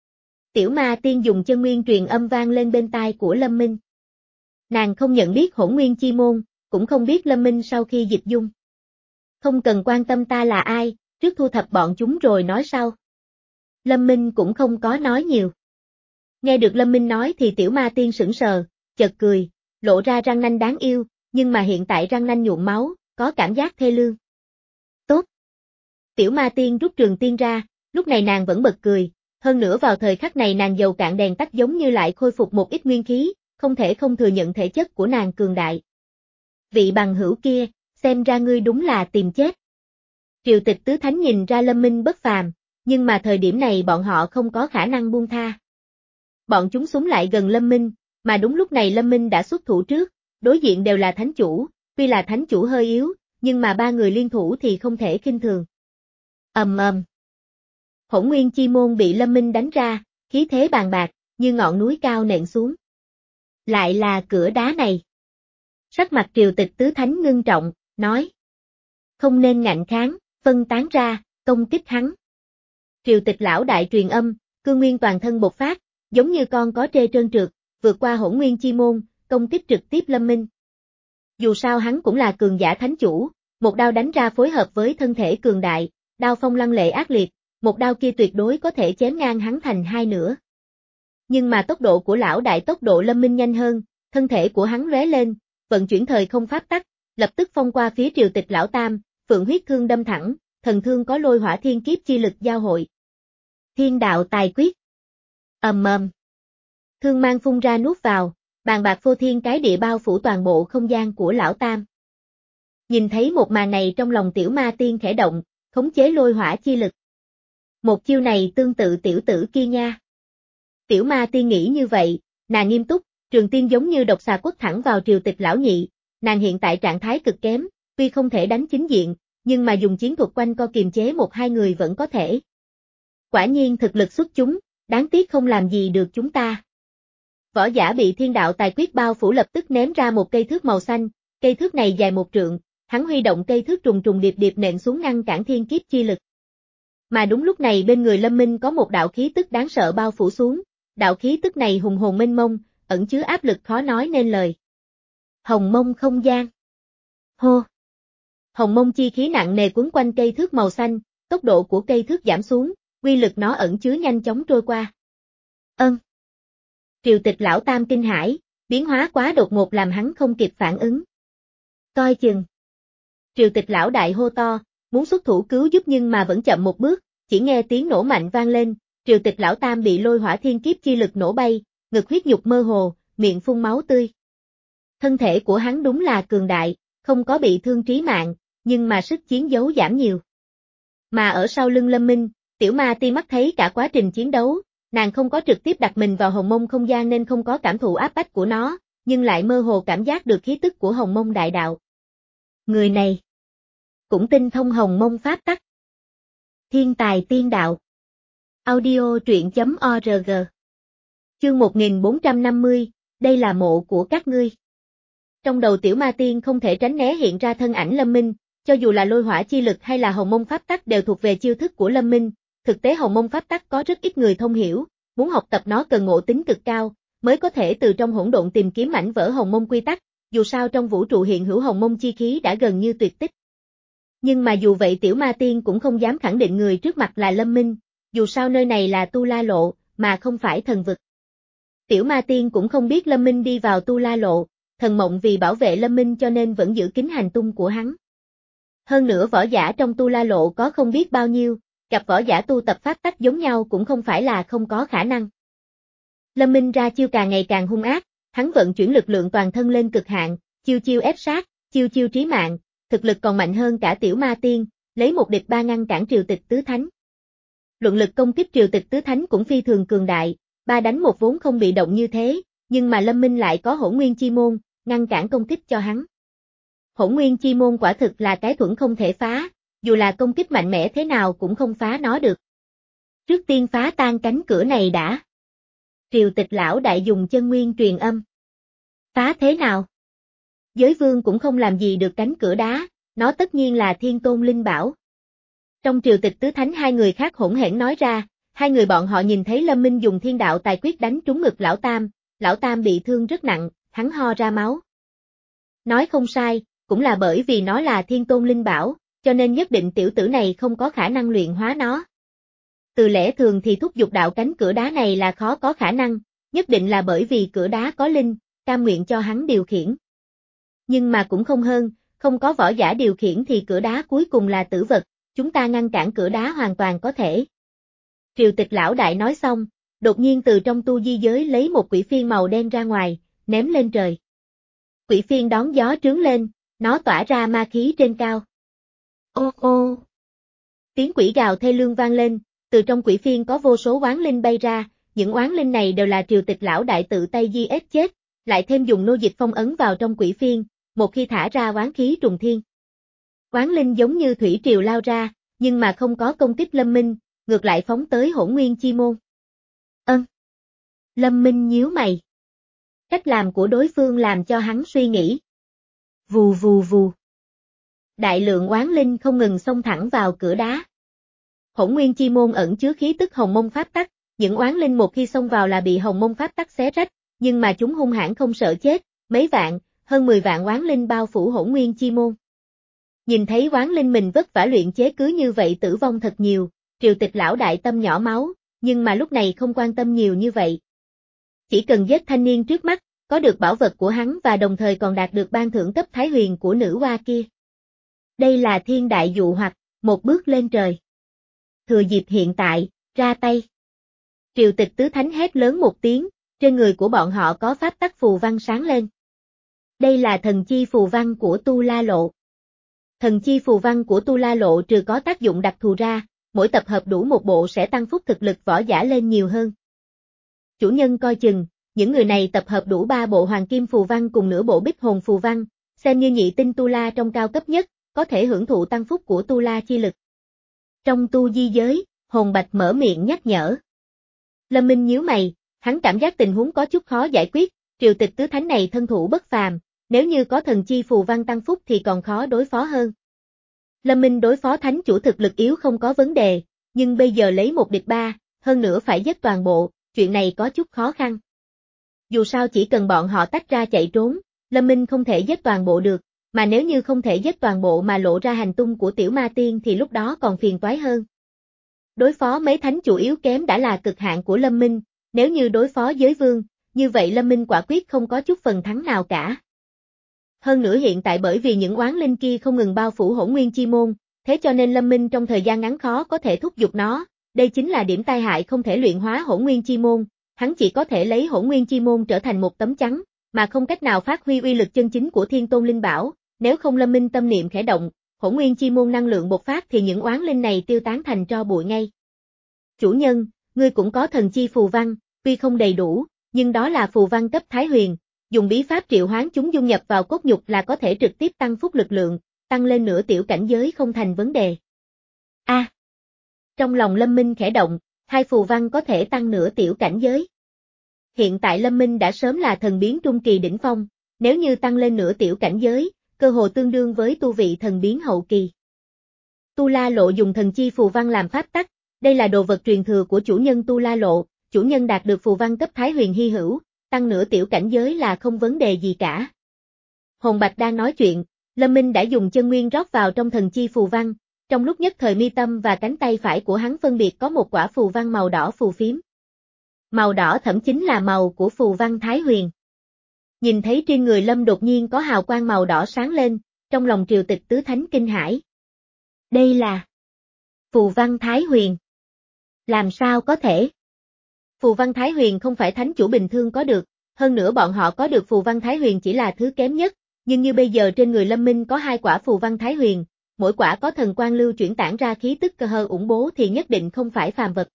Tiểu ma tiên dùng chân nguyên truyền âm vang lên bên tai của Lâm Minh. Nàng không nhận biết hỗn nguyên chi môn, cũng không biết Lâm Minh sau khi dịch dung. Không cần quan tâm ta là ai, trước thu thập bọn chúng rồi nói sau. Lâm Minh cũng không có nói nhiều. Nghe được Lâm Minh nói thì tiểu ma tiên sững sờ, chợt cười, lộ ra răng nanh đáng yêu, nhưng mà hiện tại răng nanh nhuộm máu, có cảm giác thê lương. Tốt. Tiểu ma tiên rút trường tiên ra, lúc này nàng vẫn bật cười, hơn nữa vào thời khắc này nàng dầu cạn đèn tắt giống như lại khôi phục một ít nguyên khí, không thể không thừa nhận thể chất của nàng cường đại. Vị bằng hữu kia, xem ra ngươi đúng là tìm chết. Triều Tịch Tứ Thánh nhìn ra Lâm Minh bất phàm, nhưng mà thời điểm này bọn họ không có khả năng buông tha. Bọn chúng súng lại gần Lâm Minh, mà đúng lúc này Lâm Minh đã xuất thủ trước, đối diện đều là thánh chủ, tuy là thánh chủ hơi yếu, nhưng mà ba người liên thủ thì không thể khinh thường. Ầm ầm. Hỗn Nguyên Chi Môn bị Lâm Minh đánh ra, khí thế bàn bạc, như ngọn núi cao nện xuống. Lại là cửa đá này. Sắc mặt Triều Tịch Tứ Thánh ngưng trọng, nói. Không nên ngạnh kháng, phân tán ra, công kích hắn. Triều Tịch lão đại truyền âm, cương nguyên toàn thân bộc phát, giống như con có trê trơn trượt, vượt qua Hỗn Nguyên Chi Môn, công kích trực tiếp Lâm Minh. Dù sao hắn cũng là cường giả thánh chủ, một đao đánh ra phối hợp với thân thể cường đại, đao phong lăng lệ ác liệt, một đao kia tuyệt đối có thể chém ngang hắn thành hai nửa. Nhưng mà tốc độ của lão đại tốc độ Lâm Minh nhanh hơn, thân thể của hắn lóe lên, vận chuyển thời không pháp tắc, lập tức phong qua phía Triều Tịch lão tam, phượng huyết thương đâm thẳng, thần thương có lôi hỏa thiên kiếp chi lực giao hội. Thiên đạo tài quyết. Ầm ầm. Thương mang phun ra nuốt vào, bàn bạc phô thiên cái địa bao phủ toàn bộ không gian của lão tam. Nhìn thấy một màn này trong lòng tiểu ma tiên khẽ động, khống chế lôi hỏa chi lực. Một chiêu này tương tự tiểu tử kia nha. Tiểu ma tiên nghĩ như vậy, nàng nghiêm túc, trường tiên giống như độc xà quất thẳng vào Triều Tịch lão nhị, nàng hiện tại trạng thái cực kém, tuy không thể đánh chính diện, nhưng mà dùng chiến thuật quanh co kiềm chế một hai người vẫn có thể. Quả nhiên thực lực xuất chúng, đáng tiếc không làm gì được chúng ta. Võ giả bị thiên đạo tài quyết bao phủ lập tức ném ra một cây thước màu xanh, cây thước này dài một trượng, hắn huy động cây thước trùng trùng điệp điệp nện xuống ngăn cản thiên kiếp chi lực. Mà đúng lúc này bên người Lâm Minh có một đạo khí tức đáng sợ bao phủ xuống, đạo khí tức này hùng hồn mênh mông, ẩn chứa áp lực khó nói nên lời. Hồng mông không gian. Hô. Hồng mông chi khí nặng nề quấn quanh cây thước màu xanh, tốc độ của cây thước giảm xuống, quy lực nó ẩn chứa nhanh chóng trôi qua. Ân. Triều Tịch lão tam kinh hãi, biến hóa quá đột ngột làm hắn không kịp phản ứng. Coi chừng. Triều Tịch lão đại hô to, muốn xuất thủ cứu giúp nhưng mà vẫn chậm một bước, chỉ nghe tiếng nổ mạnh vang lên, Triều Tịch lão tam bị lôi hỏa thiên kiếp chi lực nổ bay, ngực huyết nhục mơ hồ, miệng phun máu tươi. Thân thể của hắn đúng là cường đại, không có bị thương trí mạng, nhưng mà sức chiến đấu giảm nhiều. Mà ở sau lưng Lâm Minh, tiểu ma ti mắt thấy cả quá trình chiến đấu, nàng không có trực tiếp đặt mình vào hồng mông không gian nên không có cảm thụ áp bách của nó, nhưng lại mơ hồ cảm giác được khí tức của hồng mông đại đạo. Người này cũng tinh thông hồng mông pháp tắc. Thiên tài tiên đạo. Audio truyện.org. Chương một nghìn bốn trăm năm mươi, đây là mộ của các ngươi. Trong đầu tiểu ma tiên không thể tránh né hiện ra thân ảnh Lâm Minh, cho dù là lôi hỏa chi lực hay là hồng mông pháp tắc đều thuộc về chiêu thức của Lâm Minh, thực tế hồng mông pháp tắc có rất ít người thông hiểu, muốn học tập nó cần ngộ tính cực cao, mới có thể từ trong hỗn độn tìm kiếm mảnh vỡ hồng mông quy tắc, dù sao trong vũ trụ hiện hữu hồng mông chi khí đã gần như tuyệt tích. Nhưng mà dù vậy tiểu ma tiên cũng không dám khẳng định người trước mặt là Lâm Minh, dù sao nơi này là Tu La Lộ, mà không phải thần vực. Tiểu ma tiên cũng không biết Lâm Minh đi vào Tu La Lộ, thần mộng vì bảo vệ Lâm Minh cho nên vẫn giữ kín hành tung của hắn. Hơn nữa võ giả trong Tu La Lộ có không biết bao nhiêu, gặp võ giả tu tập pháp tắc giống nhau cũng không phải là không có khả năng. Lâm Minh ra chiêu càng ngày càng hung ác, hắn vận chuyển lực lượng toàn thân lên cực hạn, chiêu chiêu ép sát, chiêu chiêu trí mạng, thực lực còn mạnh hơn cả tiểu ma tiên, lấy một địch ba ngăn cản Triều Tịch Tứ Thánh. Luận lực công kích Triều Tịch Tứ Thánh cũng phi thường cường đại, ba đánh một vốn không bị động như thế, nhưng mà Lâm Minh lại có Hỗn Nguyên Chi Môn, ngăn cản công kích cho hắn. Hỗn Nguyên Chi Môn quả thực là cái thuẫn không thể phá, dù là công kích mạnh mẽ thế nào cũng không phá nó được. Trước tiên phá tan cánh cửa này đã. Triều Tịch lão đại dùng chân nguyên truyền âm. Phá thế nào? Giới vương cũng không làm gì được cánh cửa đá, nó tất nhiên là thiên tôn linh bảo. Trong Triều Tịch Tứ Thánh hai người khác hỗn hển nói ra, hai người bọn họ nhìn thấy Lâm Minh dùng thiên đạo tài quyết đánh trúng ngực lão tam, lão tam bị thương rất nặng, hắn ho ra máu. Nói không sai, cũng là bởi vì nó là thiên tôn linh bảo, cho nên nhất định tiểu tử này không có khả năng luyện hóa nó. Từ lẽ thường thì thúc giục đạo cánh cửa đá này là khó có khả năng, nhất định là bởi vì cửa đá có linh, cam nguyện cho hắn điều khiển. Nhưng mà cũng không hơn, không có võ giả điều khiển thì cửa đá cuối cùng là tử vật, chúng ta ngăn cản cửa đá hoàn toàn có thể. Triều Tịch lão đại nói xong, đột nhiên từ trong tu di giới lấy một quỷ phiên màu đen ra ngoài, ném lên trời. Quỷ phiên đón gió trướng lên, nó tỏa ra ma khí trên cao. Ô ô! Tiếng quỷ gào thê lương vang lên, từ trong quỷ phiên có vô số oán linh bay ra, những oán linh này đều là Triều Tịch lão đại tự tay di ép chết, lại thêm dùng nô dịch phong ấn vào trong quỷ phiên, một khi thả ra oán khí trùng thiên. Oán linh giống như thủy triều lao ra, nhưng mà không có công kích Lâm Minh, ngược lại phóng tới Hỗn Nguyên Chi Môn. Ân. Lâm Minh nhíu mày. Cách làm của đối phương làm cho hắn suy nghĩ. Vù vù vù. Đại lượng oán linh không ngừng xông thẳng vào cửa đá. Hỗn Nguyên Chi Môn ẩn chứa khí tức hồng mông pháp tắc, những oán linh một khi xông vào là bị hồng mông pháp tắc xé rách, nhưng mà chúng hung hãn không sợ chết, mấy vạn, hơn mười vạn oán linh bao phủ Hỗn Nguyên Chi Môn. Nhìn thấy oán linh mình vất vả luyện chế cứ như vậy tử vong thật nhiều, Triều Tịch lão đại tâm nhỏ máu, nhưng mà lúc này không quan tâm nhiều như vậy. Chỉ cần giết thanh niên trước mắt, có được bảo vật của hắn và đồng thời còn đạt được ban thưởng cấp Thái Huyền của nữ hoa kia. Đây là thiên đại dụ hoặc, một bước lên trời. Thừa dịp hiện tại, ra tay. Triều Tịch tứ thánh hét lớn một tiếng, trên người của bọn họ có pháp tắc phù văn sáng lên. Đây là thần chi phù văn của Tu La Lộ. Thần chi phù văn của Tu La Lộ trừ có tác dụng đặc thù ra, mỗi tập hợp đủ một bộ sẽ tăng phúc thực lực võ giả lên nhiều hơn. Chủ nhân coi chừng, những người này tập hợp đủ ba bộ hoàng kim phù văn cùng nửa bộ bích hồn phù văn, xem như nhị tinh Tu La trong cao cấp nhất, có thể hưởng thụ tăng phúc của Tu La chi lực. Trong tu di giới, Hồn Bạch mở miệng nhắc nhở. Lâm Minh nhíu mày, hắn cảm giác tình huống có chút khó giải quyết, Triều Tịch tứ thánh này thân thủ bất phàm, nếu như có thần chi phù văn tăng phúc thì còn khó đối phó hơn. Lâm Minh đối phó thánh chủ thực lực yếu không có vấn đề, nhưng bây giờ lấy một địch ba, hơn nữa phải giết toàn bộ, chuyện này có chút khó khăn. Dù sao chỉ cần bọn họ tách ra chạy trốn, Lâm Minh không thể giết toàn bộ được, mà nếu như không thể giết toàn bộ mà lộ ra hành tung của tiểu ma tiên thì lúc đó còn phiền toái hơn. Đối phó mấy thánh chủ yếu kém đã là cực hạn của Lâm Minh, nếu như đối phó giới vương, như vậy Lâm Minh quả quyết không có chút phần thắng nào cả. Hơn nữa hiện tại bởi vì những oán linh kia không ngừng bao phủ Hỗn Nguyên Chi Môn, thế cho nên Lâm Minh trong thời gian ngắn khó có thể thúc giục nó, đây chính là điểm tai hại không thể luyện hóa Hỗn Nguyên Chi Môn, hắn chỉ có thể lấy Hỗn Nguyên Chi Môn trở thành một tấm chắn, mà không cách nào phát huy uy lực chân chính của Thiên Tôn Linh Bảo, nếu không Lâm Minh tâm niệm khẽ động, Hỗn Nguyên Chi Môn năng lượng bộc phát thì những oán linh này tiêu tán thành tro bụi ngay. Chủ nhân, ngươi cũng có thần chi phù văn, tuy không đầy đủ, nhưng đó là phù văn cấp Thái Huyền, dùng bí pháp triệu hoán chúng dung nhập vào cốt nhục là có thể trực tiếp tăng phúc lực lượng, tăng lên nửa tiểu cảnh giới không thành vấn đề. A. À, trong lòng Lâm Minh khẽ động, hai phù văn có thể tăng nửa tiểu cảnh giới. Hiện tại Lâm Minh đã sớm là thần biến trung kỳ đỉnh phong, nếu như tăng lên nửa tiểu cảnh giới, cơ hồ tương đương với tu vị thần biến hậu kỳ. Tu La Lộ dùng thần chi phù văn làm pháp tắc, đây là đồ vật truyền thừa của chủ nhân Tu La Lộ, chủ nhân đạt được phù văn cấp Thái Huyền hy hữu, tăng nửa tiểu cảnh giới là không vấn đề gì cả. Hồn Bạch đang nói chuyện, Lâm Minh đã dùng chân nguyên rót vào trong thần chi phù văn, trong lúc nhất thời mi tâm và cánh tay phải của hắn phân biệt có một quả phù văn màu đỏ phù phiếm. Màu đỏ thẫm chính là màu của phù văn Thái Huyền. Nhìn thấy trên người Lâm đột nhiên có hào quang màu đỏ sáng lên, trong lòng Triều Tịch tứ thánh kinh hãi. Đây là phù văn Thái Huyền. Làm sao có thể? Phù văn Thái Huyền không phải thánh chủ bình thường có được, hơn nữa bọn họ có được phù văn Thái Huyền chỉ là thứ kém nhất, nhưng như bây giờ trên người Lâm Minh có hai quả phù văn Thái Huyền, mỗi quả có thần quang lưu chuyển tản ra khí tức cơ hơ ủng bố thì nhất định không phải phàm vật.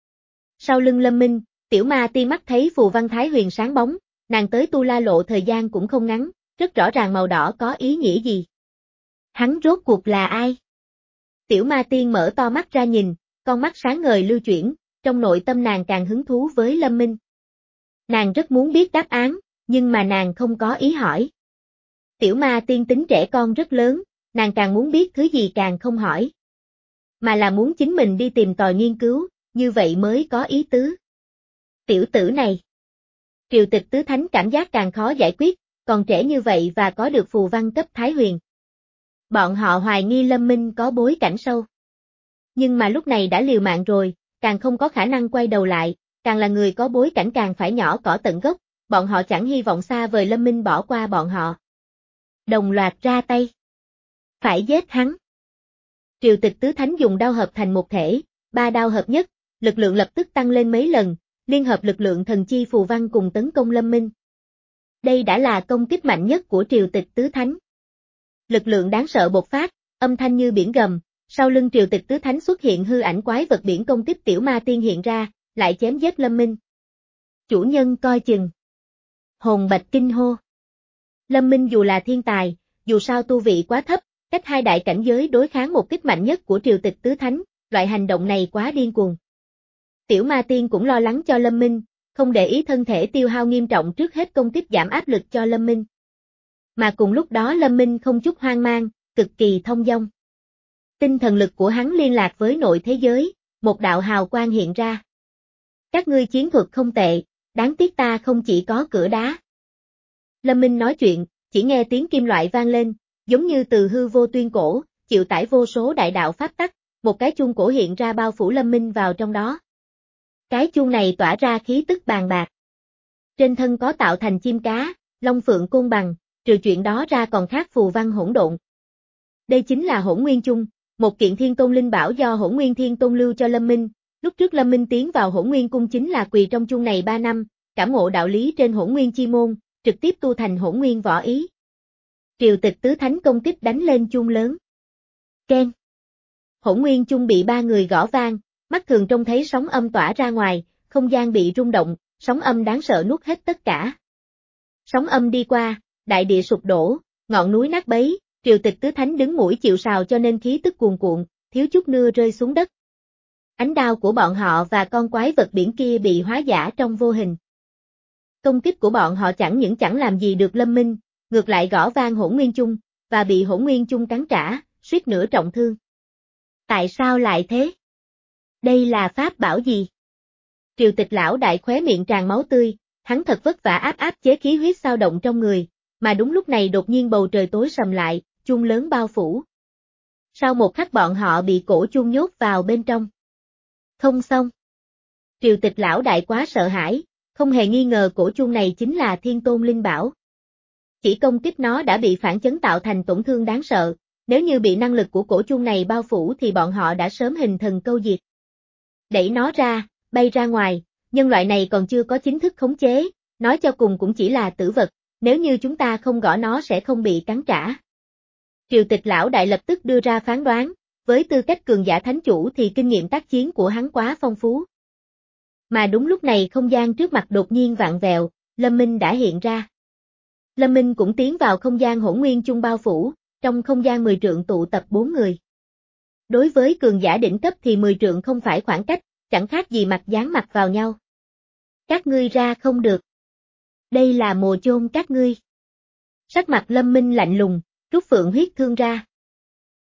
Sau lưng Lâm Minh, tiểu ma ti mắt thấy phù văn Thái Huyền sáng bóng, nàng tới Tu La Lộ thời gian cũng không ngắn, rất rõ ràng màu đỏ có ý nghĩa gì. Hắn rốt cuộc là ai? Tiểu ma tiên mở to mắt ra nhìn, con mắt sáng ngời lưu chuyển, trong nội tâm nàng càng hứng thú với Lâm Minh. Nàng rất muốn biết đáp án, nhưng mà nàng không có ý hỏi. Tiểu ma tiên tính trẻ con rất lớn, nàng càng muốn biết thứ gì càng không hỏi. Mà là muốn chính mình đi tìm tòi nghiên cứu, như vậy mới có ý tứ. Tiểu tử này. Triều Tịch tứ thánh cảm giác càng khó giải quyết, còn trẻ như vậy và có được phù văn cấp Thái Huyền. Bọn họ hoài nghi Lâm Minh có bối cảnh sâu. Nhưng mà lúc này đã liều mạng rồi, càng không có khả năng quay đầu lại, càng là người có bối cảnh càng phải nhỏ cỏ tận gốc, bọn họ chẳng hy vọng xa vời Lâm Minh bỏ qua bọn họ. Đồng loạt ra tay. Phải giết hắn. Triều Tịch tứ thánh dùng đao hợp thành một thể, ba đao hợp nhất, lực lượng lập tức tăng lên mấy lần, liên hợp lực lượng thần chi phù văn cùng tấn công Lâm Minh. Đây đã là công kích mạnh nhất của Triều Tịch tứ thánh. Lực lượng đáng sợ bộc phát, âm thanh như biển gầm, sau lưng Triều Tịch tứ thánh xuất hiện hư ảnh quái vật biển công kích tiểu ma tiên hiện ra, lại chém giết Lâm Minh. Chủ nhân coi chừng. Hồn Bạch kinh hô. Lâm Minh dù là thiên tài, dù sao tu vị quá thấp, cách hai đại cảnh giới đối kháng một kích mạnh nhất của Triều Tịch tứ thánh, loại hành động này quá điên cuồng. Tiểu Ma Tiên cũng lo lắng cho Lâm Minh, không để ý thân thể tiêu hao nghiêm trọng trước hết công kích giảm áp lực cho Lâm Minh. Mà cùng lúc đó Lâm Minh không chút hoang mang, cực kỳ thông dong. Tinh thần lực của hắn liên lạc với nội thế giới, một đạo hào quang hiện ra. Các ngươi chiến thuật không tệ, đáng tiếc ta không chỉ có cửa đá. Lâm Minh nói chuyện, chỉ nghe tiếng kim loại vang lên, giống như từ hư vô tuyên cổ, chịu tải vô số đại đạo pháp tắc, một cái chuông cổ hiện ra bao phủ Lâm Minh vào trong đó. Cái chuông này tỏa ra khí tức bàn bạc. Trên thân có tạo thành chim cá, long phượng côn bằng, trừ chuyện đó ra còn khác phù văn hỗn độn. Đây chính là Hỗn Nguyên Chung, một kiện thiên tôn linh bảo do Hỗn Nguyên Thiên Tôn lưu cho Lâm Minh. Lúc trước Lâm Minh tiến vào Hỗn Nguyên Cung chính là quỳ trong chuông này ba năm, cảm ngộ đạo lý trên Hỗn Nguyên chi môn, trực tiếp tu thành Hỗn Nguyên võ ý. Triều Tịch Tứ Thánh công kích đánh lên chuông lớn. Keng. Hỗn Nguyên Chung bị ba người gõ vang, mắt thường trông thấy sóng âm tỏa ra ngoài, không gian bị rung động, sóng âm đáng sợ nuốt hết tất cả. Sóng âm đi qua, đại địa sụp đổ, ngọn núi nát bấy, Triều Tịch Tứ Thánh đứng mũi chịu sào cho nên khí tức cuồn cuộn, thiếu chút nữa rơi xuống đất. Ánh đao của bọn họ và con quái vật biển kia bị hóa giả trong vô hình. Công kích của bọn họ chẳng những chẳng làm gì được Lâm Minh, ngược lại gõ vang Hỗn Nguyên Chung, và bị Hỗn Nguyên Chung cắn trả, suýt nữa trọng thương. Tại sao lại thế? Đây là pháp bảo gì? Triều Tịch lão đại khóe miệng tràn máu tươi, hắn thật vất vả áp áp chế khí huyết sao động trong người, mà đúng lúc này đột nhiên bầu trời tối sầm lại, chuông lớn bao phủ. Sau một khắc bọn họ bị cổ chuông nhốt vào bên trong. Không xong. Triều Tịch lão đại quá sợ hãi, không hề nghi ngờ cổ chuông này chính là Thiên Tôn linh bảo. Chỉ công kích nó đã bị phản chấn tạo thành tổn thương đáng sợ, nếu như bị năng lực của cổ chuông này bao phủ thì bọn họ đã sớm hình thần câu diệt. Đẩy nó ra, bay ra ngoài, nhân loại này còn chưa có chính thức khống chế, nói cho cùng cũng chỉ là tử vật, nếu như chúng ta không gõ nó sẽ không bị cắn trả. Triều Tịch lão đại lập tức đưa ra phán đoán, với tư cách cường giả thánh chủ thì kinh nghiệm tác chiến của hắn quá phong phú. Mà đúng lúc này không gian trước mặt đột nhiên vặn vẹo, Lâm Minh đã hiện ra. Lâm Minh cũng tiến vào không gian Hỗn Nguyên Chung bao phủ, trong không gian mười trượng tụ tập bốn người. Đối với cường giả đỉnh cấp thì mười trượng không phải khoảng cách, chẳng khác gì mặt dán mặt vào nhau. Các ngươi ra không được. Đây là mồ chôn các ngươi. Sắc mặt Lâm Minh lạnh lùng, rút phượng huyết thương ra.